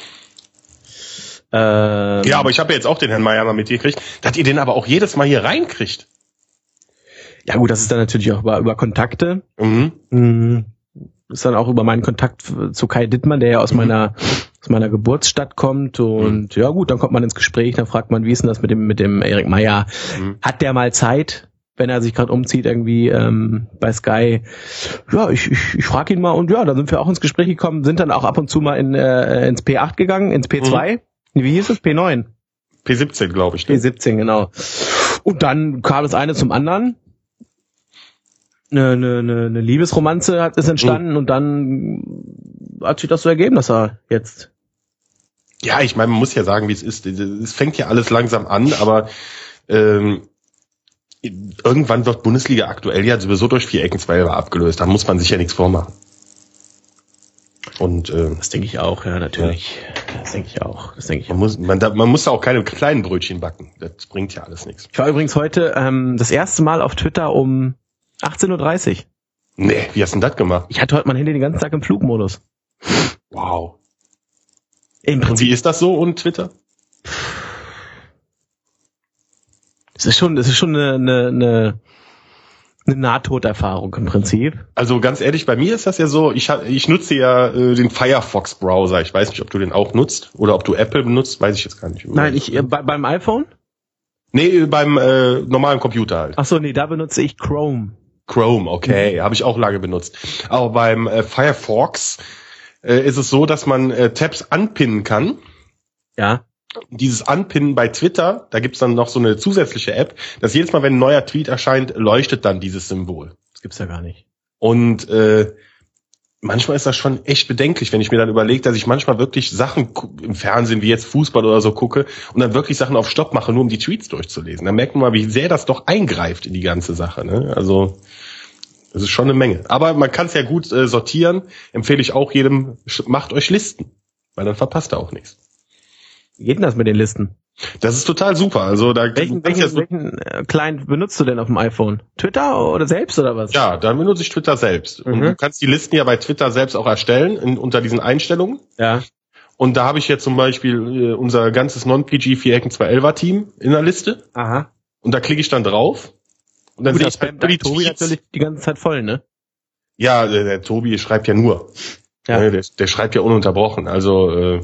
[SPEAKER 2] Ähm,
[SPEAKER 3] Ja, aber ich habe ja jetzt auch den Herrn Meier mal mitgekriegt, dass ihr den aber auch jedes Mal hier reinkriegt.
[SPEAKER 2] ja gut, das ist dann natürlich auch über, über Kontakte.
[SPEAKER 3] Mhm.
[SPEAKER 2] Mhm. Ist dann auch über meinen Kontakt zu Kai Dittmann, der ja aus meiner aus meiner Geburtsstadt kommt und ja gut, dann kommt man ins Gespräch, dann fragt man, wie ist denn das mit dem mit dem Erik Meier?
[SPEAKER 3] Mhm.
[SPEAKER 2] Hat der mal Zeit? wenn er sich gerade umzieht irgendwie ähm, bei Sky. Ja, ich, ich, ich frage ihn mal und ja, dann sind wir auch ins Gespräch gekommen, sind dann auch ab und zu mal in äh, ins P acht gegangen, ins P zwei. Mhm. Wie hieß es? P neun?
[SPEAKER 3] P siebzehn, glaube ich. Ne?
[SPEAKER 2] P siebzehn, genau. Und dann kam das eine zum anderen. Eine, eine, eine Liebesromanze hat ist entstanden mhm. und dann hat sich das so ergeben, dass er jetzt...
[SPEAKER 3] Ja, ich meine, man muss ja sagen, wie es ist. Es fängt ja alles langsam an, aber ähm, irgendwann wird Bundesliga aktuell ja sowieso durch vier Ecken zwei abgelöst. Da muss man sich ja nichts vormachen. Und äh,
[SPEAKER 2] das denke ich auch, ja, natürlich. Ja. Das denke ich auch. Das denke ich
[SPEAKER 3] man
[SPEAKER 2] auch.
[SPEAKER 3] muss, man, da, man muss da auch keine kleinen Brötchen backen. Das bringt ja alles nichts.
[SPEAKER 2] Ich war übrigens heute ähm, das erste Mal auf Twitter um achtzehn Uhr dreißig.
[SPEAKER 3] Nee, wie hast du denn das gemacht?
[SPEAKER 2] Ich hatte heute mein Handy den ganzen Tag im Flugmodus.
[SPEAKER 3] Wow.
[SPEAKER 2] Im
[SPEAKER 3] Und wie ist das so und Twitter?
[SPEAKER 2] Es ist schon, es ist schon eine, eine, eine, eine Nahtoderfahrung im Prinzip.
[SPEAKER 3] Also ganz ehrlich, bei mir ist das ja so, ich, hab, ich nutze ja äh, den Firefox-Browser. Ich weiß nicht, ob du den auch nutzt oder ob du Apple benutzt, weiß ich jetzt gar nicht.
[SPEAKER 2] Nein, ich äh, bei, beim iPhone?
[SPEAKER 3] Nee, beim äh, normalen Computer halt.
[SPEAKER 2] Ach so, nee, da benutze ich Chrome.
[SPEAKER 3] Chrome, okay, mhm. habe ich auch lange benutzt. Aber beim äh, Firefox äh, ist es so, dass man äh, Tabs anpinnen kann.
[SPEAKER 2] Ja.
[SPEAKER 3] Dieses Anpinnen bei Twitter, da gibt's dann noch so eine zusätzliche App, dass jedes Mal, wenn ein neuer Tweet erscheint, leuchtet dann dieses Symbol.
[SPEAKER 2] Das gibt's ja gar nicht.
[SPEAKER 3] Und äh, manchmal ist das schon echt bedenklich, wenn ich mir dann überlege, dass ich manchmal wirklich Sachen im Fernsehen, wie jetzt Fußball oder so, gucke und dann wirklich Sachen auf Stopp mache, nur um die Tweets durchzulesen. Dann merkt man mal, wie sehr das doch eingreift in die ganze Sache. Ne? Also das ist schon eine Menge. Aber man kann es ja gut äh, sortieren. Empfehle ich auch jedem, macht euch Listen, weil dann verpasst ihr auch nichts.
[SPEAKER 2] Wie geht denn das mit den Listen?
[SPEAKER 3] Das ist total super. Also da
[SPEAKER 2] welchen, welchen,
[SPEAKER 3] ja
[SPEAKER 2] welchen Client benutzt du denn auf dem iPhone? Twitter oder selbst oder was?
[SPEAKER 3] Ja, dann benutze ich Twitter selbst. Mhm. Und du kannst die Listen ja bei Twitter selbst auch erstellen in, unter diesen Einstellungen.
[SPEAKER 2] Ja.
[SPEAKER 3] Und da habe ich jetzt zum Beispiel äh, unser ganzes Non-P G vier Ecken zwei elfer Team in der Liste.
[SPEAKER 2] Aha.
[SPEAKER 3] Und da klicke ich dann drauf. Und dann
[SPEAKER 2] Gut,
[SPEAKER 3] sehe ich
[SPEAKER 2] halt die Tobi natürlich die ganze Zeit voll, ne?
[SPEAKER 3] Ja, der, der Tobi schreibt ja nur. Ja. Der, der schreibt ja ununterbrochen. Also äh,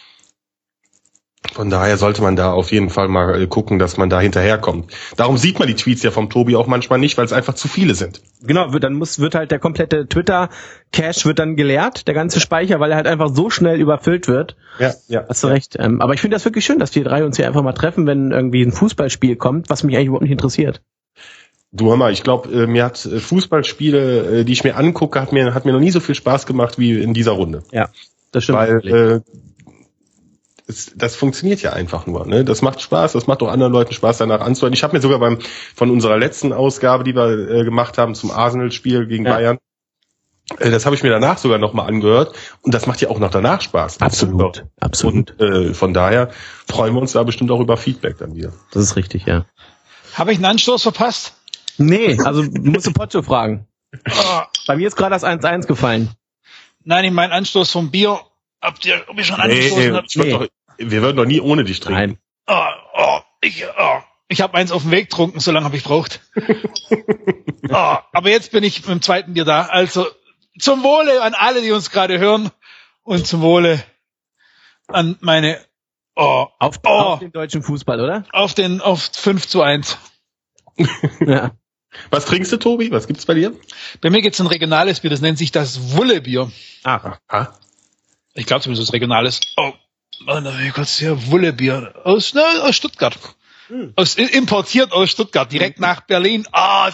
[SPEAKER 3] von daher sollte man da auf jeden Fall mal gucken, dass man da hinterherkommt. Darum sieht man die Tweets ja vom Tobi auch manchmal nicht, weil es einfach zu viele sind.
[SPEAKER 2] Genau, dann muss wird halt der komplette Twitter-Cache wird dann geleert, der ganze Speicher, weil er halt einfach so schnell überfüllt wird.
[SPEAKER 3] Ja, ja.
[SPEAKER 2] Hast du recht. Ähm, aber ich finde das wirklich schön, dass wir drei uns hier einfach mal treffen, wenn irgendwie ein Fußballspiel kommt, was mich eigentlich überhaupt nicht interessiert.
[SPEAKER 3] Du, hör mal, ich glaube, äh, mir hat äh, Fußballspiele, äh, die ich mir angucke, hat mir hat mir noch nie so viel Spaß gemacht wie in dieser Runde.
[SPEAKER 2] Ja, das stimmt.
[SPEAKER 3] Weil äh, es, das funktioniert ja einfach nur. Ne? Das macht Spaß, das macht auch anderen Leuten Spaß, danach anzuhören. Ich habe mir sogar beim von unserer letzten Ausgabe, die wir äh, gemacht haben zum Arsenal-Spiel gegen ja. Bayern, äh, das habe ich mir danach sogar nochmal angehört. Und das macht ja auch noch danach Spaß.
[SPEAKER 2] Absolut, absolut.
[SPEAKER 3] Und äh, von daher freuen wir uns da bestimmt auch über Feedback dann wieder.
[SPEAKER 2] Das ist richtig, ja.
[SPEAKER 1] Habe ich einen Anstoß verpasst?
[SPEAKER 2] Nee, also musst du Pocho fragen. Oh. Bei mir ist gerade das eins eins gefallen.
[SPEAKER 1] Nein, ich mein Anstoß vom Bier. Habt ihr, ob ihr schon
[SPEAKER 3] nee,
[SPEAKER 1] angestoßen habt?
[SPEAKER 3] Nee. Doch, wir würden doch nie ohne dich trinken.
[SPEAKER 2] Nein.
[SPEAKER 1] Oh, oh, ich oh, ich habe eins auf dem Weg getrunken, so lange habe ich braucht. oh, aber jetzt bin ich mit dem zweiten Bier da. Also zum Wohle an alle, die uns gerade hören und zum Wohle an meine oh,
[SPEAKER 2] auf,
[SPEAKER 1] oh,
[SPEAKER 2] auf den deutschen Fußball, oder?
[SPEAKER 1] Auf den auf fünf zu eins.
[SPEAKER 2] Ja.
[SPEAKER 3] Was trinkst du, Tobi? Was gibt's bei dir?
[SPEAKER 1] Bei mir gibt's ein regionales Bier, das nennt sich das Wullebier.
[SPEAKER 3] Ah, ah.
[SPEAKER 1] Ich glaube zumindest, das regionales. Oh, wie kurz hier Wullebier aus, ne, aus Stuttgart. Hm. Aus, importiert aus Stuttgart, direkt nach Berlin. Ah,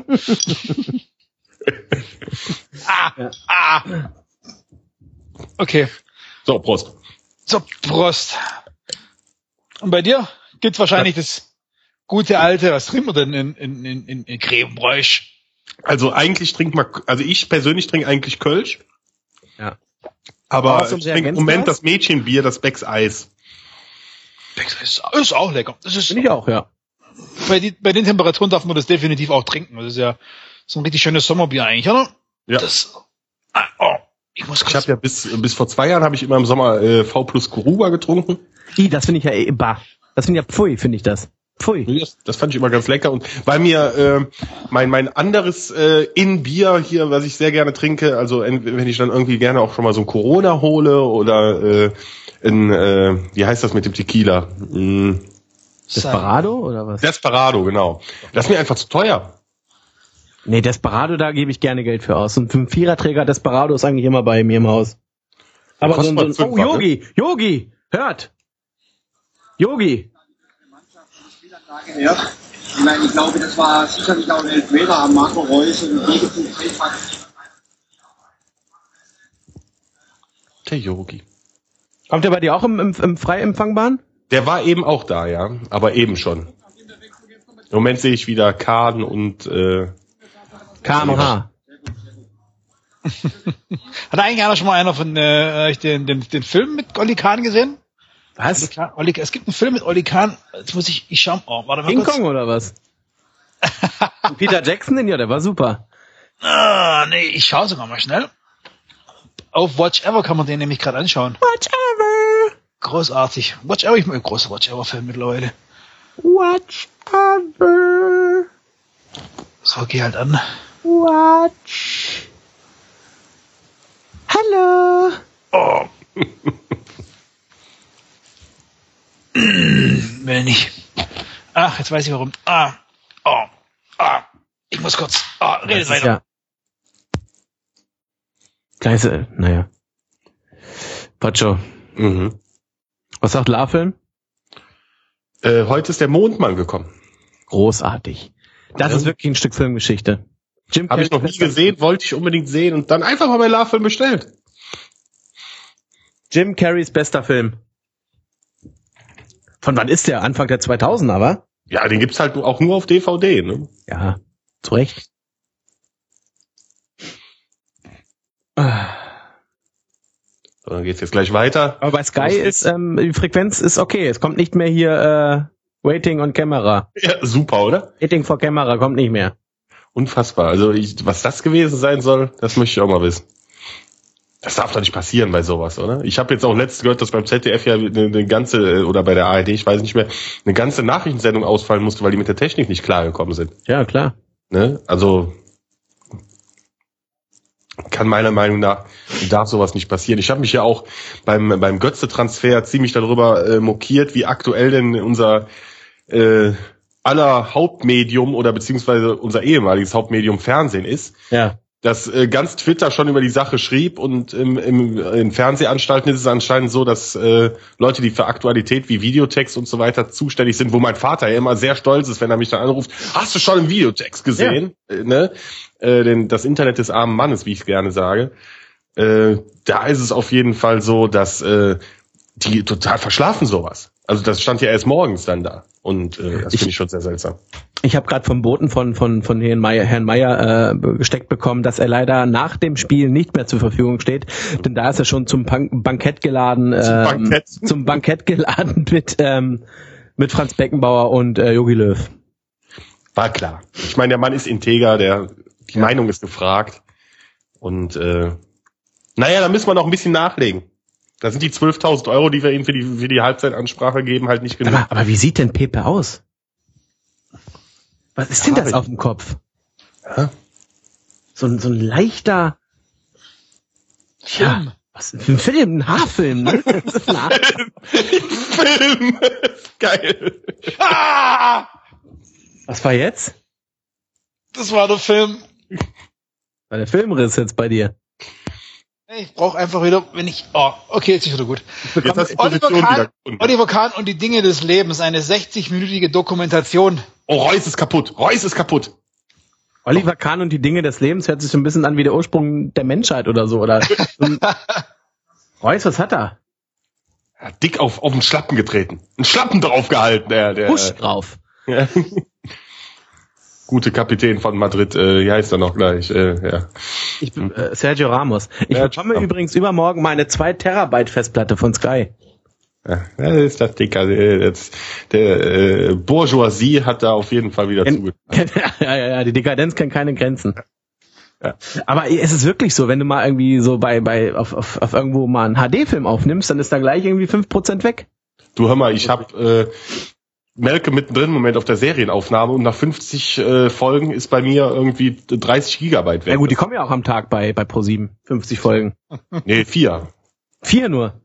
[SPEAKER 1] ah,
[SPEAKER 2] ja.
[SPEAKER 1] ah. Okay.
[SPEAKER 3] So, Prost.
[SPEAKER 1] So, Prost. Und bei dir gibt's wahrscheinlich ja. das gute alte, was trinken wir denn in, in, in, in, in Grevenbräuch?
[SPEAKER 3] Also eigentlich trinkt man, also ich persönlich trinke eigentlich Kölsch.
[SPEAKER 2] Ja.
[SPEAKER 3] Aber ich trinke im Moment das Mädchenbier, das Becks Eis.
[SPEAKER 1] Becks Eis ist auch lecker. Das ist
[SPEAKER 2] Finde ich auch, ja.
[SPEAKER 1] Bei, die, bei den Temperaturen darf man das definitiv auch trinken. Das ist ja so ein richtig schönes Sommerbier eigentlich, oder?
[SPEAKER 3] Ja.
[SPEAKER 1] Das, ah, oh, ich muss kurz.
[SPEAKER 3] Ich habe ja bis bis vor zwei Jahren habe ich immer im Sommer äh, V plus Kuruba getrunken.
[SPEAKER 2] I, das finde ich ja eh, bah. Das finde ich ja pfui, finde ich das. Pfui.
[SPEAKER 3] Das, das fand ich immer ganz lecker. Und weil mir äh, mein mein anderes äh, In-Bier hier, was ich sehr gerne trinke, also wenn ich dann irgendwie gerne auch schon mal so ein Corona hole oder äh, in, äh, wie heißt das mit dem Tequila? Hm.
[SPEAKER 2] Desperado oder was?
[SPEAKER 3] Desperado, genau. Das ist mir einfach zu teuer.
[SPEAKER 2] Nee, Desperado, da gebe ich gerne Geld für aus. Und für einen Viererträger Desperado ist eigentlich immer bei mir im Haus. Aber so ein, so ein, oh, Yogi, Yogi, hört! Yogi!
[SPEAKER 5] Ja. Ich meine, ich glaube, das war sicherlich auch ein Elfmeter am Marco Reus und ein Gegenpunkt.
[SPEAKER 3] Der Yogi.
[SPEAKER 2] Kommt der bei dir auch im, im, im frei empfangbaren?
[SPEAKER 3] Der war eben auch da, ja. Aber eben schon. Im Moment sehe ich wieder Kahn und äh,
[SPEAKER 2] K M H.
[SPEAKER 1] Hat eigentlich einer schon mal einer von äh, den, den, den Film mit Olli Kahn gesehen?
[SPEAKER 2] Was?
[SPEAKER 1] Olli Kahn, Olli, es gibt einen Film mit Olli Kahn. Jetzt muss ich, ich schau, oh, warte mal
[SPEAKER 2] King
[SPEAKER 1] kurz.
[SPEAKER 2] Kong oder was? Peter Jackson, den, ja, der war super.
[SPEAKER 1] Ah, nee, ich schaue sogar mal schnell. Auf Watch Ever kann man den nämlich gerade anschauen.
[SPEAKER 2] Watch Ever.
[SPEAKER 1] Großartig. Watch Ever, ich bin ein großer Watch Ever Fan mittlerweile.
[SPEAKER 2] Watch Ever.
[SPEAKER 1] So, geh halt an.
[SPEAKER 2] Watch. Hallo.
[SPEAKER 1] Oh. Will nicht. Ach, jetzt weiß ich warum. Ah. Oh. Ah. Ich muss kurz. Ah, redet weiter.
[SPEAKER 2] Ja. Kleine, naja. Pacho.
[SPEAKER 3] mhm.
[SPEAKER 2] Was sagt Larfilm?
[SPEAKER 3] äh, heute ist der Mondmann gekommen.
[SPEAKER 2] Großartig. Das
[SPEAKER 3] Ja.
[SPEAKER 2] ist wirklich ein Stück Filmgeschichte. Jim
[SPEAKER 3] Habe ich noch nie gesehen, wollte ich unbedingt sehen und dann einfach mal bei Love-Film bestellt.
[SPEAKER 2] Jim Carreys bester Film. Von wann ist der? Anfang der zweitausender, wa?
[SPEAKER 3] Ja, den gibt's halt auch nur auf D V D, ne?
[SPEAKER 2] Ja, zu Recht. Ah.
[SPEAKER 3] So, dann geht's jetzt gleich weiter.
[SPEAKER 2] Aber bei Sky
[SPEAKER 3] Los geht's.
[SPEAKER 2] ist, ähm, die Frequenz ist okay. Es kommt nicht mehr hier, äh, Waiting on Camera.
[SPEAKER 3] Ja, super, oder?
[SPEAKER 2] Waiting for Camera kommt nicht mehr.
[SPEAKER 3] Unfassbar. Also ich, was das gewesen sein soll, das möchte ich auch mal wissen. Das darf doch nicht passieren bei sowas, oder? Ich habe jetzt auch letztens gehört, dass beim Z D F ja eine, eine ganze, oder bei der A R D, ich weiß nicht mehr, eine ganze Nachrichtensendung ausfallen musste, weil die mit der Technik nicht klargekommen sind.
[SPEAKER 2] Ja, klar.
[SPEAKER 3] Ne? Also kann meiner Meinung nach, darf sowas nicht passieren. Ich habe mich ja auch beim beim Götze-Transfer ziemlich darüber äh, mokiert, wie aktuell denn unser äh, aller Hauptmedium oder beziehungsweise unser ehemaliges Hauptmedium Fernsehen ist.
[SPEAKER 2] Ja.
[SPEAKER 3] Dass äh, ganz Twitter schon über die Sache schrieb und im, im, in Fernsehanstalten ist es anscheinend so, dass äh, Leute, die für Aktualität wie Videotext und so weiter zuständig sind, wo mein Vater ja immer sehr stolz ist, wenn er mich dann anruft, hast du schon einen Videotext gesehen? Ja. Äh, ne? äh, denn das Internet des armen Mannes, wie ich gerne sage. Äh, da ist es auf jeden Fall so, dass äh, die total verschlafen sowas. Also das stand ja erst morgens dann da. Und äh, das finde ich schon sehr seltsam.
[SPEAKER 2] Ich habe gerade vom Boten von von von Herrn Meier, Herrn Meier äh, gesteckt bekommen, dass er leider nach dem Spiel nicht mehr zur Verfügung steht, denn da ist er schon zum Ban- Bankett geladen, ähm,
[SPEAKER 3] Zum Bankett.
[SPEAKER 2] zum Bankett geladen mit ähm, mit Franz Beckenbauer und äh, Jogi Löw.
[SPEAKER 3] War klar. Ich meine, der Mann ist integer, der die Meinung ist gefragt. Und äh, naja, da müssen wir noch ein bisschen nachlegen. Da sind die zwölftausend Euro, die wir ihm für die, für die Halbzeitansprache geben, halt nicht genug.
[SPEAKER 2] Aber, aber wie sieht denn Pepe aus? Was ist denn das auf dem Kopf?
[SPEAKER 3] Ja.
[SPEAKER 2] So ein so ein leichter
[SPEAKER 1] Film.
[SPEAKER 2] Ja, was für ein Film? Ein Haarfilm, ne? Das ist ein Haarfilm.
[SPEAKER 3] Film! Geil!
[SPEAKER 1] Ah!
[SPEAKER 2] Was war jetzt?
[SPEAKER 1] Das war der Film.
[SPEAKER 2] War der Filmriss jetzt bei dir?
[SPEAKER 1] Ich brauche einfach wieder, wenn ich... Oh, okay, jetzt ist wieder gut.
[SPEAKER 3] Jetzt hast du die
[SPEAKER 1] Oliver
[SPEAKER 3] Position
[SPEAKER 1] Kahn,
[SPEAKER 3] wieder gefunden.
[SPEAKER 1] Oliver Kahn und die Dinge des Lebens, eine sechzig-minütige Dokumentation.
[SPEAKER 3] Oh, Reus ist kaputt! Reus ist kaputt!
[SPEAKER 2] Oliver Kahn und die Dinge des Lebens hört sich so ein bisschen an wie der Ursprung der Menschheit oder so. Oder so ein Reus, was hat er?
[SPEAKER 3] Er hat dick auf, auf den Schlappen getreten. Einen Schlappen drauf gehalten, der, der.
[SPEAKER 2] Husch drauf.
[SPEAKER 3] Ja. Gute Kapitän von Madrid, äh, wie heißt er noch gleich? Äh, ja.
[SPEAKER 2] Ich bin äh, Sergio Ramos. Ich
[SPEAKER 3] Ja,
[SPEAKER 2] bekomme
[SPEAKER 3] ja.
[SPEAKER 2] übrigens übermorgen meine zwei Terabyte Festplatte von Sky.
[SPEAKER 3] Ja, das ist das Dicker. äh, Das, der äh, Bourgeoisie hat da auf jeden Fall wieder
[SPEAKER 2] Ken-
[SPEAKER 3] zugetan.
[SPEAKER 2] ja, ja, ja, die Dekadenz kennt keine Grenzen.
[SPEAKER 3] Ja.
[SPEAKER 2] Aber es ist wirklich so, wenn du mal irgendwie so bei, bei auf, auf, auf irgendwo mal einen H D-Film aufnimmst, dann ist da gleich irgendwie fünf Prozent weg.
[SPEAKER 3] Du hör mal, ich habe äh, Melke mittendrin im Moment auf der Serienaufnahme und nach fünfzig äh, Folgen ist bei mir irgendwie dreißig Gigabyte weg.
[SPEAKER 2] Ja gut, die kommen ja auch am Tag bei, bei ProSieben. fünfzig Folgen.
[SPEAKER 3] Nee, vier.
[SPEAKER 2] Vier nur.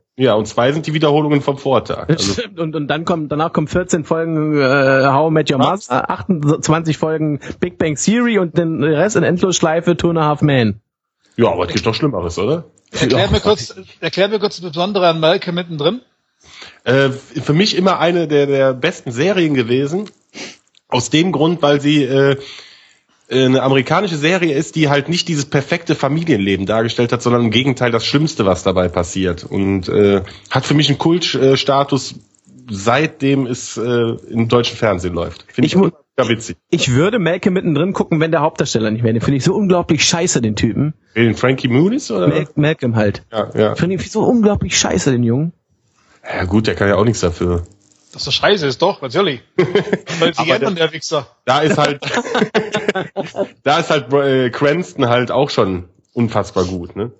[SPEAKER 3] Ja, und zwei sind die Wiederholungen vom Vortag. Also,
[SPEAKER 2] Stimmt, und, und dann kommt, danach kommen vierzehn Folgen äh, How I Met Your Mother, achtundzwanzig Folgen Big Bang Theory und den Rest in Endlosschleife Two and a Half Men.
[SPEAKER 3] ja, aber es gibt doch Schlimmeres, oder?
[SPEAKER 1] Erklär mir kurz, erklär mir kurz das Besondere an Malcolm mittendrin.
[SPEAKER 3] Äh, für mich immer eine der, der besten Serien gewesen. Aus dem Grund, weil sie äh, eine amerikanische Serie ist, die halt nicht dieses perfekte Familienleben dargestellt hat, sondern im Gegenteil das Schlimmste, was dabei passiert. Und äh, hat für mich einen Kultstatus, seitdem es äh, im deutschen Fernsehen läuft. Finde ich mega witzig.
[SPEAKER 2] Ich würde Malcolm mittendrin gucken, wenn der Hauptdarsteller nicht wäre. Den finde ich so unglaublich scheiße, den Typen.
[SPEAKER 3] Den Frankie Muniz, oder?
[SPEAKER 2] Mal- Malcolm halt.
[SPEAKER 3] Ja, ja.
[SPEAKER 2] Finde ich so unglaublich scheiße, den Jungen.
[SPEAKER 3] Ja gut, der kann ja auch nichts dafür.
[SPEAKER 1] Das ist doch scheiße, ist doch, natürlich. Weil sie
[SPEAKER 3] Aber
[SPEAKER 1] ändern, der Wichser.
[SPEAKER 3] Da ist halt, da ist halt äh, Cranston halt auch schon unfassbar gut, ne?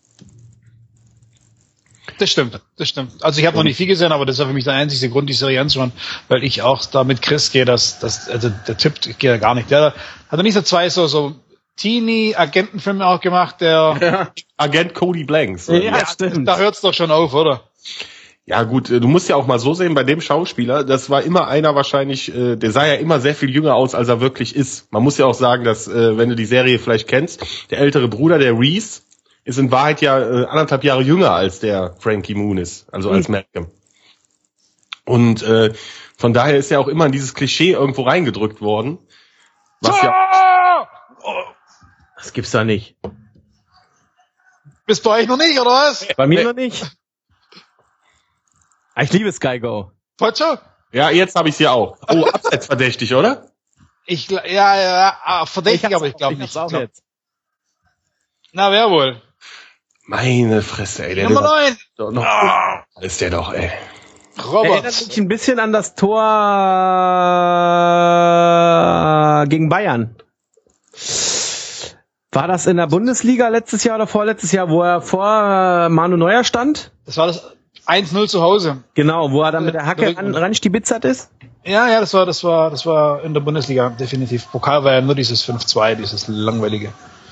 [SPEAKER 1] Das stimmt, das stimmt. Also ich habe noch nicht viel gesehen, aber das war für mich der einzige Grund, die Serie anzuschauen, weil ich auch da mit Chris gehe, dass, dass also der Typ geht ja gar nicht. Der hat er nicht so zwei so so Teenie-Agentenfilme auch gemacht, der
[SPEAKER 3] Ja. Agent Cody Blanks.
[SPEAKER 2] Ja,
[SPEAKER 1] ja,
[SPEAKER 2] stimmt.
[SPEAKER 1] da hört's doch schon auf, oder?
[SPEAKER 3] Ja gut, äh, du musst ja auch mal so sehen, bei dem Schauspieler, das war immer einer wahrscheinlich, äh, der sah ja immer sehr viel jünger aus, als er wirklich ist. Man muss ja auch sagen, dass, äh, wenn du die Serie vielleicht kennst, der ältere Bruder, der Reese, ist in Wahrheit ja äh, anderthalb Jahre jünger als der Frankie Muniz, also als Malcolm. Und äh, von daher ist ja auch immer in dieses Klischee irgendwo reingedrückt worden. Was ja,
[SPEAKER 2] Das gibt's da nicht.
[SPEAKER 1] Bist bei euch noch nicht, oder was?
[SPEAKER 2] Bei mir noch nicht. Ah, ich liebe Sky Go.
[SPEAKER 1] Pocho?
[SPEAKER 3] ja, jetzt habe ich sie auch. Oh, abseitsverdächtig, oder?
[SPEAKER 1] Ich, gl- ja, ja, ah, verdächtig, aber ich glaube nicht.
[SPEAKER 2] Auch jetzt.
[SPEAKER 1] Na, wer wohl?
[SPEAKER 3] Meine Fresse, ey. Der
[SPEAKER 1] Nummer
[SPEAKER 3] ist
[SPEAKER 1] neun.
[SPEAKER 3] doch noch,
[SPEAKER 1] Ah,
[SPEAKER 3] ist der doch, ey.
[SPEAKER 1] Robert.
[SPEAKER 2] Erinnert mich ein bisschen an das Tor gegen Bayern. War das in der Bundesliga letztes Jahr oder vorletztes Jahr, wo er vor Manu Neuer stand?
[SPEAKER 1] Das war das eins null zu Hause.
[SPEAKER 2] Genau, wo er dann mit der Hacke
[SPEAKER 1] Rücken.
[SPEAKER 2] ran, ranstibitzert ist?
[SPEAKER 1] Ja, ja, das war, das war, das war in der Bundesliga, definitiv. Pokal war ja nur dieses fünf zwei, dieses langweilige.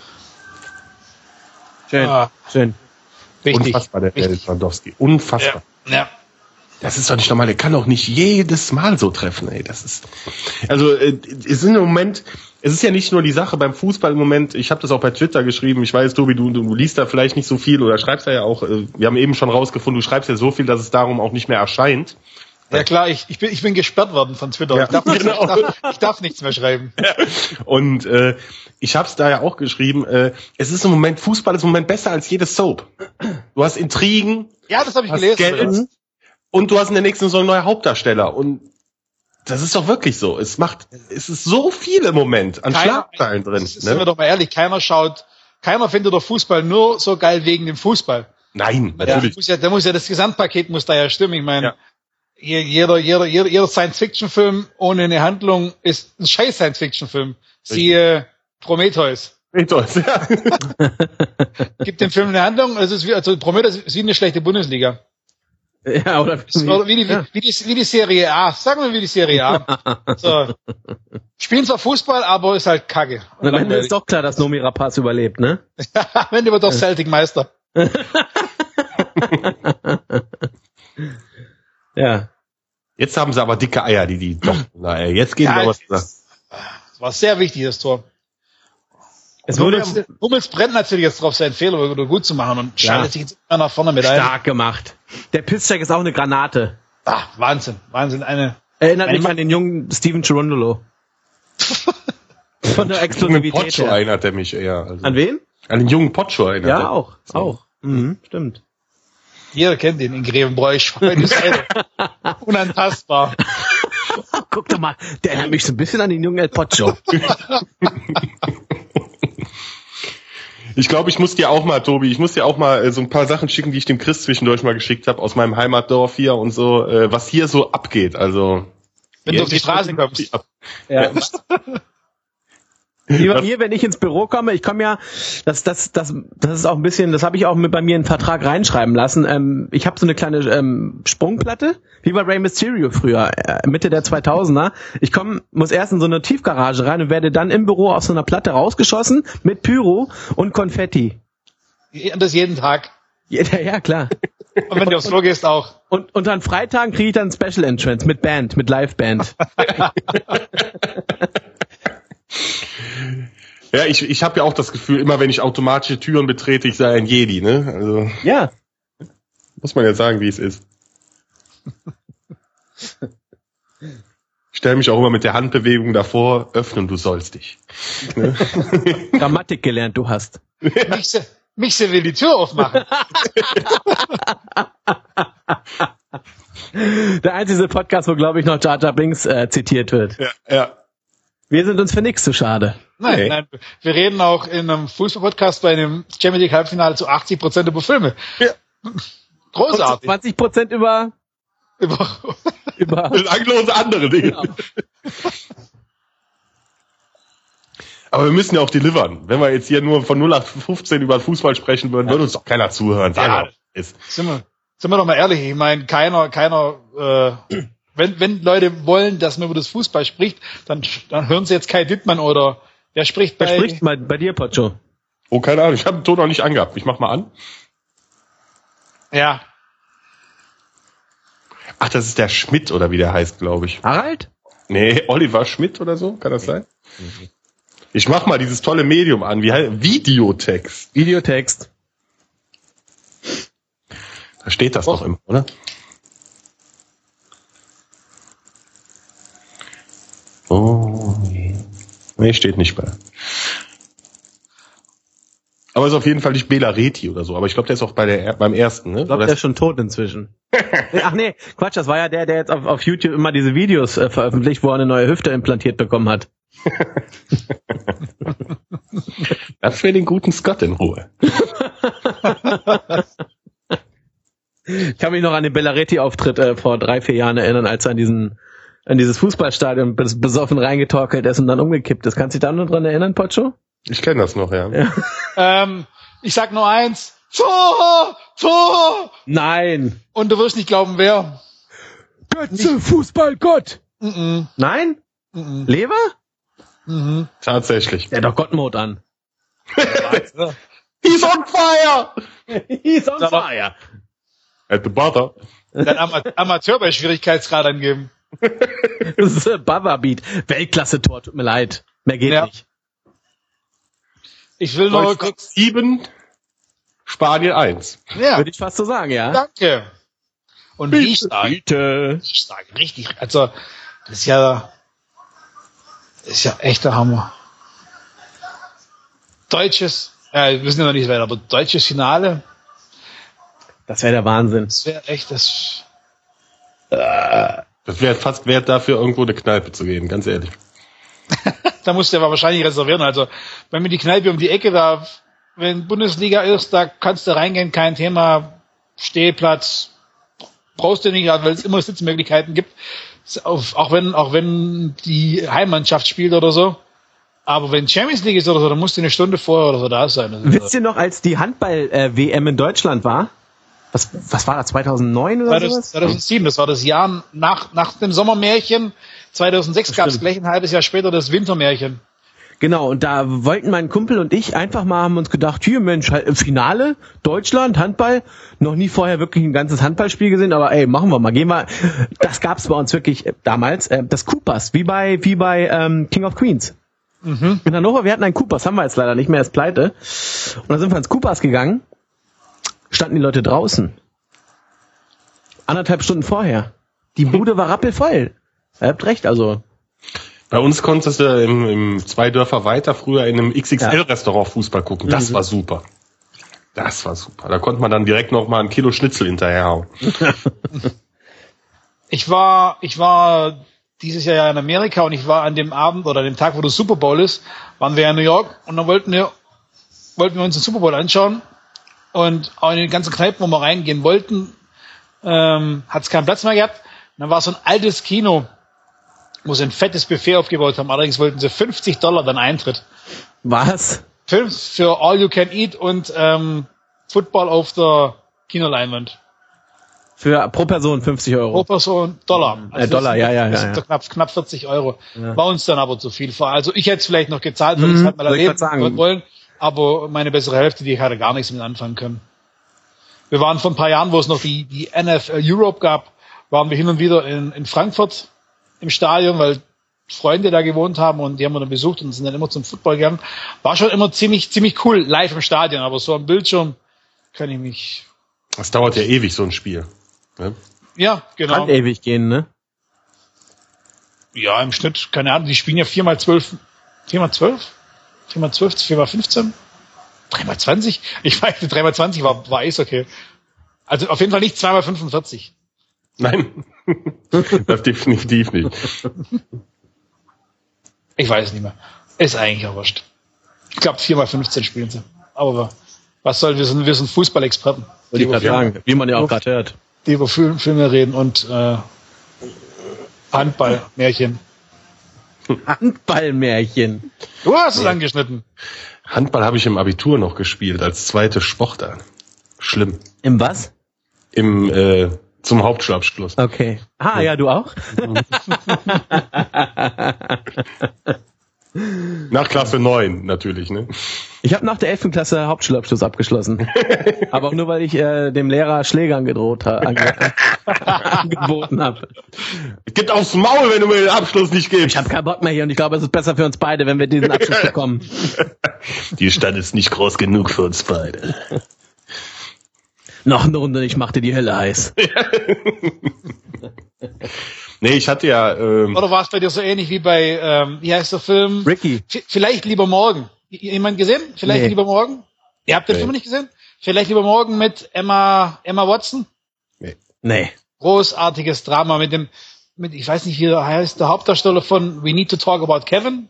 [SPEAKER 2] Schön,
[SPEAKER 1] Ah,
[SPEAKER 2] schön.
[SPEAKER 1] richtig.
[SPEAKER 3] Unfassbar, der
[SPEAKER 1] richtig.
[SPEAKER 3] Lewandowski. Unfassbar.
[SPEAKER 1] Ja, ja.
[SPEAKER 3] Das ist doch nicht normal. Der kann doch nicht jedes Mal so treffen, ey. Das ist, also, äh, es ist im Moment, es ist ja nicht nur die Sache beim Fußball im Moment. Ich habe das auch bei Twitter geschrieben. Ich weiß, Tobi, du, du liest da vielleicht nicht so viel oder schreibst da ja auch. Äh, wir haben eben schon rausgefunden, du schreibst ja so viel, dass es darum auch nicht mehr erscheint.
[SPEAKER 1] Ja klar, ich, ich, bin, ich bin gesperrt worden von Twitter.
[SPEAKER 3] Ja,
[SPEAKER 1] ich, darf nichts,
[SPEAKER 3] genau.
[SPEAKER 1] ich, darf, ich darf nichts mehr schreiben.
[SPEAKER 3] Und äh, ich habe es da ja auch geschrieben. Äh, es ist im Moment, Fußball ist im Moment besser als jedes Soap. Du hast Intrigen,
[SPEAKER 1] Ja, das habe ich
[SPEAKER 3] hast
[SPEAKER 1] gelesen.
[SPEAKER 3] Geld und du hast in der nächsten Saison neue Hauptdarsteller. Und das ist doch wirklich so. Es macht, es ist so viel im Moment an
[SPEAKER 1] Keiner-
[SPEAKER 3] Schlagzeilen drin.
[SPEAKER 1] Sind wir
[SPEAKER 3] Ne?
[SPEAKER 1] doch mal ehrlich, keiner schaut, keiner findet doch Fußball nur so geil wegen dem Fußball.
[SPEAKER 3] Nein,
[SPEAKER 1] Da
[SPEAKER 3] natürlich.
[SPEAKER 1] muss ja, da muss ja das Gesamtpaket muss da ja stimmen. Ich meine,
[SPEAKER 3] Ja.
[SPEAKER 1] je- jeder, jeder, jeder, jeder Science-Fiction-Film ohne eine Handlung ist ein scheiß Science-Fiction-Film. Siehe Prometheus.
[SPEAKER 3] Mythos, ja.
[SPEAKER 1] Gibt dem Film eine Handlung, also, es ist wie, also Prometheus ist wie eine schlechte Bundesliga.
[SPEAKER 2] Ja, oder
[SPEAKER 1] Oder wie die,
[SPEAKER 2] ja.
[SPEAKER 1] wie, die, wie die Serie A. Sagen wir wie die Serie A. So. Spielen zwar Fußball, aber ist halt Kacke. Und
[SPEAKER 2] Und am Ende
[SPEAKER 1] langweilig.
[SPEAKER 2] ist doch klar, dass Nomi Rapaz überlebt, ne?
[SPEAKER 1] Am Ende wird doch Celtic Meister.
[SPEAKER 2] Ja.
[SPEAKER 3] Jetzt haben sie aber dicke Eier, die die doch. Na, ey, jetzt gehen
[SPEAKER 1] Ja,
[SPEAKER 3] sie aber
[SPEAKER 1] es ist- Das war sehr wichtig, das Tor.
[SPEAKER 2] Es wurde
[SPEAKER 1] Hummels, Hummels brennt natürlich jetzt drauf, seinen Fehler wieder gut zu machen und
[SPEAKER 2] Ja.
[SPEAKER 1] schaltet sich jetzt immer nach vorne mit ein.
[SPEAKER 2] stark gemacht. Der Pisscheck ist auch eine Granate.
[SPEAKER 1] Ah, Wahnsinn, Wahnsinn. Eine,
[SPEAKER 2] Erinnert
[SPEAKER 1] Eine
[SPEAKER 2] mich
[SPEAKER 1] Ma-
[SPEAKER 2] an den jungen Steven Cherundolo. Von der
[SPEAKER 3] jungen
[SPEAKER 2] Explosivität
[SPEAKER 3] Pocho
[SPEAKER 2] her.
[SPEAKER 3] erinnert er mich eher. Also.
[SPEAKER 2] An wen?
[SPEAKER 3] An den jungen Pocho erinnert
[SPEAKER 2] Ja,
[SPEAKER 3] er.
[SPEAKER 2] auch. Auch. Mhm, stimmt.
[SPEAKER 1] jeder kennt ihn in Grevenbräuch. Unantastbar.
[SPEAKER 2] Guck doch mal, der erinnert mich so ein bisschen an den jungen El Pocho.
[SPEAKER 3] Ich glaube, ich muss dir auch mal, Tobi, ich muss dir auch mal äh, so ein paar Sachen schicken, die ich dem Chris zwischendurch mal geschickt habe aus meinem Heimatdorf hier und so, äh, was hier so abgeht. Also
[SPEAKER 1] Wenn du auf die Straße kommst.
[SPEAKER 2] Ja. Wie bei mir, wenn ich ins Büro komme, ich komme ja, das, das, das, das ist auch ein bisschen, das habe ich auch mit bei mir in den Vertrag reinschreiben lassen. Ähm, ich habe so eine kleine ähm, Sprungplatte, wie bei Rey Mysterio früher, äh, Mitte der zweitausender. Ich komme, muss erst in so eine Tiefgarage rein und werde dann im Büro auf so einer Platte rausgeschossen mit Pyro und Konfetti.
[SPEAKER 1] Und das jeden Tag.
[SPEAKER 2] Ja, ja klar.
[SPEAKER 1] Und wenn du aufs Klo gehst auch.
[SPEAKER 2] Und, und an Freitagen kriege ich dann Special Entrance mit Band, mit Live-Band.
[SPEAKER 3] Ja, ich, ich habe ja auch das Gefühl, immer wenn ich automatische Türen betrete, ich sei ein Jedi, ne? Also
[SPEAKER 2] Ja.
[SPEAKER 3] muss man ja sagen, wie es ist. Ich stelle mich auch immer mit der Handbewegung davor, öffnen, du sollst dich. Ne?
[SPEAKER 2] Grammatik gelernt, du hast.
[SPEAKER 1] Michse, Michse will die Tür aufmachen.
[SPEAKER 2] Der einzige Podcast, wo, glaube ich, noch Jar Jar Binks äh, zitiert wird.
[SPEAKER 3] Ja, ja.
[SPEAKER 2] Wir sind uns für nichts zu schade.
[SPEAKER 1] Nein,
[SPEAKER 3] Nee.
[SPEAKER 1] nein, wir reden auch in einem Fußball-Podcast bei einem Champions League Halbfinale zu achtzig Prozent über Filme.
[SPEAKER 3] Ja.
[SPEAKER 1] Großartig.
[SPEAKER 2] zwanzig Prozent über,
[SPEAKER 1] Über,
[SPEAKER 2] über,
[SPEAKER 3] Belanglose andere Dinge.
[SPEAKER 2] Genau.
[SPEAKER 3] Aber wir müssen ja auch delivern. Wenn wir jetzt hier nur von null acht fünfzehn über Fußball sprechen würden, würde uns doch keiner zuhören. Sag
[SPEAKER 1] Ja.
[SPEAKER 3] mal, ist.
[SPEAKER 1] sind wir, sind wir doch mal ehrlich, ich meine, keiner, keiner, äh, wenn, wenn Leute wollen, dass man über das Fußball spricht, dann, dann hören sie jetzt Kai Dittmann oder wer spricht bei,
[SPEAKER 2] wer spricht mal bei dir, Pocho?
[SPEAKER 3] Oh, keine Ahnung. Ich habe den Ton noch nicht angehabt. Ich mach mal an.
[SPEAKER 1] ja,
[SPEAKER 3] Ach, das ist der Schmidt oder wie der heißt, glaube ich.
[SPEAKER 2] Harald?
[SPEAKER 3] Nee, Oliver Schmidt oder so, kann das sein? Ich mach mal dieses tolle Medium an, wie heißt Videotext.
[SPEAKER 2] Videotext.
[SPEAKER 3] Da steht das
[SPEAKER 1] Oh.
[SPEAKER 3] doch immer, oder? Oh, nee. Nee, steht nicht bei. Aber ist auf jeden Fall nicht Bela Reti oder so. Aber ich glaube, der ist auch bei der beim ersten, ne?
[SPEAKER 2] Ich glaube,
[SPEAKER 3] Oder
[SPEAKER 2] der ist schon tot inzwischen. Ach nee, Quatsch, das war ja der, der jetzt auf, auf YouTube immer diese Videos äh, veröffentlicht, wo er eine neue Hüfte implantiert bekommen hat.
[SPEAKER 3] Lass mir den guten Scott in Ruhe.
[SPEAKER 2] Ich kann mich noch an den Bellaretti-Auftritt äh, vor drei, vier Jahren erinnern, als er an diesen an dieses Fußballstadion bes besoffen reingetorkelt ist und dann umgekippt ist. Kannst du dich da noch dran erinnern, Pocho?
[SPEAKER 3] Ich kenne das noch, ja.
[SPEAKER 2] Ja.
[SPEAKER 1] ähm, ich sag nur eins, Tor, Tor,
[SPEAKER 2] Nein.
[SPEAKER 1] und du wirst nicht glauben, wer.
[SPEAKER 2] Götze, Fußballgott.
[SPEAKER 1] Mhm.
[SPEAKER 2] Nein?
[SPEAKER 1] Mhm.
[SPEAKER 2] Lever?
[SPEAKER 1] Mhm.
[SPEAKER 3] Tatsächlich.
[SPEAKER 2] Der hat doch Gottmode an.
[SPEAKER 3] He's on fire!
[SPEAKER 2] He's on
[SPEAKER 1] Sag mal.
[SPEAKER 2] fire.
[SPEAKER 3] At the butter.
[SPEAKER 1] Dann Ama Amateur bei Schwierigkeitsgrad angeben.
[SPEAKER 2] Das ist ein Baba-Beat. Weltklasse-Tor, tut mir leid. Mehr geht
[SPEAKER 1] Ja.
[SPEAKER 2] nicht.
[SPEAKER 1] Ich will nur
[SPEAKER 3] Deutschland
[SPEAKER 1] kurz,
[SPEAKER 3] sieben, Spanien eins.
[SPEAKER 1] ja,
[SPEAKER 2] Würde ich fast so sagen, ja.
[SPEAKER 1] danke. Und wie stark,
[SPEAKER 2] Bitte.
[SPEAKER 1] wie stark, richtig, also, das ist ja, das ist ja echt der Hammer. Deutsches, äh, wir wissen ja noch nicht weiter, aber deutsches Finale,
[SPEAKER 2] Das wäre der Wahnsinn.
[SPEAKER 1] das wäre echt das,
[SPEAKER 3] Das wäre fast wert dafür, irgendwo eine Kneipe zu gehen, ganz ehrlich.
[SPEAKER 1] da musst du aber wahrscheinlich reservieren, also, wenn mir die Kneipe um die Ecke da, wenn Bundesliga ist, da kannst du reingehen, kein Thema, Stehplatz, brauchst du nicht, weil es immer Sitzmöglichkeiten gibt, auch wenn, auch wenn die Heimmannschaft spielt oder so. Aber wenn Champions League ist oder so, dann musst du eine Stunde vorher oder so da sein. Also
[SPEAKER 2] Wisst ihr noch, als die Handball-W M in Deutschland war? Was, was war das, zweitausendneun oder sowas?
[SPEAKER 1] zweitausendsieben, das war das Jahr nach, nach dem Sommermärchen. zweitausendsechs gab es gleich ein halbes Jahr später das Wintermärchen.
[SPEAKER 2] Genau, und da wollten mein Kumpel und ich einfach mal, haben uns gedacht, hier Mensch, halt im Finale, Deutschland, Handball, noch nie vorher wirklich ein ganzes Handballspiel gesehen, aber ey, machen wir mal, gehen wir, das gab's bei uns wirklich äh, damals, äh, das Coopers, wie bei, wie bei ähm, King of Queens.
[SPEAKER 1] Mhm.
[SPEAKER 2] In Hannover, wir hatten einen Coopers, haben wir jetzt leider nicht mehr, ist pleite. Und dann sind wir ins Coopers gegangen, standen die Leute draußen. Anderthalb Stunden vorher. Die Bude war rappelvoll. Ihr habt recht, also.
[SPEAKER 3] Bei uns konntest du im, im zwei Dörfer weiter früher in einem X X L-Restaurant Fußball gucken. Das
[SPEAKER 2] Mhm.
[SPEAKER 3] war super. Das war super. Da konnte man dann direkt noch mal ein Kilo Schnitzel hinterherhauen.
[SPEAKER 1] Ich war, ich war dieses Jahr ja in Amerika und ich war an dem Abend oder an dem Tag, wo das Super Bowl ist, waren wir ja in New York und dann wollten wir, wollten wir uns den Super Bowl anschauen und auch in den ganzen Kneipen, wo wir reingehen wollten, ähm, hat es keinen Platz mehr gehabt. Und dann war so ein altes Kino, wo sie ein fettes Buffet aufgebaut haben. Allerdings wollten sie fünfzig Dollar dann Eintritt.
[SPEAKER 2] Was?
[SPEAKER 1] Fünf für All You Can Eat und ähm, Football auf der Kinoleinwand.
[SPEAKER 2] Für pro Person fünfzig Euro.
[SPEAKER 1] Pro Person Dollar.
[SPEAKER 2] Äh, Dollar,
[SPEAKER 1] das,
[SPEAKER 2] ja, ja,
[SPEAKER 1] das
[SPEAKER 2] ja,
[SPEAKER 1] sind
[SPEAKER 2] ja.
[SPEAKER 1] so knapp, knapp vierzig Euro.
[SPEAKER 2] Ja.
[SPEAKER 1] War uns dann aber zu viel. Also ich hätte es vielleicht noch gezahlt, weil ich es
[SPEAKER 2] Mhm,
[SPEAKER 1] halt mal
[SPEAKER 2] wollte ich
[SPEAKER 1] erleben
[SPEAKER 2] grad sagen.
[SPEAKER 1] wollen. Aber meine bessere Hälfte, die hatte gar nichts mit anfangen können. Wir waren vor ein paar Jahren, wo es noch die, die N F L Europe gab, waren wir hin und wieder in, in Frankfurt im Stadion, weil Freunde da gewohnt haben und die haben wir dann besucht und sind dann immer zum Football gegangen. War schon immer ziemlich, ziemlich cool, live im Stadion, aber so am Bildschirm kann ich mich...
[SPEAKER 3] Das dauert ja ewig, so ein Spiel. Ne?
[SPEAKER 1] Ja, genau.
[SPEAKER 2] Kann ewig gehen, ne?
[SPEAKER 1] Ja, im Schnitt, keine Ahnung, die spielen ja vier mal zwölf, vier mal zwölf? vier mal zwölf, vier mal fünfzehn? drei mal zwanzig? Ich weiß nicht, drei mal zwanzig war, war Eishockey. Also auf jeden Fall nicht zwei mal fünfundvierzig.
[SPEAKER 3] Nein, das definitiv nicht.
[SPEAKER 1] Ich weiß es nicht mehr. Ist eigentlich auch wurscht. Ich glaube, vier mal fünfzehn spielen sie. Aber was soll, wir sind, wir sind Fußballexperten.
[SPEAKER 2] Wollte ich gerade sagen, wie man ja auch gerade hört.
[SPEAKER 1] Die über Film, Filme reden und äh, Handballmärchen.
[SPEAKER 2] Handballmärchen.
[SPEAKER 1] Du hast es angeschnitten.
[SPEAKER 3] Handball habe ich im Abitur noch gespielt, als zweite Sportart. Schlimm.
[SPEAKER 2] Im was?
[SPEAKER 3] Im, äh, zum Hauptschulabschluss.
[SPEAKER 2] Okay. Ah, ja, du auch?
[SPEAKER 3] Nach Klasse neun natürlich, ne?
[SPEAKER 2] Ich habe nach der elften Klasse Hauptschulabschluss abgeschlossen. Aber auch nur, weil ich äh, dem Lehrer Schläger angedroht ha- ange- angeboten habe.
[SPEAKER 3] Gib aufs Maul, wenn du mir den Abschluss nicht gibst.
[SPEAKER 2] Ich habe keinen Bock mehr hier und ich glaube, es ist besser für uns beide, wenn wir diesen Abschluss bekommen.
[SPEAKER 3] Die Stadt ist nicht groß genug für uns beide.
[SPEAKER 2] Noch eine Runde, ich machte die Hölle heiß.
[SPEAKER 3] Nee, ich hatte ja... Ähm,
[SPEAKER 1] Oder war es bei dir so ähnlich wie bei, ähm, wie heißt der Film?
[SPEAKER 2] Ricky.
[SPEAKER 1] V- Vielleicht lieber morgen. J- Jemand gesehen? Vielleicht
[SPEAKER 2] Nee.
[SPEAKER 1] lieber morgen? Ihr habt den
[SPEAKER 3] Nee.
[SPEAKER 1] Film nicht gesehen? Vielleicht lieber morgen mit Emma, Emma Watson?
[SPEAKER 2] Nee.
[SPEAKER 1] Großartiges Drama mit dem, mit, ich weiß nicht, wie er heißt, der Hauptdarsteller von We Need to Talk About Kevin.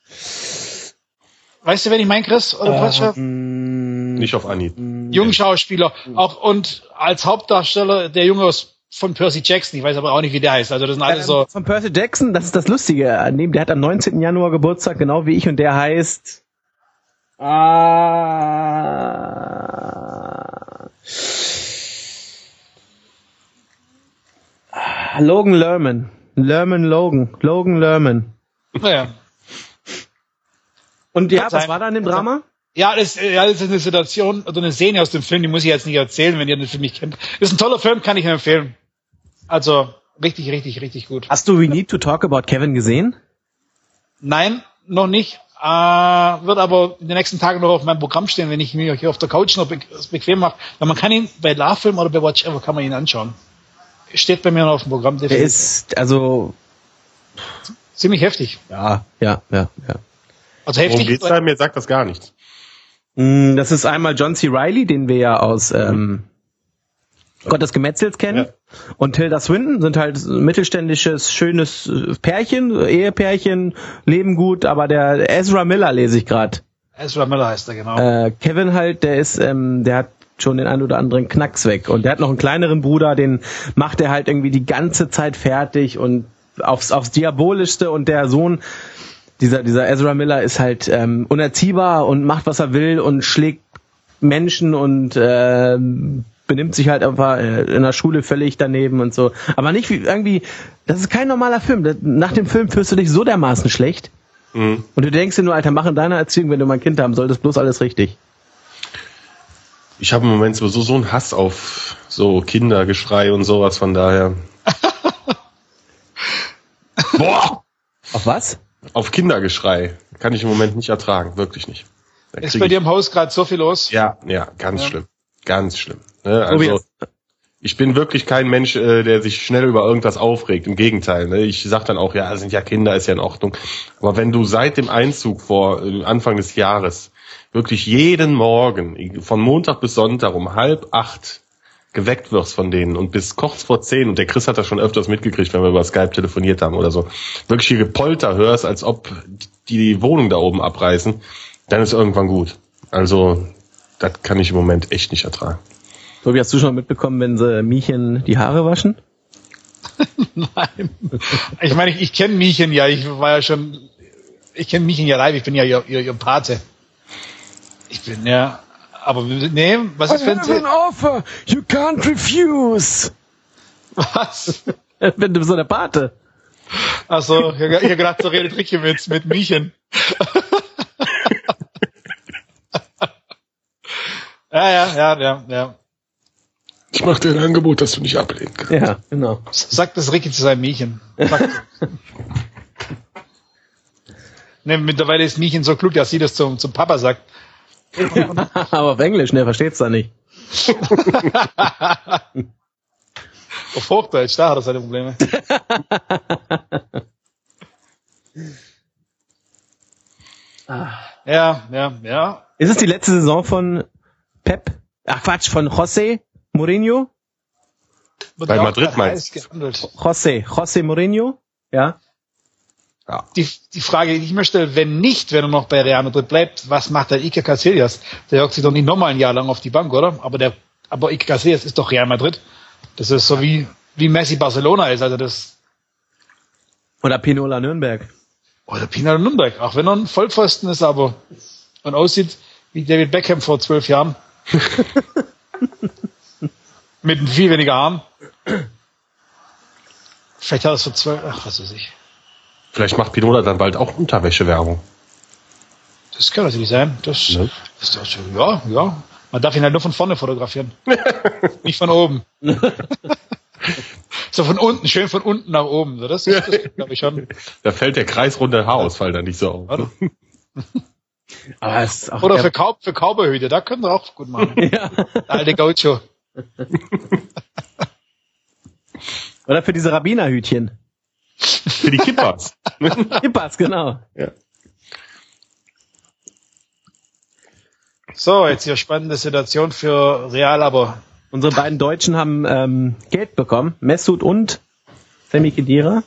[SPEAKER 1] Weißt du, wen ich meine, Chris? Oder Quatscher?
[SPEAKER 3] nicht auf Anhieb.
[SPEAKER 1] Jungschauspieler. Auch, und als Hauptdarsteller der Junge aus, von Percy Jackson. Ich weiß aber auch nicht, wie der heißt. Also, das sind alle so,
[SPEAKER 2] Von Percy Jackson, das ist das Lustige an dem, der hat am neunzehnten Januar Geburtstag, genau wie ich, und der heißt ah, Logan Lerman. Lerman Logan. Logan Lerman.
[SPEAKER 1] naja.
[SPEAKER 2] Und ja,
[SPEAKER 1] Kann
[SPEAKER 2] was
[SPEAKER 1] sein.
[SPEAKER 2] war da in dem Drama?
[SPEAKER 1] Ja, das, ja, das ist eine Situation, oder eine Szene aus dem Film, die muss ich jetzt nicht erzählen, wenn ihr den Film nicht kennt. Ist ein toller Film, kann ich empfehlen. Also, richtig, richtig, richtig gut.
[SPEAKER 2] Hast du We Need to Talk About Kevin gesehen?
[SPEAKER 1] Nein, noch nicht. Äh, wird aber in den nächsten Tagen noch auf meinem Programm stehen, wenn ich mir hier auf der Couch noch be- bequem mache. Weil man kann ihn bei LoveFilm oder bei Watch Ever kann man ihn anschauen. Steht bei mir noch auf dem Programm.
[SPEAKER 2] Der
[SPEAKER 1] definitiv.
[SPEAKER 2] ist, also,
[SPEAKER 1] Ziemlich heftig.
[SPEAKER 2] ja, ja, ja, ja.
[SPEAKER 1] Also
[SPEAKER 3] Worum
[SPEAKER 1] heftig.
[SPEAKER 3] geht's da? Mir sagt das gar nichts.
[SPEAKER 2] Mm, Das ist einmal John C. Reilly, den wir ja aus ähm, Gott des Gemetzels kennen.
[SPEAKER 3] Ja.
[SPEAKER 2] Und Tilda Swinton sind halt ein mittelständisches, schönes äh, Pärchen, Ehepärchen, leben gut, aber der Ezra Miller lese ich gerade.
[SPEAKER 1] Ezra Miller heißt er, genau.
[SPEAKER 2] Äh, Kevin halt, der ist, ähm, der hat schon den ein oder anderen Knacks weg. Und der hat noch einen kleineren Bruder, den macht er halt irgendwie die ganze Zeit fertig und aufs, aufs Diabolischste. Und der Sohn, dieser, dieser Ezra Miller ist halt ähm, unerziehbar und macht, was er will und schlägt Menschen und äh, benimmt sich halt einfach äh, in der Schule völlig daneben und so. Aber nicht wie irgendwie, das ist kein normaler Film. Das, nach dem Film fühlst du dich so dermaßen schlecht.
[SPEAKER 3] Mhm.
[SPEAKER 2] Und du denkst dir nur, Alter, mach in deiner Erziehung, wenn du mal ein Kind haben solltest, bloß alles richtig.
[SPEAKER 3] Ich habe im Moment sowieso so einen Hass auf so Kindergeschrei und sowas, von daher. Boah!
[SPEAKER 2] Auf was?
[SPEAKER 3] Auf Kindergeschrei kann ich im Moment nicht ertragen, wirklich nicht. Da
[SPEAKER 1] Ist
[SPEAKER 3] krieg
[SPEAKER 1] bei
[SPEAKER 3] ich-
[SPEAKER 1] dir im Haus gerade so viel los?
[SPEAKER 3] Ja, ja, ganz
[SPEAKER 1] Ja.
[SPEAKER 3] schlimm. Ganz schlimm. Ne? Also,
[SPEAKER 2] Tobias.
[SPEAKER 3] ich bin wirklich kein Mensch, äh, der sich schnell über irgendwas aufregt. Im Gegenteil. Ne? Ich sag dann auch, ja, sind ja Kinder, ist ja in Ordnung. Aber wenn du seit dem Einzug vor äh, Anfang des Jahres wirklich jeden Morgen, von Montag bis Sonntag um halb acht geweckt wirst von denen und bis kurz vor zehn, und der Chris hat das schon öfters mitgekriegt, wenn wir über Skype telefoniert haben oder so, wirklich hier Gepolter hörst, als ob die die Wohnung da oben abreißen, dann ist irgendwann gut. Also, das kann ich im Moment echt nicht ertragen.
[SPEAKER 2] Tobi, hast du schon mitbekommen, wenn sie Miechen die Haare waschen?
[SPEAKER 1] Nein. Ich meine, ich, ich kenne Miechen ja, ich war ja schon, ich kenne Miechen ja live, ich bin ja ihr, ihr, ihr Pate. Ich bin ja, aber nee, was ist für ein
[SPEAKER 2] offer you can't refuse.
[SPEAKER 1] Was?
[SPEAKER 2] Wenn du so der Pate.
[SPEAKER 1] Achso, ich habe gedacht, so redet Ricky mit, mit Miechen. ja, ja, ja, ja, ja.
[SPEAKER 3] Ich mache dir ein Angebot, das du nicht ablehnen kannst.
[SPEAKER 2] Ja, genau.
[SPEAKER 1] Sagt das Ricky zu seinem Mädchen. Ne, mittlerweile ist Miechen so klug, dass sie das zum, zum Papa sagt.
[SPEAKER 2] Aber auf Englisch, ne, versteht's da nicht.
[SPEAKER 1] Auf Hochdeutsch, da hat er seine Probleme. Ja, ja, ja.
[SPEAKER 2] Ist es die letzte Saison von Pep? Ach Quatsch, von José Mourinho?
[SPEAKER 1] Wird
[SPEAKER 3] Bei
[SPEAKER 1] auch
[SPEAKER 3] Madrid
[SPEAKER 1] gerade
[SPEAKER 3] meinst
[SPEAKER 1] heiß gehandelt.
[SPEAKER 2] José, José Mourinho? Ja.
[SPEAKER 3] Ja.
[SPEAKER 1] Die, die Frage, die ich mir stelle, wenn nicht, wenn er noch bei Real Madrid bleibt, was macht der Iker Casillas? Der hockt sich doch nicht nochmal ein Jahr lang auf die Bank, oder? Aber der, aber Iker Casillas ist doch Real Madrid. Das ist so wie, wie Messi Barcelona ist, also das,
[SPEAKER 2] Oder Pinola Nürnberg.
[SPEAKER 1] oder Pina Nürnberg, auch wenn er ein Vollpfosten ist, aber, und aussieht wie David Beckham vor zwölf Jahren. Mit viel weniger Haaren. Vielleicht hat er es vor zwölf, ach, was weiß ich.
[SPEAKER 3] Vielleicht macht Pinola dann bald auch Unterwäsche-Werbung.
[SPEAKER 1] Das kann natürlich sein. Das,
[SPEAKER 3] Ne?
[SPEAKER 1] das ist doch so, ja, ja. Man darf ihn halt nur von vorne fotografieren. Nicht von oben. So von unten, schön von unten nach oben. So, das ist, das glaube ich schon.
[SPEAKER 3] Da fällt der kreisrunde Haarausfall dann nicht so auf.
[SPEAKER 1] Oder,
[SPEAKER 2] Aber es ist auch
[SPEAKER 1] Oder für, Kau für Cowboyhüte, da können wir auch gut machen.
[SPEAKER 2] ja.
[SPEAKER 1] Der alte Gaucho.
[SPEAKER 2] Oder für diese Rabbinerhütchen.
[SPEAKER 3] Für die Kippers.
[SPEAKER 2] Kippers, genau.
[SPEAKER 3] Ja.
[SPEAKER 1] So, jetzt hier spannende Situation für Real, aber
[SPEAKER 2] Unsere beiden Deutschen haben ähm, Geld bekommen. Mesut und Sami Khedira.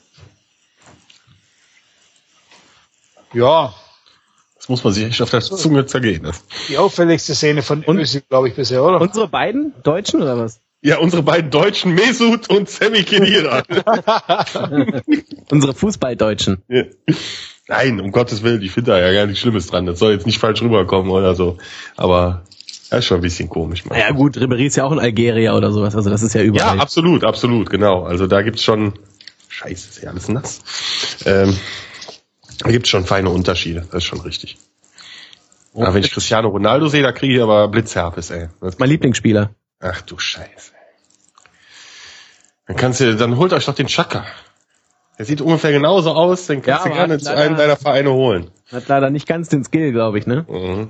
[SPEAKER 1] ja,
[SPEAKER 3] Das muss man sich echt auf der Zunge zergehen. Das.
[SPEAKER 1] die auffälligste Szene von Özil, glaube ich, bisher, oder?
[SPEAKER 2] Unsere beiden Deutschen oder was?
[SPEAKER 3] Ja, unsere beiden Deutschen, Mesut und Sami Khedira.
[SPEAKER 2] Unsere Fußballdeutschen.
[SPEAKER 3] Ja. Nein, um Gottes Willen, ich finde da ja gar nichts Schlimmes dran. Das soll jetzt nicht falsch rüberkommen oder so. Aber das ist schon ein bisschen komisch.
[SPEAKER 2] Ja gut, Ribéry ist ja auch ein Algerier oder sowas. Also das ist ja
[SPEAKER 3] Ja,
[SPEAKER 2] überall.
[SPEAKER 3] absolut, absolut, genau. Also da gibt's schon, scheiße, ist ja alles nass. Ähm, da gibt's schon feine Unterschiede, das ist schon richtig.
[SPEAKER 2] Oh.
[SPEAKER 3] Aber wenn ich Cristiano Ronaldo sehe, da kriege ich aber Blitzherpes, ey. Das,
[SPEAKER 2] Mein Lieblingsspieler.
[SPEAKER 3] ach du Scheiße. Dann kannst du, dann holt euch doch den Chaka. Der sieht ungefähr genauso aus, den kannst
[SPEAKER 2] Ja,
[SPEAKER 3] du
[SPEAKER 2] aber
[SPEAKER 3] gerne
[SPEAKER 2] hat
[SPEAKER 3] zu
[SPEAKER 2] leider-
[SPEAKER 3] einem deiner Vereine holen.
[SPEAKER 2] Hat leider nicht ganz den Skill, glaube ich, ne?
[SPEAKER 3] Mhm.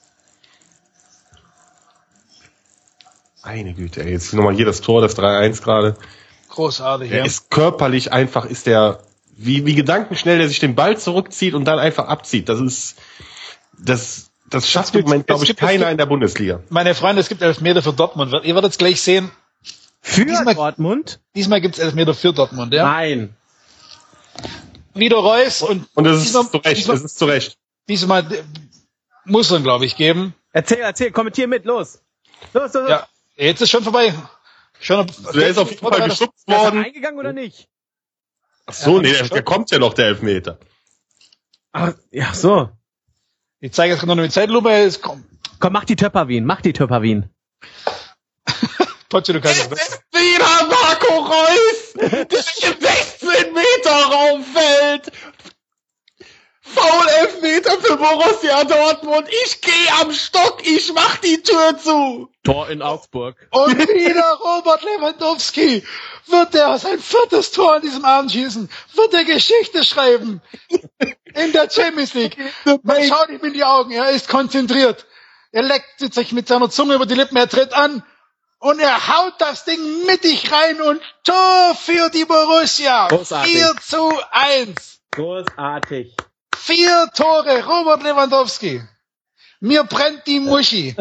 [SPEAKER 3] Meine Güte, ey, jetzt nochmal hier das Tor, das drei eins gerade.
[SPEAKER 1] Großartig,
[SPEAKER 3] Der
[SPEAKER 1] ja.
[SPEAKER 3] ist körperlich einfach, ist der, wie, wie gedankenschnell der sich den Ball zurückzieht und dann einfach abzieht. Das ist, das, das schafft im
[SPEAKER 1] gibt-
[SPEAKER 3] Moment, glaube
[SPEAKER 1] es
[SPEAKER 3] ich,
[SPEAKER 1] gibt- es
[SPEAKER 3] keiner
[SPEAKER 1] gibt-
[SPEAKER 3] in der Bundesliga.
[SPEAKER 1] Meine Freunde, es gibt Elfmeter für Dortmund. Ihr werdet es gleich sehen.
[SPEAKER 2] Für
[SPEAKER 1] Diesmal-
[SPEAKER 2] Dortmund?
[SPEAKER 1] Diesmal gibt es Elfmeter für Dortmund, ja.
[SPEAKER 2] Nein.
[SPEAKER 1] Wieder Reus und,
[SPEAKER 3] Und das ist
[SPEAKER 1] diesmal,
[SPEAKER 3] zu Recht,
[SPEAKER 1] diesmal,
[SPEAKER 3] das ist zu Recht.
[SPEAKER 1] diesmal äh, muss man, glaube ich, geben.
[SPEAKER 2] Erzähl, erzähl, kommentier mit, los. Los, los, los.
[SPEAKER 1] Ja, jetzt ist schon vorbei. Schon,
[SPEAKER 3] Der ist auf jeden Fall geschubst
[SPEAKER 2] Ist er
[SPEAKER 3] worden.
[SPEAKER 2] eingegangen oder nicht?
[SPEAKER 3] Ach so,
[SPEAKER 1] Ja,
[SPEAKER 3] nee, der,
[SPEAKER 1] schon.
[SPEAKER 3] der kommt ja noch, der Elfmeter.
[SPEAKER 2] Ach, ja, so.
[SPEAKER 1] Ich zeige jetzt noch eine Zeitlupe. Es kommt.
[SPEAKER 2] Komm, mach die Töpperwien, mach die Töpperwien.
[SPEAKER 1] Potsche, du kannst es.
[SPEAKER 3] ist wieder Marco Reus, der sich im sechzehn Meter Raum fällt. Foul Elfmeter für Borussia Dortmund. Ich gehe am Stock, ich mach die Tür zu.
[SPEAKER 2] Tor in Augsburg.
[SPEAKER 1] Und wieder Robert Lewandowski. Wird er sein viertes Tor an diesem Abend schießen? Wird er Geschichte schreiben? In der Champions League. Man schaut ihm in die Augen. Er ist konzentriert. Er leckt sich mit seiner Zunge über die Lippen. Er tritt an. Und er haut das Ding mittig rein und Tor für die Borussia.
[SPEAKER 2] Großartig.
[SPEAKER 1] vier zu eins.
[SPEAKER 2] Großartig.
[SPEAKER 1] Vier Tore, Robert Lewandowski. Mir brennt die Muschi.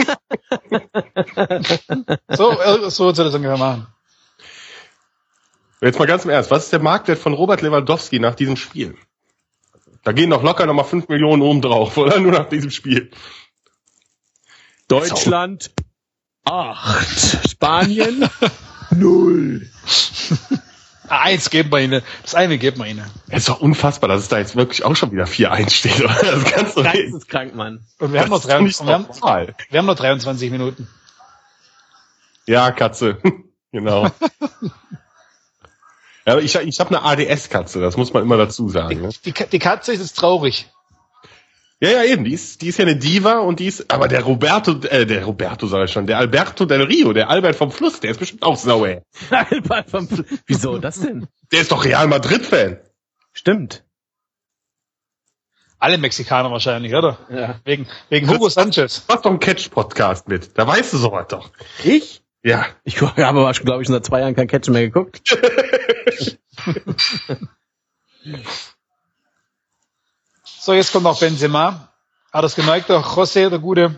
[SPEAKER 1] so, äh, so soll das ungefähr machen.
[SPEAKER 3] Jetzt mal ganz im Ernst, was ist der Marktwert von Robert Lewandowski nach diesem Spiel? Da gehen doch locker nochmal fünf Millionen oben drauf, oder? Nur nach diesem Spiel.
[SPEAKER 2] Deutschland acht. Spanien null.
[SPEAKER 1] Ah, eins geben wir ihnen. Das eine geben wir ihnen.
[SPEAKER 3] Es ist doch unfassbar, dass es da jetzt wirklich auch schon wieder vier eins steht. Oder? Das kannst du nicht.
[SPEAKER 2] Geisteskrank, Mann.
[SPEAKER 1] Und wir haben noch
[SPEAKER 3] Das ist doch nicht
[SPEAKER 1] drei, wir haben,
[SPEAKER 3] normal.
[SPEAKER 1] wir haben noch dreiundzwanzig Minuten.
[SPEAKER 3] Ja, Katze. Genau. Ja, aber ich, ich habe eine A D S-Katze, das muss man immer dazu sagen. Ne?
[SPEAKER 1] Die, die Katze ist jetzt traurig.
[SPEAKER 3] Ja, ja, eben, die ist, die ist ja eine Diva und die ist, aber der Roberto, äh, der Roberto sag ich schon, der Alberto del Rio, der Albert vom Fluss, der ist bestimmt auch sau, ey.
[SPEAKER 2] Albert vom Fl- Wieso das denn?
[SPEAKER 3] Der ist doch Real Madrid-Fan.
[SPEAKER 2] Stimmt.
[SPEAKER 1] Alle Mexikaner wahrscheinlich, oder?
[SPEAKER 2] Ja.
[SPEAKER 1] Wegen, wegen Hugo Sanchez.
[SPEAKER 3] Mach doch einen Catch-Podcast mit, da weißt du sowas doch.
[SPEAKER 2] Ich?
[SPEAKER 3] Ja.
[SPEAKER 2] Ich habe aber schon, glaube ich, schon seit zwei Jahren kein Catch mehr geguckt.
[SPEAKER 1] So, jetzt kommt noch Benzema. Hat das gemerkt, der José, der Gute.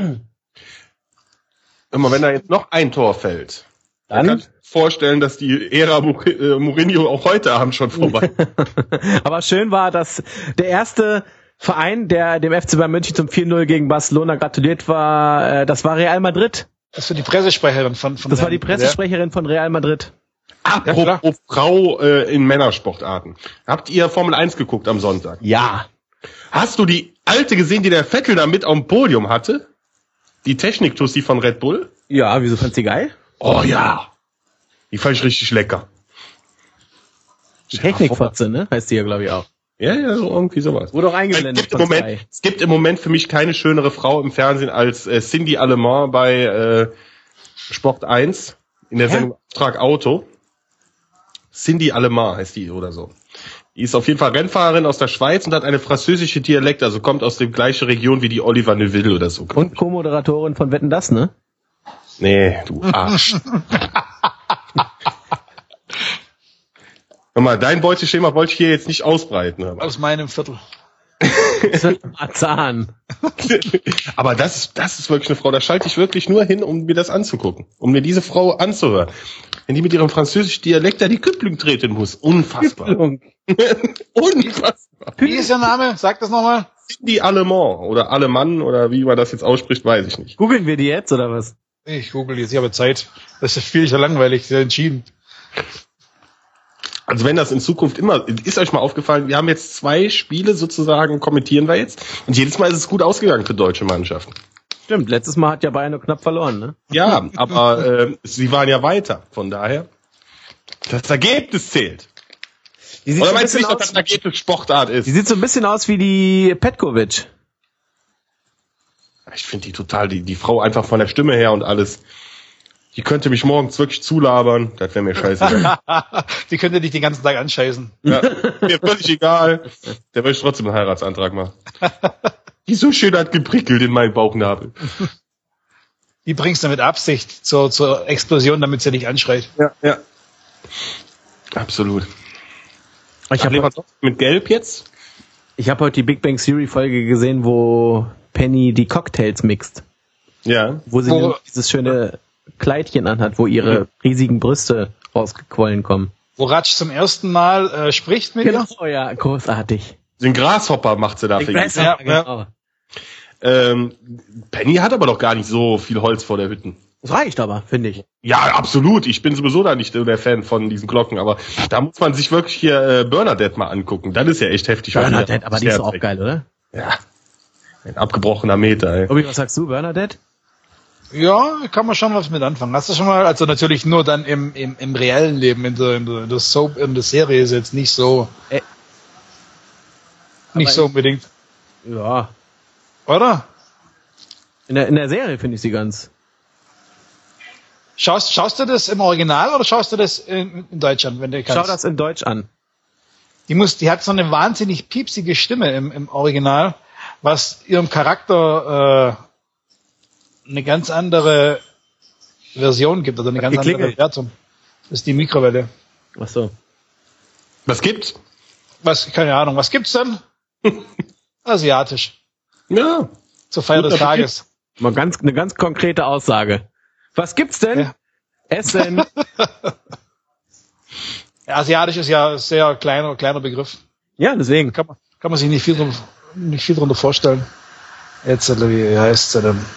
[SPEAKER 3] Immer wenn da jetzt noch ein Tor fällt,
[SPEAKER 2] Dann?
[SPEAKER 3] dann kann ich mir vorstellen, dass die Ära Mou- äh, Mourinho auch heute Abend schon vorbei ist.
[SPEAKER 2] Aber schön war, dass der erste Verein, der dem F C Bayern München zum vier null gegen Barcelona gratuliert war, äh, das war Real Madrid.
[SPEAKER 1] Das war die Pressesprecherin von, von
[SPEAKER 2] Das war die
[SPEAKER 1] Real-
[SPEAKER 2] Pressesprecherin von Real Madrid.
[SPEAKER 3] Apropos Frau äh, in Männersportarten. Habt ihr Formel eins geguckt am Sonntag?
[SPEAKER 2] Ja.
[SPEAKER 3] Hast du die alte gesehen, die der Vettel da mit auf dem Podium hatte? Die Technik-Tussi von Red Bull?
[SPEAKER 2] Ja, wieso fandst du die geil?
[SPEAKER 3] Oh ja. Die fand ich richtig lecker.
[SPEAKER 2] Die Technikfotze, ne? Heißt die ja, glaube ich, auch.
[SPEAKER 3] Ja, ja, so irgendwie sowas.
[SPEAKER 2] Wurde auch
[SPEAKER 3] Es
[SPEAKER 2] eingeblendet
[SPEAKER 3] gibt, im
[SPEAKER 2] von
[SPEAKER 3] Moment,
[SPEAKER 2] Sky.
[SPEAKER 3] es gibt im Moment für mich keine schönere Frau im Fernsehen als äh, Cindy Allemand bei äh, Sport eins in der
[SPEAKER 2] Ja?
[SPEAKER 3] Sendung Auftrag Auto. Cindy Allemand heißt die oder so. Die ist auf jeden Fall Rennfahrerin aus der Schweiz und hat eine französische Dialekt, also kommt aus der gleichen Region wie die Oliver Neuville oder so.
[SPEAKER 2] Und Co-Moderatorin von Wetten, das, ne?
[SPEAKER 3] Nee, du Arsch. Hör mal, dein Beuteschema wollte ich hier jetzt nicht ausbreiten. Hör mal.
[SPEAKER 1] Aus meinem Viertel.
[SPEAKER 2] Zahn.
[SPEAKER 3] Aber das ist, das ist wirklich eine Frau, da schalte ich wirklich nur hin, um mir das anzugucken, um mir diese Frau anzuhören. Wenn die mit ihrem französischen Dialekt da die Küpplung treten muss. Unfassbar. Unfassbar.
[SPEAKER 1] Wie ist ihr Name? Sag das nochmal.
[SPEAKER 3] Cindy Allemand oder Allemann oder wie man das jetzt ausspricht, weiß ich nicht.
[SPEAKER 2] Googeln wir die jetzt, oder was?
[SPEAKER 1] Ich google jetzt, ich habe Zeit. Das ist viel zu langweilig, sehr entschieden.
[SPEAKER 3] Also wenn das in Zukunft immer, ist euch mal aufgefallen, wir haben jetzt zwei Spiele sozusagen, kommentieren wir jetzt. Und jedes Mal ist es gut ausgegangen für deutsche Mannschaften.
[SPEAKER 2] Stimmt, letztes Mal hat ja Bayern nur knapp verloren, ne?
[SPEAKER 3] Ja, aber äh, sie waren ja weiter. Von daher, das Ergebnis zählt.
[SPEAKER 2] Die sieht,
[SPEAKER 3] Oder
[SPEAKER 2] so ein
[SPEAKER 3] meinst du
[SPEAKER 2] bisschen
[SPEAKER 3] nicht, dass
[SPEAKER 2] aus,
[SPEAKER 3] das Ergebnis Sportart ist?
[SPEAKER 2] die sieht so ein bisschen aus wie die Petkovic.
[SPEAKER 3] Ich finde die total, die, die Frau einfach von der Stimme her und alles. Die könnte mich morgens wirklich zulabern. Das wäre mir scheißegal.
[SPEAKER 1] Die könnte dich den ganzen Tag anscheißen.
[SPEAKER 3] Ja, mir völlig egal. Der will ich trotzdem einen Heiratsantrag machen. Die so schön hat geprickelt in meinen Bauchnabel.
[SPEAKER 1] Die bringst du mit Absicht zur, zur Explosion, damit sie dich anschreit.
[SPEAKER 3] Ja, ja. Absolut.
[SPEAKER 2] Ich habe
[SPEAKER 3] Lewandowski mit Gelb jetzt?
[SPEAKER 2] ich hab heute die Big Bang Theory Folge gesehen, wo Penny die Cocktails mixt.
[SPEAKER 3] Ja.
[SPEAKER 2] Wo sie
[SPEAKER 1] Wo-
[SPEAKER 2] nämlich dieses schöne Kleidchen anhat, wo ihre riesigen Brüste rausgequollen kommen.
[SPEAKER 1] Wo Ratsch zum ersten Mal äh, spricht mit ihr.
[SPEAKER 2] Oh ja, großartig.
[SPEAKER 3] Den Grashopper macht sie da für ihn.
[SPEAKER 1] Ja,
[SPEAKER 2] genau.
[SPEAKER 3] Ähm, Penny hat aber doch gar nicht so viel Holz vor der Hütten.
[SPEAKER 2] Das reicht aber, finde ich.
[SPEAKER 3] Ja, absolut. Ich bin sowieso da nicht der Fan von diesen Glocken, aber da muss man sich wirklich hier äh, Bernadette mal angucken. Das ist ja echt heftig. was
[SPEAKER 2] Bernadette,
[SPEAKER 3] die
[SPEAKER 2] aber die ist doch auch geil, oder?
[SPEAKER 3] Ja. Ein abgebrochener Meter, ey.
[SPEAKER 2] Obi, was sagst du, Bernadette?
[SPEAKER 1] Ja, kann man schon was mit anfangen. Hast du schon mal, also natürlich nur dann im, im, im reellen Leben, in der, in der, in der Soap, in der Serie ist jetzt nicht so,
[SPEAKER 2] Äh,
[SPEAKER 1] nicht
[SPEAKER 2] aber
[SPEAKER 1] so
[SPEAKER 2] ich-
[SPEAKER 1] unbedingt,
[SPEAKER 2] Ja.
[SPEAKER 1] oder?
[SPEAKER 2] In der, in der Serie finde ich sie ganz.
[SPEAKER 1] Schaust, schaust du das im Original oder schaust du das in, in Deutschland, wenn du kannst?
[SPEAKER 2] Schau das in Deutsch an.
[SPEAKER 1] Die muss, die hat so eine wahnsinnig piepsige Stimme im, im Original, was ihrem Charakter äh, eine ganz andere Version gibt, oder eine ganz andere
[SPEAKER 2] geklingelt.
[SPEAKER 1] Wertung. Das ist die Mikrowelle.
[SPEAKER 2] Ach so.
[SPEAKER 3] Was gibt's?
[SPEAKER 1] Was, keine Ahnung, was gibt's denn? Asiatisch.
[SPEAKER 3] Ja.
[SPEAKER 1] Zur Feier des
[SPEAKER 3] Guter
[SPEAKER 1] Tages.
[SPEAKER 2] Mal ganz, eine ganz konkrete Aussage. Was gibt's denn?
[SPEAKER 1] Ja.
[SPEAKER 2] Essen.
[SPEAKER 1] Ja, Asiatisch ist ja ein sehr kleiner, kleiner Begriff.
[SPEAKER 2] Ja, deswegen.
[SPEAKER 1] Kann man, kann man sich nicht viel, drun- nicht viel drunter vorstellen. Jetzt, äh, wie heißt es denn?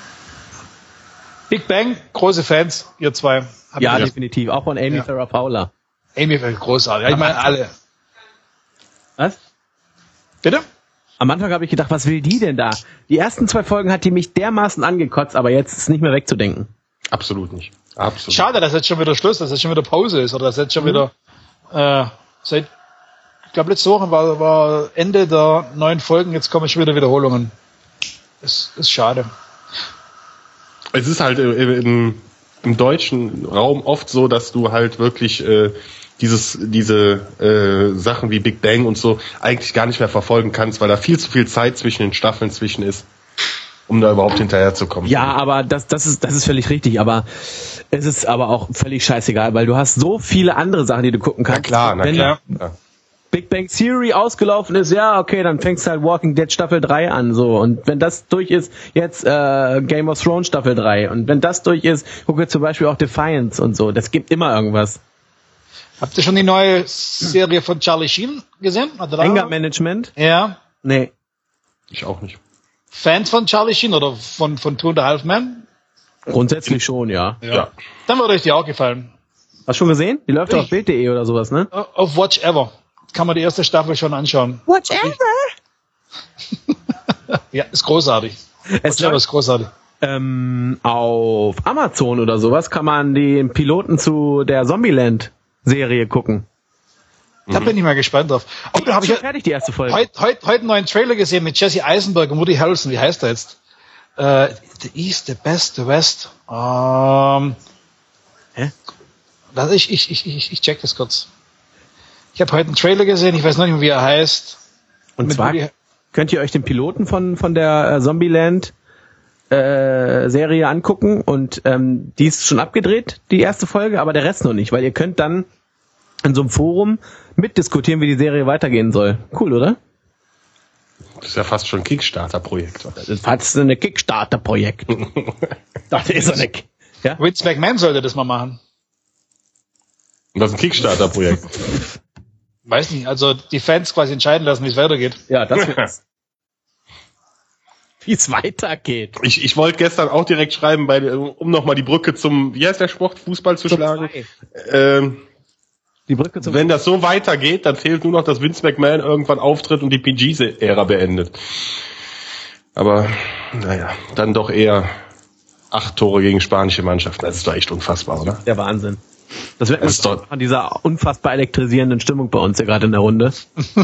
[SPEAKER 1] Big Bang, große Fans, ihr zwei. Habt
[SPEAKER 2] Ja,
[SPEAKER 1] ihr-
[SPEAKER 2] definitiv. Auch von Amy
[SPEAKER 1] Ja.
[SPEAKER 2] Farrah Fowler.
[SPEAKER 1] Amy, großartig. Ich meine alle.
[SPEAKER 2] Was?
[SPEAKER 1] Bitte?
[SPEAKER 2] Am Anfang habe ich gedacht, was will die denn da? Die ersten zwei Folgen hat die mich dermaßen angekotzt, aber jetzt ist nicht mehr wegzudenken.
[SPEAKER 3] Absolut nicht. Absolut.
[SPEAKER 1] Schade, dass jetzt schon wieder Schluss, dass jetzt schon wieder Pause ist oder dass jetzt schon wieder äh, seit Ich glaube, letzte Woche war, war Ende der neuen Folgen, jetzt kommen schon wieder Wiederholungen. Das ist schade.
[SPEAKER 3] Es ist halt im, im deutschen Raum oft so, dass du halt wirklich äh, dieses diese äh, Sachen wie Big Bang und so eigentlich gar nicht mehr verfolgen kannst, weil da viel zu viel Zeit zwischen den Staffeln zwischen ist, um da überhaupt hinterherzukommen.
[SPEAKER 2] Ja, aber das, das ist, das ist völlig richtig, aber es ist aber auch völlig scheißegal, weil du hast so viele andere Sachen, die du gucken kannst.
[SPEAKER 3] Na klar, na
[SPEAKER 2] Wenn
[SPEAKER 3] klar. Ja.
[SPEAKER 2] Big Bang Theory ausgelaufen ist, ja, okay, dann fängst du halt Walking Dead Staffel drei an, so. Und wenn das durch ist, jetzt äh, Game of Thrones Staffel drei. Und wenn das durch ist, gucke zum Beispiel auch Defiance und so. Das gibt immer irgendwas.
[SPEAKER 1] Habt ihr schon die neue Serie von Charlie Sheen gesehen?
[SPEAKER 2] Anger Management?
[SPEAKER 1] Ja.
[SPEAKER 2] Nee.
[SPEAKER 3] Ich auch nicht.
[SPEAKER 1] Fans von Charlie Sheen oder von, von Two and a Half Men?
[SPEAKER 2] Grundsätzlich schon, ja.
[SPEAKER 1] Ja.
[SPEAKER 3] Ja.
[SPEAKER 1] Dann würde euch die auch gefallen.
[SPEAKER 2] Hast du schon gesehen? Die läuft
[SPEAKER 1] Ich-
[SPEAKER 2] auf Bild punkt de oder sowas, ne?
[SPEAKER 1] Auf Watch Ever. Kann man die erste Staffel schon anschauen.
[SPEAKER 2] Watch ever!
[SPEAKER 1] Ja, ist großartig.
[SPEAKER 2] Es
[SPEAKER 1] Watch Ever ist großartig.
[SPEAKER 2] Ähm, auf Amazon oder sowas kann man den Piloten zu der Zombieland-Serie gucken.
[SPEAKER 1] Da bin ich mal gespannt drauf. Oh, da habe ich
[SPEAKER 2] Schon fertig, die erste Folge.
[SPEAKER 1] heute heut, heut einen neuen Trailer gesehen mit Jesse Eisenberg und Woody Harrelson. Wie heißt der jetzt? Äh, the East, the Best, the West. Ähm,
[SPEAKER 2] Hä?
[SPEAKER 1] das, ich, ich, ich, ich, ich check das kurz. Ich habe heute einen Trailer gesehen, ich weiß noch nicht mehr, wie er heißt.
[SPEAKER 2] Und
[SPEAKER 1] Mit
[SPEAKER 2] zwar
[SPEAKER 1] Woody-
[SPEAKER 2] könnt ihr euch den Piloten von von der äh, Zombieland äh, Serie angucken und ähm, die ist schon abgedreht, die erste Folge, aber der Rest noch nicht, weil ihr könnt dann in so einem Forum mitdiskutieren, wie die Serie weitergehen soll. Cool, oder?
[SPEAKER 3] Das ist ja fast schon ein Kickstarter-Projekt.
[SPEAKER 2] Das ist fast ein Kickstarter-Projekt. Das ist so eine Ki- ja?
[SPEAKER 1] Vince McMahon sollte das mal machen.
[SPEAKER 3] Und das ist ein Kickstarter-Projekt.
[SPEAKER 1] Weiß nicht, also die Fans quasi entscheiden lassen, wie es weitergeht.
[SPEAKER 2] Ja, das wär's. Wie es weitergeht.
[SPEAKER 3] Ich, ich wollte gestern auch direkt schreiben, bei, um nochmal die Brücke zum, wie heißt der Sport, Fußball zu schlagen. Ähm,
[SPEAKER 2] Die Brücke zum
[SPEAKER 3] wenn das so weitergeht, dann fehlt nur noch, dass Vince McMahon irgendwann auftritt und die P G-Ära beendet. Aber, naja, dann doch eher acht Tore gegen spanische Mannschaften. Das ist doch echt unfassbar, oder?
[SPEAKER 2] der Wahnsinn. Das wird
[SPEAKER 3] Das ist doch-
[SPEAKER 2] von dieser unfassbar elektrisierenden Stimmung bei uns ja gerade in der Runde.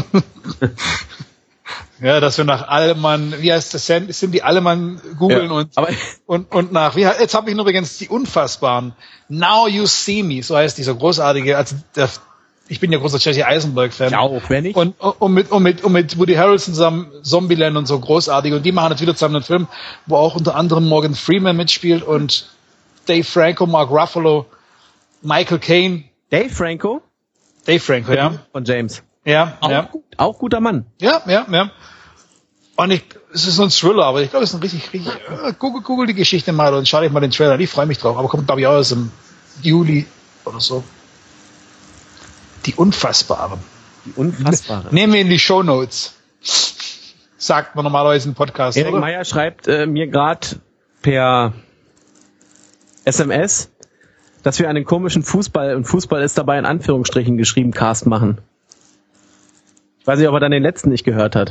[SPEAKER 1] Ja, dass wir nach Allmann, wie heißt das, sind sind die Allmann googeln
[SPEAKER 3] Ja,
[SPEAKER 1] und,
[SPEAKER 2] aber-
[SPEAKER 1] und, und nach, wie, jetzt habe ich nur übrigens die Unfassbaren. Now You See Me, so heißt dieser großartige, also der, ich bin ja großer Jesse Eisenberg-Fan.
[SPEAKER 2] Ja, auch wenn ich.
[SPEAKER 1] Und, und, mit, und, mit, und mit Woody Harrelson zusammen Zombieland und so großartig. Und die machen jetzt wieder zusammen einen Film, wo auch unter anderem Morgan Freeman mitspielt und Dave Franco, Mark Ruffalo, Michael Caine,
[SPEAKER 2] Dave Franco
[SPEAKER 1] Dave Franco, ja.
[SPEAKER 2] von James.
[SPEAKER 1] Ja,
[SPEAKER 2] Auch,
[SPEAKER 1] ja.
[SPEAKER 2] gut, auch guter Mann.
[SPEAKER 1] Ja, ja, ja. Und ich, es ist so ein Thriller, aber ich glaube, es ist ein richtig, richtig, äh, google, google die Geschichte mal und schau dich mal den Trailer an. Ich freue mich drauf. Aber kommt, glaube ich, auch erst im Juli oder so. Die Unfassbaren.
[SPEAKER 2] Die Unfassbare.
[SPEAKER 1] Nehmen wir in die Shownotes. Sagt man normalerweise im Podcast,
[SPEAKER 2] Erik
[SPEAKER 1] oder?
[SPEAKER 2] Meyer schreibt äh, mir gerade per S M S, dass wir einen komischen Fußball, und Fußball ist dabei in Anführungsstrichen geschrieben, Cast machen. Ich weiß nicht, ob er dann den letzten nicht gehört hat.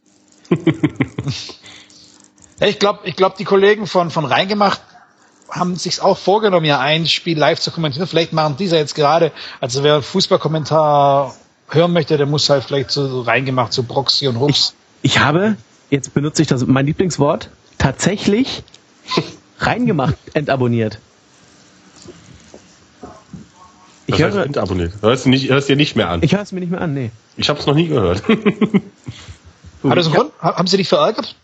[SPEAKER 1] Ja, ich glaube, ich glaub, die Kollegen von, von Reingemacht haben sich auch vorgenommen, ja ein Spiel live zu kommentieren. Vielleicht machen diese jetzt gerade, also wer Fußballkommentar hören möchte, der muss halt vielleicht so Reingemacht, so Proxy und Hooks.
[SPEAKER 2] Ich habe, jetzt benutze ich das, mein Lieblingswort, tatsächlich reingemacht, entabonniert. Ich
[SPEAKER 3] Das heißt,
[SPEAKER 2] höre,
[SPEAKER 3] entabonniert. Hörst du nicht, hörst dir nicht mehr an.
[SPEAKER 2] ich höre es mir nicht mehr an, nee.
[SPEAKER 3] Ich habe es noch nie gehört.
[SPEAKER 1] Hat das einen Grund? Ha- Haben Sie dich verärgert?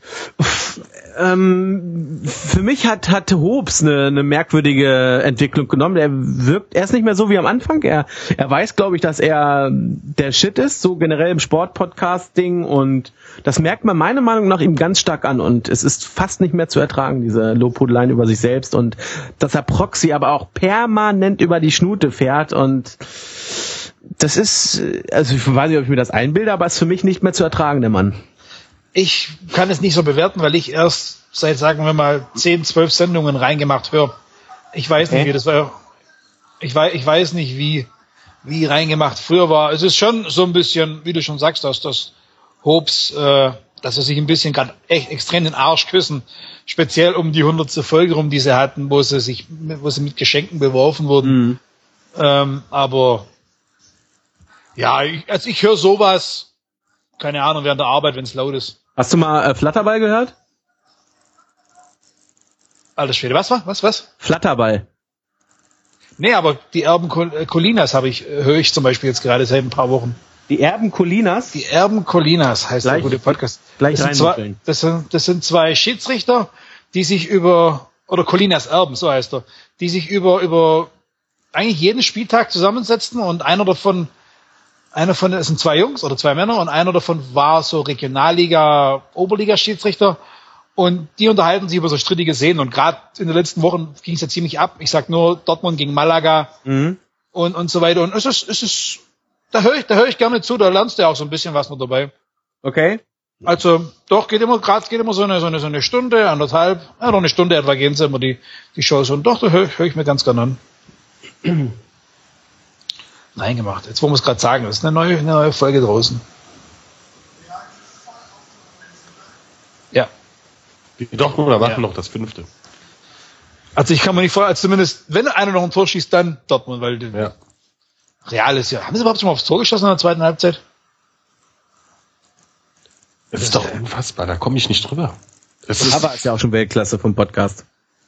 [SPEAKER 2] Ähm, für mich hat, hat Hobbs eine, eine merkwürdige Entwicklung genommen. Er wirkt, er ist nicht mehr so wie am Anfang. Er, er weiß, glaube ich, dass er der Shit ist, so generell im Sport-Podcast-Ding, und das merkt man meiner Meinung nach ihm ganz stark an, und es ist fast nicht mehr zu ertragen, diese Lobhudeleien über sich selbst, und dass er Proxy aber auch permanent über die Schnute fährt, und das ist, also ich weiß nicht, ob ich mir das einbilde, aber es ist für mich nicht mehr zu ertragen, der Mann.
[SPEAKER 1] Ich kann es nicht so bewerten, weil ich erst seit, sagen wir mal, zehn, zwölf Sendungen reingemacht höre. Ich weiß nicht,
[SPEAKER 2] Hä?
[SPEAKER 1] wie das war. Ich weiß, ich weiß nicht, wie, wie reingemacht früher war. Es ist schon so ein bisschen, wie du schon sagst, dass das Hobbs, äh, dass er sich ein bisschen gerade echt extrem den Arsch küssen. Speziell um die hundertste Folge rum, die sie hatten, wo sie sich, wo sie mit Geschenken beworfen wurden.
[SPEAKER 2] Mhm.
[SPEAKER 1] Ähm, aber Ja, ich, also ich höre sowas, keine Ahnung, während der Arbeit, wenn es laut ist.
[SPEAKER 2] Hast du mal äh, Flatterball gehört?
[SPEAKER 1] Alter Schwede, was war? Was, was?
[SPEAKER 2] Flatterball.
[SPEAKER 1] Nee, aber die Erben Col- äh, Colinas habe ich, äh, höre ich zum Beispiel jetzt gerade seit ein paar Wochen.
[SPEAKER 2] Die Erben Colinas?
[SPEAKER 1] Die Erben Colinas heißt
[SPEAKER 2] Gleich-
[SPEAKER 1] der gute Podcast.
[SPEAKER 2] gleich
[SPEAKER 1] das, sind zwei,
[SPEAKER 2] reinmuckeln.
[SPEAKER 1] das, sind, das sind zwei Schiedsrichter, die sich über, oder Colinas Erben, so heißt er, die sich über, über eigentlich jeden Spieltag zusammensetzen und einer davon, einer von, es sind zwei Jungs oder zwei Männer und einer davon war so Regionalliga, Oberliga-Schiedsrichter und die unterhalten sich über so strittige Szenen und gerade in den letzten Wochen ging es ja ziemlich ab. Ich sag nur Dortmund gegen Malaga
[SPEAKER 2] Mhm.
[SPEAKER 1] und, und so weiter und es ist, es ist, da höre ich, da höre ich gerne zu, da lernst du ja auch so ein bisschen was noch dabei.
[SPEAKER 2] Okay.
[SPEAKER 1] Also, doch, geht immer, gerade geht immer so eine, so eine, so eine Stunde, anderthalb, ja, noch eine Stunde etwa gehen sie immer die, die Shows und doch, da höre hör ich mir ganz gerne an. Nein, gemacht. Jetzt, wo wir es gerade sagen, das ist eine neue, eine neue Folge draußen. Ja.
[SPEAKER 3] Die Dortmunder machen
[SPEAKER 1] Ja.
[SPEAKER 3] noch das fünfte.
[SPEAKER 1] Also, ich kann mir nicht vorstellen, also zumindest, wenn einer noch ein Tor schießt, dann Dortmund, weil die-
[SPEAKER 3] Ja.
[SPEAKER 1] Real ist ja. Haben sie überhaupt schon mal aufs Tor geschossen in der zweiten Halbzeit?
[SPEAKER 3] Das ist doch unfassbar, da komme ich nicht drüber. Das ist,
[SPEAKER 2] Aber ist ja auch schon Weltklasse vom Podcast.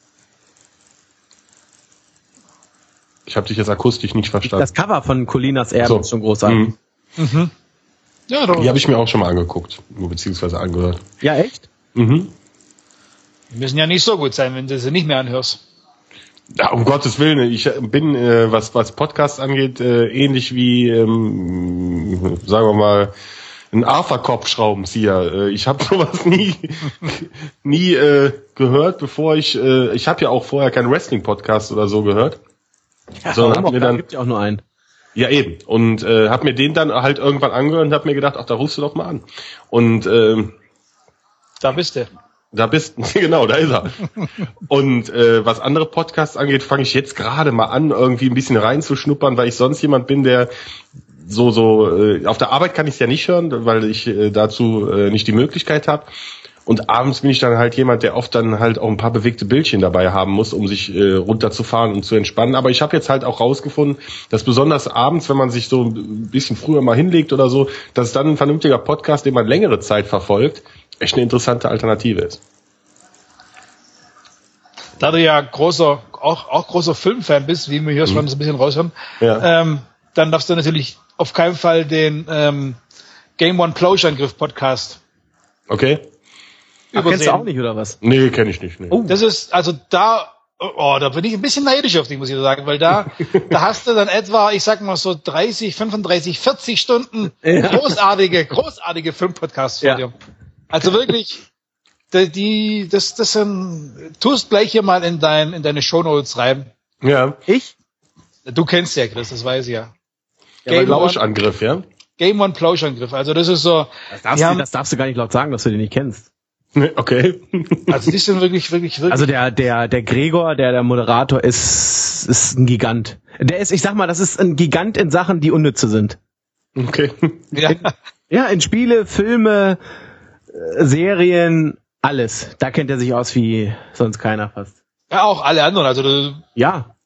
[SPEAKER 3] ich habe dich jetzt akustisch nicht verstanden.
[SPEAKER 2] Das Cover von Colinas Erben
[SPEAKER 3] So.
[SPEAKER 2] ist schon großartig.
[SPEAKER 3] Mhm.
[SPEAKER 1] Ja, doch.
[SPEAKER 3] Die habe ich mir auch schon mal angeguckt, beziehungsweise angehört.
[SPEAKER 2] Ja, echt?
[SPEAKER 3] Mhm.
[SPEAKER 1] Die müssen ja nicht so gut sein, wenn du sie nicht mehr anhörst.
[SPEAKER 3] Ja, um Gottes Willen, ich bin, äh, was was Podcasts angeht, äh, ähnlich wie, ähm, sagen wir mal, ein Arthur-Kopfschraubenzieher. Äh, ich habe sowas nie nie äh, gehört, bevor ich, äh, ich habe ja auch vorher keinen Wrestling-Podcast oder so gehört. Sondern hab mir
[SPEAKER 2] da
[SPEAKER 3] dann,
[SPEAKER 2] gibt ja auch nur einen.
[SPEAKER 3] ja eben, und äh, hab mir den dann halt irgendwann angehört und hab mir gedacht, ach, da rufst du doch mal an. Und ähm,
[SPEAKER 1] Da bist du.
[SPEAKER 3] Da bist genau, da ist er. Und äh, was andere Podcasts angeht, fange ich jetzt gerade mal an, irgendwie ein bisschen reinzuschnuppern, weil ich sonst jemand bin, der so so äh, auf der Arbeit kann ich es ja nicht hören, weil ich äh, dazu äh, nicht die Möglichkeit habe. Und abends bin ich dann halt jemand, der oft dann halt auch ein paar bewegte Bildchen dabei haben muss, um sich äh, runterzufahren und zu entspannen. Aber ich habe jetzt halt auch rausgefunden, dass besonders abends, wenn man sich so ein bisschen früher mal hinlegt oder so, dass dann ein vernünftiger Podcast, den man längere Zeit verfolgt, echt eine interessante Alternative ist.
[SPEAKER 1] Da du ja großer, auch, auch großer Filmfan bist, wie wir hier schon so ein bisschen raushören,
[SPEAKER 3] Ja.
[SPEAKER 1] ähm, dann darfst du natürlich auf keinen Fall den ähm, Game One Plauschangriff Podcast
[SPEAKER 3] Okay?
[SPEAKER 2] Ach, kennst du
[SPEAKER 1] übersehen.
[SPEAKER 2] auch nicht, oder was?
[SPEAKER 3] Nee, kenne ich nicht. Nee.
[SPEAKER 2] Oh.
[SPEAKER 1] Das ist, also da, oh, da bin ich ein bisschen neidisch auf dich, muss ich sagen, weil da, da hast du dann etwa, ich sag mal so dreißig, fünfunddreißig, vierzig Stunden
[SPEAKER 2] Ja.
[SPEAKER 1] großartige, großartige Filmpodcasts vor
[SPEAKER 2] Ja.
[SPEAKER 1] dir. Also wirklich, die, die das, das sind, tust gleich hier mal in dein, in deine Shownotes rein.
[SPEAKER 3] Ja,
[SPEAKER 2] Ich?
[SPEAKER 1] Du kennst ja, Chris, das weiß ich ja.
[SPEAKER 3] ja
[SPEAKER 1] Game One,
[SPEAKER 3] Lauschangriff, ja?
[SPEAKER 1] Game One Plauschangriff. Also das ist so,
[SPEAKER 2] Das darfst,
[SPEAKER 1] die
[SPEAKER 2] du,
[SPEAKER 1] haben,
[SPEAKER 2] das darfst du gar nicht laut sagen, dass du den nicht kennst.
[SPEAKER 3] Nee, okay.
[SPEAKER 1] also die sind wirklich, wirklich, wirklich.
[SPEAKER 2] Also der, der, der Gregor, der, der Moderator ist, ist ein Gigant. Der ist, ich sag mal, das ist ein Gigant in Sachen, die unnütze sind.
[SPEAKER 3] Okay.
[SPEAKER 1] ja,
[SPEAKER 2] Ja, in Spiele, Filme, äh, Serien, alles. Da kennt er sich aus wie sonst keiner fast.
[SPEAKER 1] ja, auch alle anderen. Also du,
[SPEAKER 2] Ja.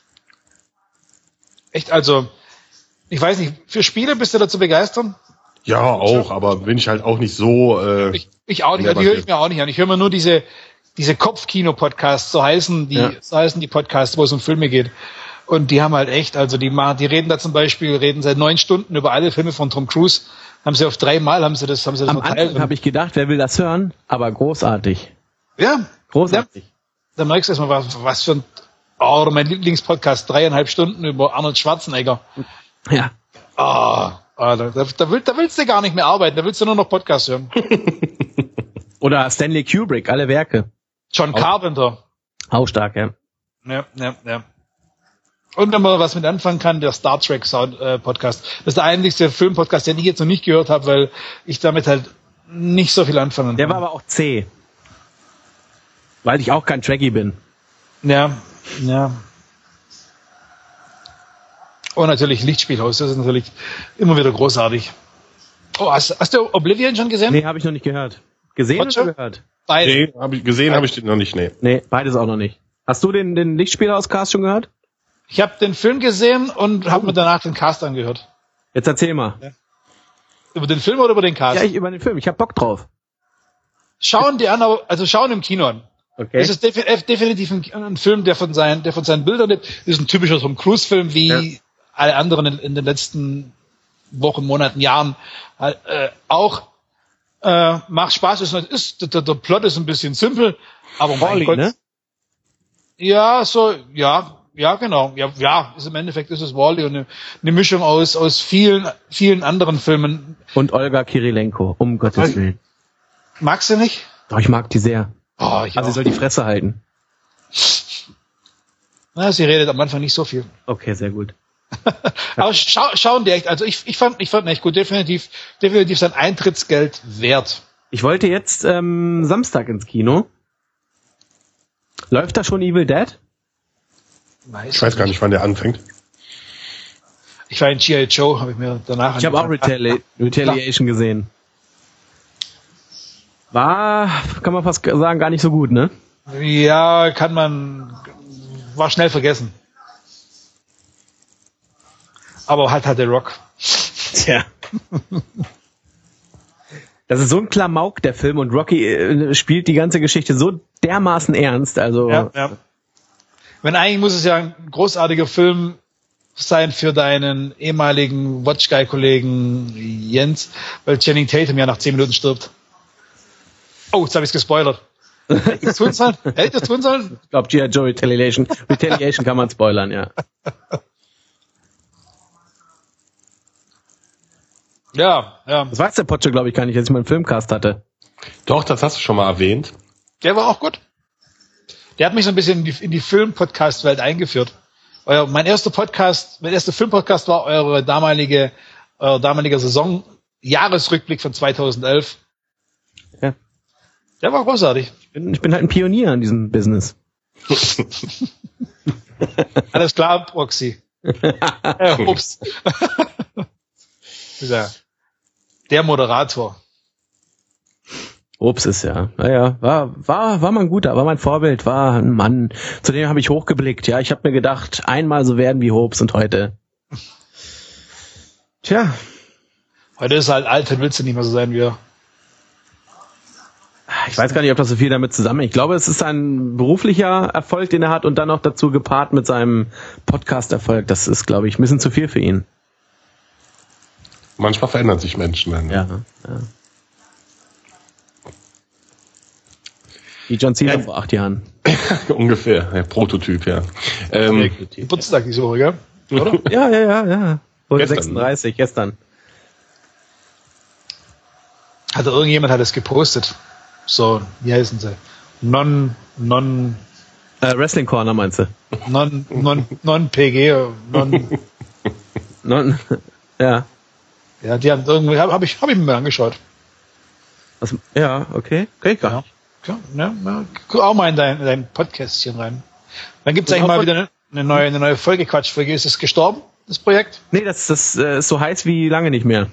[SPEAKER 1] echt, also ich weiß nicht, für Spiele bist du dazu begeistern?
[SPEAKER 3] Ja, auch, aber bin ich halt auch nicht so. Äh,
[SPEAKER 1] Ich, ich auch nicht,
[SPEAKER 3] Ja,
[SPEAKER 1] die höre ich
[SPEAKER 3] was-
[SPEAKER 1] mir auch nicht an. Ich höre mir nur diese, diese Kopfkino-Podcasts, so heißen die,
[SPEAKER 2] Ja.
[SPEAKER 1] so heißen die Podcasts, wo es um Filme geht. Und die haben halt echt, also die machen, die reden da zum Beispiel, reden seit neun Stunden über alle Filme von Tom Cruise. Haben sie auf dreimal, haben sie das, haben sie das
[SPEAKER 2] Am Anfang habe ich gedacht, wer will das hören? Aber großartig.
[SPEAKER 1] ja,
[SPEAKER 2] Großartig.
[SPEAKER 1] da merkst du erstmal, was, was für ein, oh, mein Lieblingspodcast, dreieinhalb Stunden über Arnold Schwarzenegger.
[SPEAKER 2] Ja.
[SPEAKER 1] Ah, ah, da, da, da, will, da willst du gar nicht mehr arbeiten, da willst du nur noch Podcast hören.
[SPEAKER 2] Oder Stanley Kubrick, alle Werke.
[SPEAKER 1] John Carpenter.
[SPEAKER 2] Auch stark, ja.
[SPEAKER 1] Ja, ja, ja. Und wenn man was mit anfangen kann, der Star Trek Sound äh, Podcast. Das ist der einzigste Filmpodcast, den ich jetzt noch nicht gehört habe, weil ich damit halt nicht so viel anfangen
[SPEAKER 2] Der
[SPEAKER 1] kann.
[SPEAKER 2] war aber auch zäh. Weil ich auch kein Trekkie bin.
[SPEAKER 1] Ja, ja. Und natürlich Lichtspielhaus, das ist natürlich immer wieder großartig. Oh, hast, hast du Oblivion schon gesehen?
[SPEAKER 2] Nee, habe ich noch nicht gehört. Gesehen
[SPEAKER 1] Roger?
[SPEAKER 2] oder gehört?
[SPEAKER 1] Beide.
[SPEAKER 3] nee, hab ich gesehen, habe ich den noch nicht. Nee.
[SPEAKER 2] Nee, beides auch noch nicht. Hast du den, den Lichtspieler aus Cast schon gehört?
[SPEAKER 1] Ich habe den Film gesehen und habe mir danach den Cast angehört.
[SPEAKER 2] Jetzt erzähl mal.
[SPEAKER 1] Ja. Über den Film oder über den Cast?
[SPEAKER 2] Ja, ich über den Film. Ich hab Bock drauf.
[SPEAKER 1] Schauen die an, also schauen im Kino an.
[SPEAKER 2] Okay.
[SPEAKER 1] Das ist defi- definitiv ein, ein Film, der von seinen, der von seinen Bildern lebt. Das ist ein typischer Tom Cruise-Film, wie ja. alle anderen in, in den letzten Wochen, Monaten, Jahren äh, auch. Äh, macht Spaß. Ist, ist, der, der Plot ist ein bisschen simpel, aber mein
[SPEAKER 2] Wall-E,
[SPEAKER 1] Gott.
[SPEAKER 2] Ne?
[SPEAKER 1] Ja, so, ja, ja, genau. Ja, ja, ist im Endeffekt ist es Wall-E und eine, eine Mischung aus, aus vielen, vielen anderen Filmen.
[SPEAKER 2] Und Olga Kirilenko, um Gottes Willen.
[SPEAKER 1] Magst du nicht?
[SPEAKER 2] Doch, ich mag die sehr.
[SPEAKER 1] Oh, ich
[SPEAKER 2] also sie soll die Fresse halten.
[SPEAKER 1] Na, sie redet am Anfang nicht so viel.
[SPEAKER 2] Okay, sehr gut.
[SPEAKER 1] Aber schau, schauen die echt, also ich, ich fand, ich fand ihn echt gut, definitiv, definitiv sein Eintrittsgeld wert.
[SPEAKER 2] Ich wollte jetzt ähm, Samstag ins Kino. Läuft da schon Evil Dead?
[SPEAKER 1] Weiß
[SPEAKER 3] Ich weiß gar nicht, wann der anfängt.
[SPEAKER 1] Ich war in G I. Joe, habe ich mir danach
[SPEAKER 2] Ich habe auch Retali- Retaliation gesehen. War, kann man fast sagen, gar nicht so gut, ne?
[SPEAKER 1] Ja, kann man, war schnell vergessen. Aber halt hat der Rock.
[SPEAKER 2] Tja. Das ist so ein Klamauk, der Film, und Rocky äh, spielt die ganze Geschichte so dermaßen ernst, also.
[SPEAKER 1] Ja, ja. Wenn eigentlich muss es ja ein großartiger Film sein für deinen ehemaligen Watch Guy Kollegen Jens, weil Channing Tatum ja nach zehn Minuten stirbt. Oh, jetzt habe ich's gespoilert. Hätte ich das tun sollen? Hätte ich das tun sollen?
[SPEAKER 2] Ich glaube, G I. Joe Retaliation. Retaliation kann man spoilern, ja.
[SPEAKER 1] Ja, ja.
[SPEAKER 2] Das weiß der Potsche, glaube ich, gar nicht, als ich mal einen Filmcast hatte.
[SPEAKER 3] Doch, das hast du schon mal erwähnt.
[SPEAKER 1] Der war auch gut. Der hat mich so ein bisschen in die, in die Film-Podcast-Welt eingeführt. Euer, mein erster Podcast, mein erster Film-Podcast war eure damalige, euer damaliger Saison-Jahresrückblick von zweitausendelf.
[SPEAKER 2] Ja.
[SPEAKER 1] Der war großartig.
[SPEAKER 2] Ich bin, ich bin halt ein Pionier in diesem Business.
[SPEAKER 1] Alles klar, Proxy. äh, ups. Dieser, der Moderator.
[SPEAKER 2] Ups ist ja. Naja, war, war, war mal ein guter, war mein Vorbild, war ein Mann. Zu dem habe ich hochgeblickt, ja. Ich habe mir gedacht, einmal so werden wie Hobbs, und heute. Tja.
[SPEAKER 1] Heute ist er halt alt, dann willst du nicht mehr so sein wie er.
[SPEAKER 2] Ich weiß gar nicht, ob das so viel damit zusammenhängt. Ich glaube, es ist ein beruflicher Erfolg, den er hat, und dann noch dazu gepaart mit seinem Podcast-Erfolg. Das ist, glaube ich, ein bisschen zu viel für ihn.
[SPEAKER 3] Manchmal verändern sich Menschen dann. Ne?
[SPEAKER 2] Ja, ja. Wie John Cena
[SPEAKER 3] Ja.
[SPEAKER 2] vor acht Jahren.
[SPEAKER 3] Ungefähr, der Prototyp, ja. Ähm,
[SPEAKER 1] Geburtstag diese Woche, gell? Oder?
[SPEAKER 2] Ja, ja, ja, ja. Wurde
[SPEAKER 3] Gestern,
[SPEAKER 2] sechsunddreißig, gestern.
[SPEAKER 1] Hat irgendjemand hat es gepostet. So, wie heißen sie? Non, non,
[SPEAKER 2] Äh, Wrestling Corner meinst du?
[SPEAKER 1] non, non, non P G, non,
[SPEAKER 2] Non, ja.
[SPEAKER 1] ja, die haben irgendwie, habe hab ich, hab ich mir mal angeschaut.
[SPEAKER 2] Was, ja, okay. Okay, gar
[SPEAKER 1] Ja.
[SPEAKER 2] nicht.
[SPEAKER 1] Ja, ja, ja, guck auch mal in dein, in dein Podcastchen rein. Dann gibt's
[SPEAKER 2] Und
[SPEAKER 1] eigentlich
[SPEAKER 2] auch
[SPEAKER 1] mal
[SPEAKER 2] von-
[SPEAKER 1] wieder eine, eine neue, eine neue Folge, Quatschfolge. Ist es gestorben, das Projekt?
[SPEAKER 2] Nee, das, das äh, ist so heiß wie lange nicht mehr.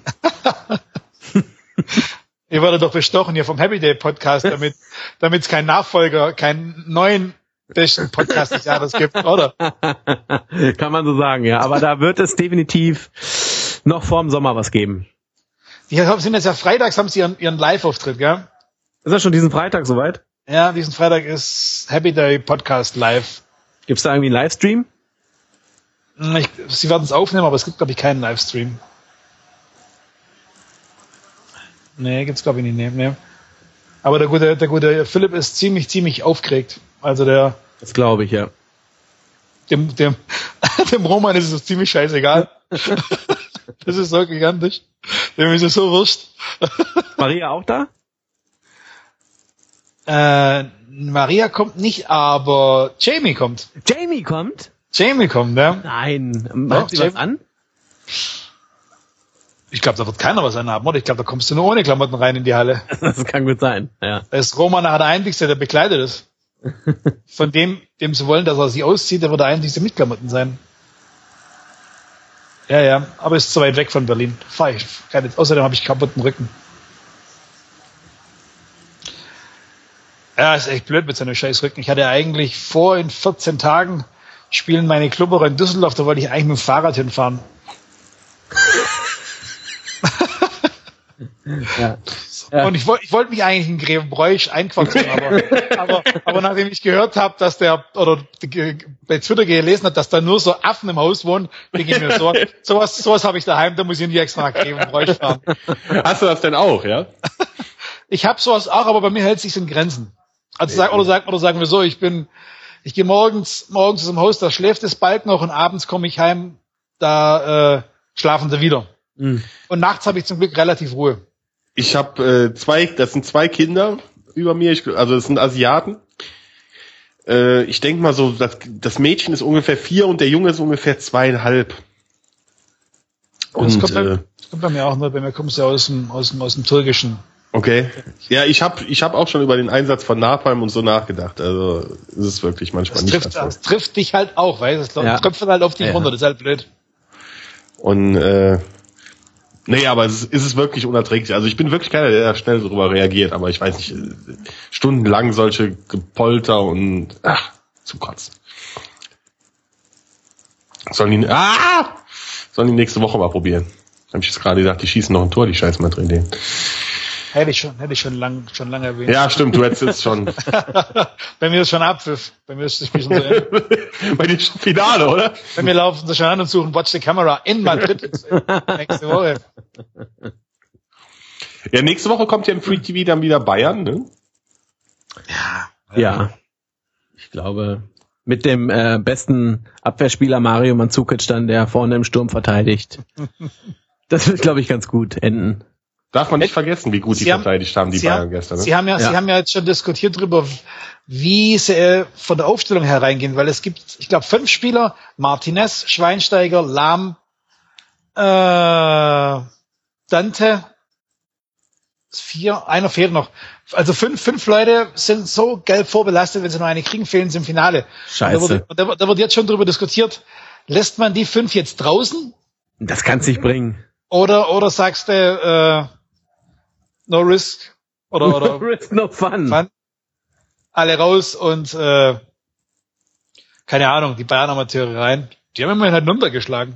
[SPEAKER 1] Ihr werdet doch bestochen hier vom Happy Day Podcast, damit, damit es keinen Nachfolger, keinen neuen besten Podcast des Jahres gibt, oder?
[SPEAKER 2] Kann man so sagen, ja. Aber da wird es definitiv noch vorm Sommer was geben.
[SPEAKER 1] Die sind jetzt ja freitags, haben sie ihren, ihren Live-Auftritt, gell?
[SPEAKER 2] Ist das schon diesen Freitag soweit?
[SPEAKER 1] Ja, diesen Freitag ist Happy Day Podcast live.
[SPEAKER 2] Gibt's da irgendwie einen Livestream?
[SPEAKER 1] Ich, sie werden es aufnehmen, aber es gibt, glaube ich, keinen Livestream. Nee, gibt's, glaube ich, nicht. Nee, nee. Aber der gute, der gute Philipp ist ziemlich, ziemlich aufgeregt. Also der,
[SPEAKER 2] Das glaube ich, ja.
[SPEAKER 1] dem, dem, dem Roman ist es ziemlich scheißegal. Das ist so gigantisch. Dem ist es so wurscht.
[SPEAKER 2] Maria auch da?
[SPEAKER 1] Äh, Maria kommt nicht, aber Jamie kommt.
[SPEAKER 2] Jamie kommt?
[SPEAKER 1] Jamie kommt, ja.
[SPEAKER 2] Nein.
[SPEAKER 1] Doch,
[SPEAKER 2] Hat sie was
[SPEAKER 1] Jamie-
[SPEAKER 2] an?
[SPEAKER 1] Ich glaube, da wird keiner was anhaben, oder? Ich glaube, da kommst du nur ohne Klamotten rein in die Halle.
[SPEAKER 2] Das kann gut sein, ja.
[SPEAKER 1] Da ist Roman nachher der Einzige, der bekleidet ist. Von dem, dem sie wollen, dass er sich auszieht, der wird der Einzige mit Klamotten sein. Ja, ja, aber ist zu weit weg von Berlin. Fahr ich. Keine, außerdem habe ich kaputten Rücken. Ja, ist echt blöd mit seinem scheiß Rücken. Ich hatte eigentlich vor, in vierzehn Tagen spielen meine Klubberer in Düsseldorf, da wollte ich eigentlich mit dem Fahrrad hinfahren.
[SPEAKER 2] Ja. Ja.
[SPEAKER 1] Und ich wollte ich wollte mich eigentlich in Grevenbroich einquartieren, aber, aber, aber nachdem ich gehört habe, dass der, oder bei Twitter gelesen hat, dass da nur so Affen im Haus wohnen, denke ich mir, so, sowas, sowas habe ich daheim, da muss ich nicht extra nach Grevenbroich fahren.
[SPEAKER 3] Hast du das denn auch, ja?
[SPEAKER 1] Ich habe sowas auch, aber bei mir hält sich's in Grenzen. Also sag, oder sagen, oder sagen wir so, ich bin, ich gehe morgens, morgens zum Haus, da schläft das Balk noch und abends komme ich heim, da äh, schlafen sie wieder.
[SPEAKER 2] Mhm.
[SPEAKER 1] Und nachts habe ich zum Glück relativ Ruhe.
[SPEAKER 3] Ich habe äh, zwei, das sind zwei Kinder über mir, ich, also das sind Asiaten. Äh, ich denke mal so, das, das Mädchen ist ungefähr vier und der Junge ist ungefähr zweieinhalb.
[SPEAKER 1] Und das
[SPEAKER 3] Und,
[SPEAKER 1] kommt, bei,
[SPEAKER 3] äh,
[SPEAKER 1] das kommt bei mir auch nur, bei mir kommt es ja aus dem, aus dem, aus dem Türkischen.
[SPEAKER 3] Okay. Ja, ich habe ich hab auch schon über den Einsatz von Napalm und so nachgedacht. Also es ist wirklich manchmal
[SPEAKER 1] Das
[SPEAKER 3] nicht
[SPEAKER 1] trifft,
[SPEAKER 3] das.
[SPEAKER 1] das trifft dich halt auch, weißt du? Das
[SPEAKER 2] Ja.
[SPEAKER 1] trifft halt auf dich
[SPEAKER 2] Ja.
[SPEAKER 1] runter, das ist halt blöd.
[SPEAKER 3] Und äh, nee, aber es ist, ist es wirklich unerträglich. Also ich bin wirklich keiner, der da schnell darüber reagiert, aber ich weiß nicht, äh, stundenlang solche Gepolter und ach, zu kotzen. Sollen die ah! Sollen die nächste Woche mal probieren. Habe ich jetzt gerade gesagt, die schießen noch ein Tor, die scheiß Madrid.
[SPEAKER 1] Hätte ich schon, hätte ich schon lang, schon lange erwähnt.
[SPEAKER 3] Ja, stimmt, du hättest jetzt schon
[SPEAKER 1] Bei mir ist schon Abpfiff. Bei mir ist das Spiel schon so Ende.
[SPEAKER 3] bei dem Finale, oder?
[SPEAKER 1] Bei mir laufen sie schon an und suchen Watch the Camera in Madrid nächste Woche.
[SPEAKER 3] Ja, nächste Woche kommt ja im Free T V dann wieder Bayern, ne?
[SPEAKER 2] Ja. Ich glaube, mit dem äh, besten Abwehrspieler Mario Mandzukic dann, der vorne im Sturm verteidigt. Das wird, glaube ich, ganz gut enden.
[SPEAKER 3] Darf man nicht vergessen, wie gut
[SPEAKER 1] Sie
[SPEAKER 3] die
[SPEAKER 1] haben-
[SPEAKER 3] verteidigt haben, die
[SPEAKER 1] Sie
[SPEAKER 3] Bayern
[SPEAKER 1] haben,
[SPEAKER 3] gestern. Ne?
[SPEAKER 1] Sie haben ja,
[SPEAKER 2] Ja.
[SPEAKER 1] Sie haben ja jetzt schon diskutiert darüber, wie sie äh, von der Aufstellung her reingehen, weil es gibt, ich glaube, fünf Spieler: Martinez, Schweinsteiger, Lahm, äh, Dante, vier, einer fehlt noch. Also fünf, fünf Leute sind so gelb vorbelastet, wenn sie noch eine kriegen, fehlen sie im Finale.
[SPEAKER 2] Scheiße.
[SPEAKER 1] Da wird, da, wird- da wird jetzt schon darüber diskutiert, lässt man die fünf jetzt draußen
[SPEAKER 2] Das kann's nicht bringen.
[SPEAKER 1] oder oder sagst du äh, no risk oder oder
[SPEAKER 2] Risk no fun.
[SPEAKER 1] Fun. Alle raus und äh, keine Ahnung, die Bayern-Amateure rein. Die haben immerhin halt Nürnberg geschlagen.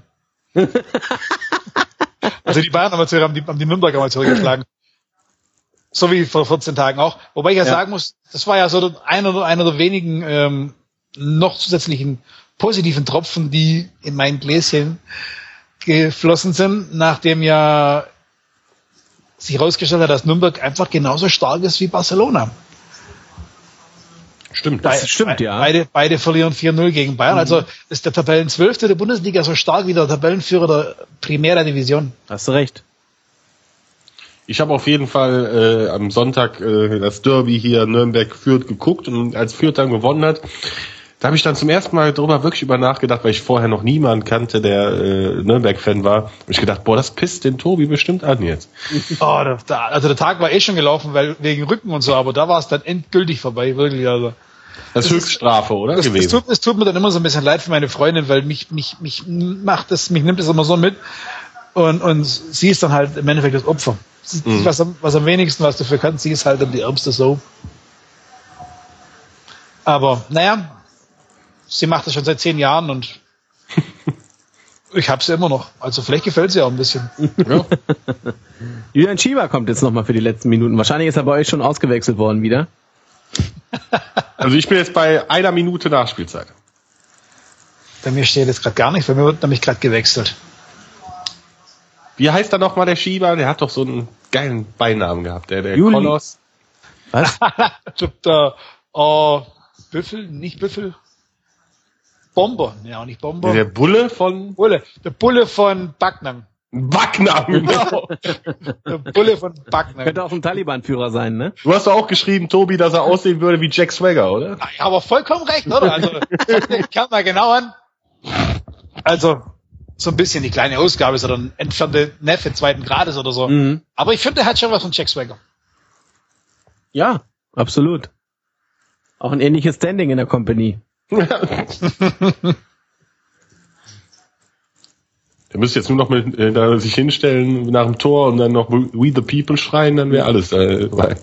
[SPEAKER 1] Also die Bayern-Amateure haben die, haben die Nürnberg-Amateure geschlagen. So wie vor vierzehn Tagen auch. Wobei ich ja,
[SPEAKER 2] Ja.
[SPEAKER 1] sagen muss, das war ja so einer, einer der wenigen ähm, noch zusätzlichen positiven Tropfen, die in mein Gläschen geflossen sind, nachdem ja sich herausgestellt hat, dass Nürnberg einfach genauso stark ist wie Barcelona.
[SPEAKER 3] Stimmt.
[SPEAKER 2] Das stimmt, ja.
[SPEAKER 1] Beide, beide verlieren vier null gegen Bayern. Also ist der Tabellenzwölfte der Bundesliga so stark wie der Tabellenführer der Primera Division.
[SPEAKER 2] Hast du recht.
[SPEAKER 3] Ich habe auf jeden Fall äh, am Sonntag äh, das Derby hier Nürnberg-Fürth geguckt und als Fürth dann gewonnen hat, da habe ich dann zum ersten Mal darüber wirklich über nachgedacht, weil ich vorher noch niemanden kannte, der äh, Nürnberg-Fan war. Hab ich gedacht, boah, das pisst den Tobi bestimmt an jetzt.
[SPEAKER 1] Oh, der, der, also der Tag war eh schon gelaufen, weil wegen Rücken und so, aber da war es dann endgültig vorbei, wirklich. Also
[SPEAKER 3] Das ist Höchststrafe, oder?
[SPEAKER 1] es, es,
[SPEAKER 3] gewesen.
[SPEAKER 1] tut, es tut mir dann immer so ein bisschen leid für meine Freundin, weil mich mich mich macht das, mich nimmt das immer so mit und und sie ist dann halt im Endeffekt das Opfer. Sie,
[SPEAKER 3] Mhm.
[SPEAKER 1] was, am, was am wenigsten was dafür kann, sie ist halt dann die ärmste so. Aber naja, sie macht das schon seit zehn Jahren und ich habe sie immer noch. Also vielleicht gefällt sie auch ein bisschen.
[SPEAKER 3] Ja.
[SPEAKER 2] Julian Schieber kommt jetzt nochmal für die letzten Minuten. Wahrscheinlich ist er bei euch schon ausgewechselt worden wieder.
[SPEAKER 3] Also ich bin jetzt bei einer Minute Nachspielzeit.
[SPEAKER 1] Bei mir steht jetzt gerade gar nicht, bei mir wird nämlich gerade gewechselt.
[SPEAKER 3] Wie heißt da nochmal der Schieber? Der hat doch so einen geilen Beinamen gehabt, der, der
[SPEAKER 2] Juli.
[SPEAKER 3] Koloss.
[SPEAKER 2] Was?
[SPEAKER 1] der äh, Büffel, nicht Büffel. Bomber, ja auch nicht Bomber.
[SPEAKER 3] Der Bulle von
[SPEAKER 1] Bulle, der Bulle von Backnang.
[SPEAKER 3] Backnam, genau.
[SPEAKER 1] Der Bulle von Backnang.
[SPEAKER 2] Könnte auch ein Taliban-Führer sein, ne?
[SPEAKER 3] Du hast doch auch geschrieben, Tobi, dass er aussehen würde wie Jack Swagger, oder?
[SPEAKER 1] Ja, aber vollkommen recht, oder? Also, ich kann mal genau an. Also, so ein bisschen die kleine Ausgabe ist oder ein entfernte Neffe zweiten Grades oder so.
[SPEAKER 2] Mhm.
[SPEAKER 1] Aber ich finde, der hat schon was von Jack Swagger.
[SPEAKER 2] Ja, absolut. Auch ein ähnliches Standing in der Company.
[SPEAKER 3] Der müsste jetzt nur noch mit, äh, da sich hinstellen nach dem Tor und dann noch We the People schreien, dann wäre alles. Äh, weil-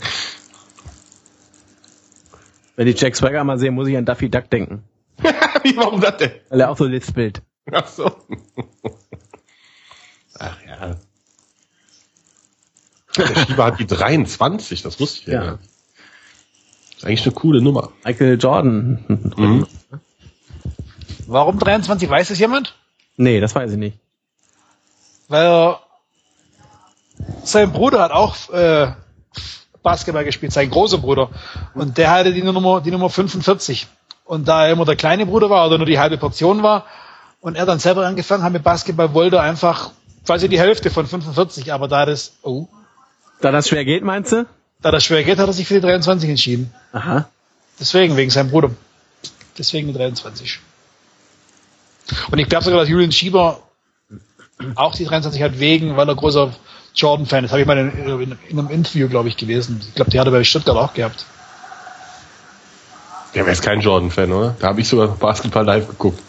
[SPEAKER 2] Wenn ich Jack Swagger mal sehe, muss ich an Daffy Duck denken.
[SPEAKER 3] Wie, warum das denn?
[SPEAKER 2] Weil er auch so lispelt.
[SPEAKER 3] Ach so. Ach ja. Der Schieber hat die dreiundzwanzig, das wusste ich ja.
[SPEAKER 2] Ja.
[SPEAKER 3] ja. Ist eigentlich eine coole Nummer.
[SPEAKER 2] Michael Jordan.
[SPEAKER 3] Mhm.
[SPEAKER 1] Warum dreiundzwanzig? Weiß das jemand?
[SPEAKER 2] Nee, das weiß ich nicht.
[SPEAKER 1] Weil sein Bruder hat auch äh, Basketball gespielt, sein großer Bruder. Und der hatte die Nummer, die Nummer fünfundvierzig. Und da er immer der kleine Bruder war oder nur die halbe Portion war und er dann selber angefangen hat mit Basketball, wollte er einfach quasi die Hälfte von fünfundvierzig. Aber da das, oh,
[SPEAKER 2] Da das schwer geht, meinst du?
[SPEAKER 1] da das schwer geht, hat er sich für die dreiundzwanzig entschieden.
[SPEAKER 2] Aha.
[SPEAKER 1] Deswegen, wegen seinem Bruder. Deswegen die dreiundzwanzig. Und ich glaube sogar, dass Julian Schieber auch die dreiundzwanzig hat, wegen, weil er großer Jordan-Fan ist. Habe ich mal in, in, in einem Interview, glaube ich, gelesen. Ich glaube, die hat er bei Stuttgart auch gehabt.
[SPEAKER 3] Der wäre jetzt kein Jordan-Fan, oder? Da habe ich sogar Basketball live geguckt.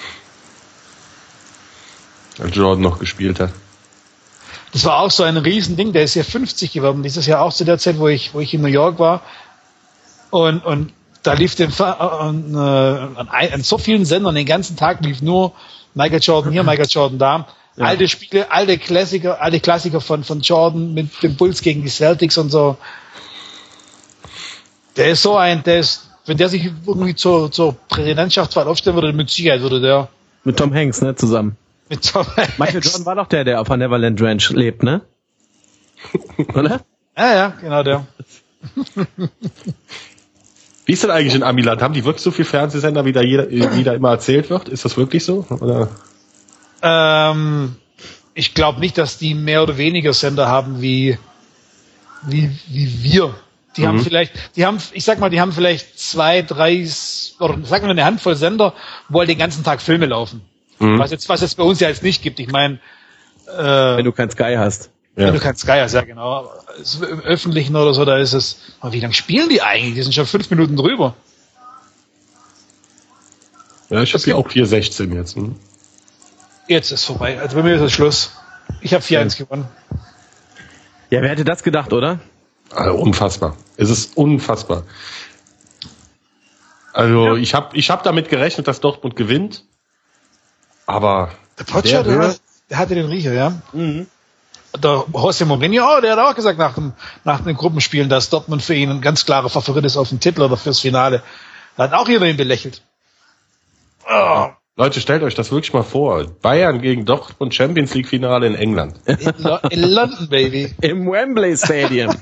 [SPEAKER 3] Als Jordan noch gespielt hat.
[SPEAKER 1] Das war auch so ein Riesending. Der ist ja fünfzig geworden. Dieses Jahr auch zu der Zeit, wo ich, wo ich in New York war. Und, und da lief den, an, an, an so vielen Sendern den ganzen Tag lief nur Michael Jordan hier, Michael Jordan da. Ja. Alte Spiele, alte Klassiker, alte Klassiker von, von Jordan mit dem Bulls gegen die Celtics und so. Der ist so ein, der ist, wenn der sich irgendwie zur, zur Präsidentschaftswahl aufstellen würde, mit Sicherheit würde der.
[SPEAKER 2] Mit Tom Hanks, ne, zusammen.
[SPEAKER 1] Mit Tom Hanks.
[SPEAKER 2] Michael Jordan war doch der, der auf der Neverland Ranch lebt, ne? Oder?
[SPEAKER 1] Ja, ja, genau der.
[SPEAKER 3] Wie ist denn eigentlich in Amiland? Haben die wirklich so viel Fernsehsender, wie da jeder, wie da immer erzählt wird? Ist das wirklich so? Oder?
[SPEAKER 1] Ähm, ich glaube nicht, dass die mehr oder weniger Sender haben wie, wie, wie wir. Die mhm. haben vielleicht, die haben, ich sag mal, die haben vielleicht zwei, drei, oder sag mal eine Handvoll Sender, wo halt den ganzen Tag Filme laufen. Mhm. Was jetzt, was jetzt bei uns ja jetzt nicht gibt. Ich meine, äh,
[SPEAKER 2] wenn du kein Sky hast.
[SPEAKER 1] Wenn
[SPEAKER 2] ja.
[SPEAKER 1] du kein Sky hast, ja genau. Im Öffentlichen oder so, da ist es, aber wie lange spielen die eigentlich? Die sind schon fünf Minuten drüber.
[SPEAKER 3] Ja, ich habe hier auch vier sechzehn jetzt. Hm?
[SPEAKER 1] Jetzt ist vorbei. Also bei mir ist es Schluss. Ich habe vier eins ja. gewonnen.
[SPEAKER 2] Ja, wer hätte das gedacht, oder?
[SPEAKER 3] Also unfassbar. Es ist unfassbar. Also ja. ich habe ich hab damit gerechnet, dass Dortmund gewinnt. Aber
[SPEAKER 1] der Potscher, der, der, der hatte den Riecher, ja. Mhm. Der José Mourinho, oh, der hat auch gesagt nach dem, nach den Gruppenspielen, dass Dortmund für ihn ein ganz klarer Favorit ist auf den Titel oder fürs Finale. Da hat auch jeder ihn belächelt.
[SPEAKER 3] Oh. Leute, stellt euch das wirklich mal vor. Bayern gegen Dortmund Champions League Finale in England.
[SPEAKER 1] In, Lo- in London, Baby.
[SPEAKER 2] Im Wembley Stadium.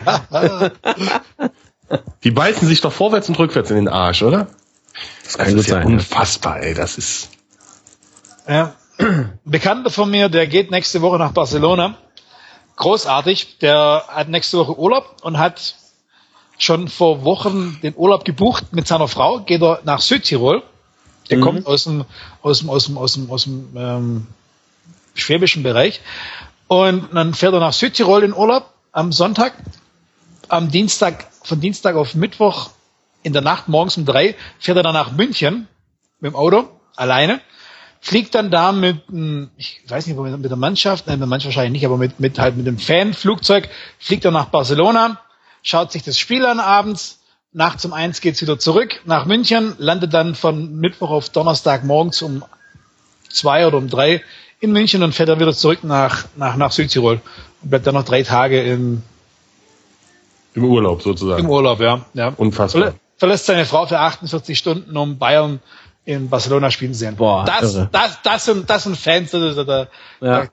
[SPEAKER 3] Die beißen sich doch vorwärts und rückwärts in den Arsch, oder?
[SPEAKER 2] Das, kann
[SPEAKER 3] das ist ja
[SPEAKER 2] sein,
[SPEAKER 3] unfassbar, ey. Das ist...
[SPEAKER 1] Ja. Ein Bekannter von mir, der geht nächste Woche nach Barcelona. Großartig. Der hat nächste Woche Urlaub und hat schon vor Wochen den Urlaub gebucht mit seiner Frau. Geht er nach Südtirol. Der mhm. kommt aus dem, aus dem, aus dem, aus dem, aus dem ähm, schwäbischen Bereich. Und dann fährt er nach Südtirol in Urlaub am Sonntag. Am Dienstag, von Dienstag auf Mittwoch in der Nacht, morgens um drei, fährt er dann nach München mit dem Auto, alleine. Fliegt dann da mit, ich weiß nicht, mit der Mannschaft, nein, mit der Mannschaft wahrscheinlich nicht, aber mit, mit halt mit dem Fanflugzeug, fliegt er nach Barcelona, schaut sich das Spiel an abends, nachts um eins geht's wieder zurück nach München, landet dann von Mittwoch auf Donnerstag morgens um zwei oder um drei in München und fährt dann wieder zurück nach, nach, nach Südtirol und bleibt dann noch drei Tage im,
[SPEAKER 3] im Urlaub sozusagen.
[SPEAKER 1] Im Urlaub, ja, ja.
[SPEAKER 3] Unfassbar.
[SPEAKER 1] Verlässt seine Frau für achtundvierzig Stunden, um Bayern in Barcelona spielen zu sehen.
[SPEAKER 2] Boah,
[SPEAKER 1] das, das, das, das sind, das sind Fans. Da, da, da,
[SPEAKER 2] ja.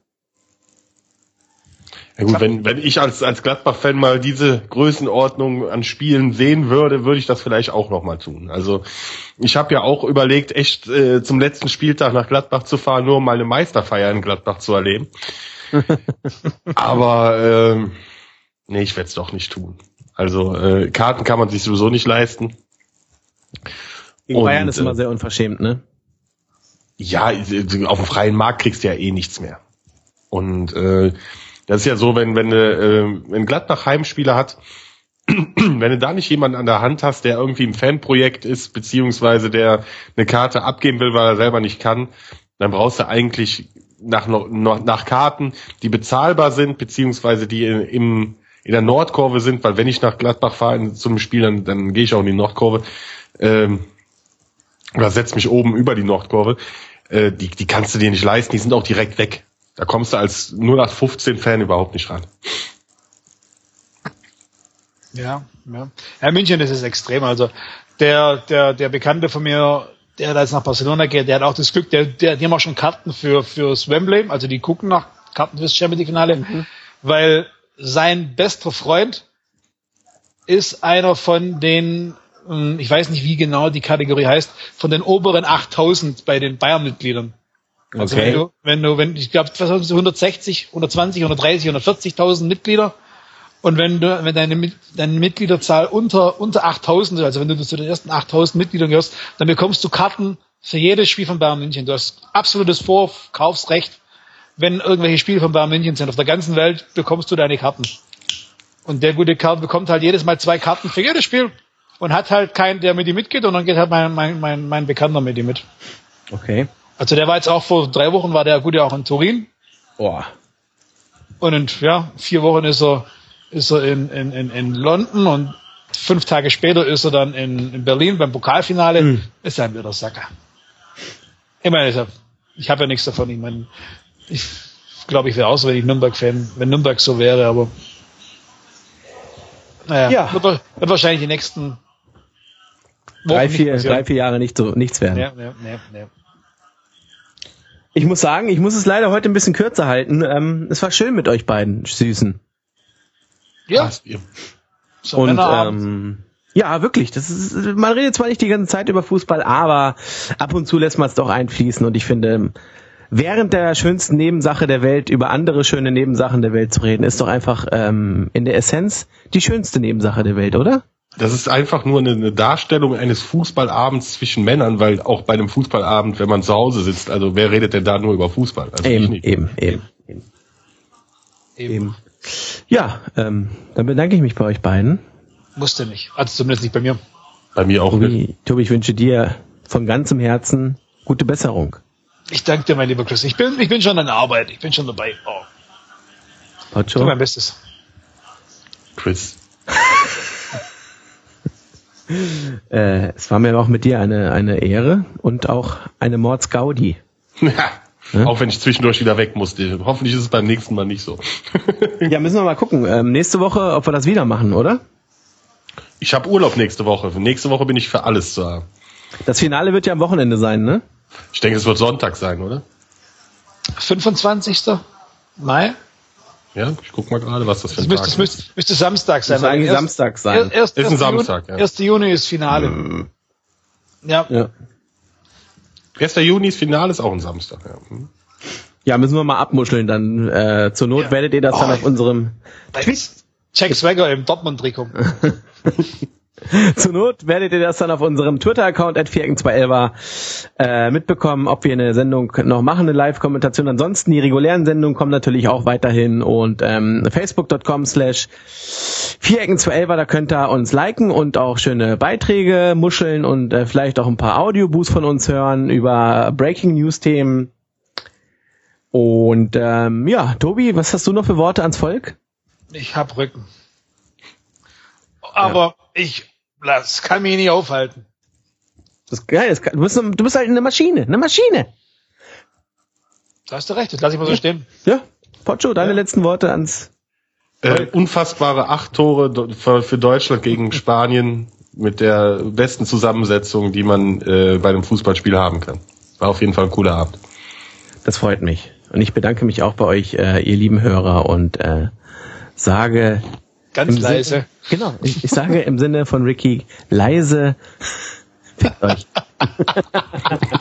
[SPEAKER 3] Ja gut, wenn, wenn ich als, als Gladbach-Fan mal diese Größenordnung an Spielen sehen würde, würde ich das vielleicht auch nochmal tun. Also ich habe ja auch überlegt, echt äh, zum letzten Spieltag nach Gladbach zu fahren, nur um mal eine Meisterfeier in Gladbach zu erleben. Aber ähm, nee, ich werde es doch nicht tun. Also äh, Karten kann man sich sowieso nicht leisten.
[SPEAKER 2] Gegen und, Bayern ist immer sehr unverschämt, ne?
[SPEAKER 3] Ja, auf dem freien Markt kriegst du ja eh nichts mehr. Und äh, das ist ja so, wenn wenn äh, wenn Gladbach Heimspiele hat, wenn du da nicht jemanden an der Hand hast, der irgendwie im Fanprojekt ist, beziehungsweise der eine Karte abgeben will, weil er selber nicht kann, dann brauchst du eigentlich nach nach Karten, die bezahlbar sind, beziehungsweise die in, im in der Nordkurve sind, weil wenn ich nach Gladbach fahre zu einem Spiel, dann, dann gehe ich auch in die Nordkurve. Ähm, oder setz mich oben über die Nordkurve, äh, die, die kannst du dir nicht leisten, die sind auch direkt weg. Da kommst du als null acht fünfzehn Fan überhaupt nicht ran.
[SPEAKER 1] Ja, ja. Ja, München, das ist extrem. Also der, der, der Bekannte von mir, der da jetzt nach Barcelona geht, der hat auch das Glück, der, der, die haben auch schon Karten für, fürs Wembley, also die gucken nach Karten fürs Champions League Finale, mhm. weil sein bester Freund ist einer von den, ich weiß nicht, wie genau die Kategorie heißt, von den oberen achttausend bei den Bayern-Mitgliedern. Also
[SPEAKER 2] okay.
[SPEAKER 1] wenn du, wenn du, wenn, ich glaube, was haben sie, hundertsechzig, hundertzwanzig, hundertdreißig, hundertvierzigtausend Mitglieder. Und wenn du, wenn deine, deine Mitgliederzahl unter, unter achttausend ist, also wenn du zu den ersten achttausend Mitgliedern gehörst, dann bekommst du Karten für jedes Spiel von Bayern München. Du hast absolutes Vorkaufsrecht. Wenn irgendwelche Spiele von Bayern München sind, auf der ganzen Welt bekommst du deine Karten. Und der gute Kerl bekommt halt jedes Mal zwei Karten für jedes Spiel und hat halt keinen, der mit ihm mitgeht, und dann geht halt mein, mein, mein, mein Bekannter mit ihm mit.
[SPEAKER 2] Okay.
[SPEAKER 1] Also der war jetzt auch vor drei Wochen, war der gute auch in Turin.
[SPEAKER 2] Boah.
[SPEAKER 1] Und in, ja, vier Wochen ist er, ist er in, in, in, in London, und fünf Tage später ist er dann in, in Berlin beim Pokalfinale. Mhm. Ist dann wieder Sacker. Ich meine, ich habe ja nichts davon. Ich meine, ich glaube, ich wäre auch so, wenn ich Nürnberg-Fan, wenn Nürnberg so wäre, aber naja,
[SPEAKER 2] ja.
[SPEAKER 1] wird, wird wahrscheinlich die nächsten Wochen
[SPEAKER 2] drei, vier, drei, vier Jahre nicht so, nichts werden.
[SPEAKER 1] Ja, ja, ja, ja.
[SPEAKER 2] Ich muss sagen, ich muss es leider heute ein bisschen kürzer halten. Ähm, es war schön mit euch beiden Süßen.
[SPEAKER 1] Ja. So,
[SPEAKER 2] und ähm, ja, wirklich. Das ist, man redet zwar nicht die ganze Zeit über Fußball, aber ab und zu lässt man es doch einfließen. Und ich finde, während der schönsten Nebensache der Welt über andere schöne Nebensachen der Welt zu reden, ist doch einfach ähm, in der Essenz die schönste Nebensache der Welt, oder?
[SPEAKER 3] Das ist einfach nur eine, eine Darstellung eines Fußballabends zwischen Männern, weil auch bei einem Fußballabend, wenn man zu Hause sitzt, also wer redet denn da nur über Fußball? Also
[SPEAKER 2] eben, eben, eben, eben, eben. Ja, ähm, dann bedanke ich mich bei euch beiden.
[SPEAKER 1] Musste nicht. Also zumindest nicht bei mir.
[SPEAKER 3] Bei mir auch
[SPEAKER 2] Tobi,
[SPEAKER 3] nicht.
[SPEAKER 2] Tobi, ich wünsche dir von ganzem Herzen gute Besserung.
[SPEAKER 1] Ich danke dir, mein lieber Chris. Ich bin, ich bin schon an der Arbeit. Ich bin schon dabei. Oh.
[SPEAKER 2] Pocho?
[SPEAKER 1] Tu mein Bestes.
[SPEAKER 3] Chris.
[SPEAKER 2] äh, es war mir auch mit dir eine, eine Ehre und auch eine Mordsgaudi.
[SPEAKER 3] Ja. Ja? Auch wenn ich zwischendurch wieder weg musste. Hoffentlich ist es beim nächsten Mal nicht so.
[SPEAKER 2] Ja, müssen wir mal gucken. Ähm, nächste Woche, ob wir das wieder machen, oder?
[SPEAKER 3] Ich habe Urlaub nächste Woche. Nächste Woche bin ich für alles da.
[SPEAKER 2] Das Finale wird ja am Wochenende sein, ne?
[SPEAKER 3] Ich denke, es wird Sonntag sein, oder?
[SPEAKER 1] fünfundzwanzigsten Mai?
[SPEAKER 3] Ja, ich guck mal gerade, was das für ein
[SPEAKER 1] das
[SPEAKER 3] Tag
[SPEAKER 1] müsste,
[SPEAKER 3] ist.
[SPEAKER 1] müsste, müsste Samstag sein.
[SPEAKER 2] Das müsste eigentlich
[SPEAKER 1] erst,
[SPEAKER 2] Samstag sein.
[SPEAKER 1] Erst,
[SPEAKER 3] ist ein Samstag,
[SPEAKER 1] Juni,
[SPEAKER 3] ja.
[SPEAKER 1] ersten Juni ist Finale. Mhm. Ja.
[SPEAKER 2] ja.
[SPEAKER 3] ersten Juni ist Finale, ist auch ein Samstag, ja. Hm.
[SPEAKER 2] Ja, müssen wir mal abmuscheln, dann äh, zur Not ja. werdet ihr das oh, dann auf unserem
[SPEAKER 1] Jack Swagger im Dortmund-Trikot.
[SPEAKER 2] Zur Not werdet ihr das dann auf unserem Twitter-Account at vierecken zweihundertelf äh, mitbekommen, ob wir eine Sendung noch machen, eine Live-Kommentation. Ansonsten die regulären Sendungen kommen natürlich auch weiterhin, und ähm, facebook.com slash vierecken zweihundertelf, da könnt ihr uns liken und auch schöne Beiträge muscheln und äh, vielleicht auch ein paar Audioboosts von uns hören über Breaking-News-Themen. Und ähm, ja, Tobi, was hast du noch für Worte ans Volk?
[SPEAKER 1] Ich hab Rücken. Aber ja. ich das kann mich nicht aufhalten.
[SPEAKER 2] Das ist geil. Das kann, du, bist, du bist halt eine Maschine. Eine Maschine.
[SPEAKER 1] Da hast du recht. Das lass ich mal so stehen.
[SPEAKER 2] Ja. Pocho, deine ja. letzten Worte ans...
[SPEAKER 3] Äh, unfassbare acht Tore für Deutschland gegen Spanien mit der besten Zusammensetzung, die man äh, bei einem Fußballspiel haben kann. War auf jeden Fall ein cooler Abend.
[SPEAKER 2] Das freut mich. Und ich bedanke mich auch bei euch, äh, ihr lieben Hörer, und äh, sage...
[SPEAKER 1] Ganz leise.
[SPEAKER 2] Sinne, genau, ich, ich sage im Sinne von Ricky, leise, fickt euch.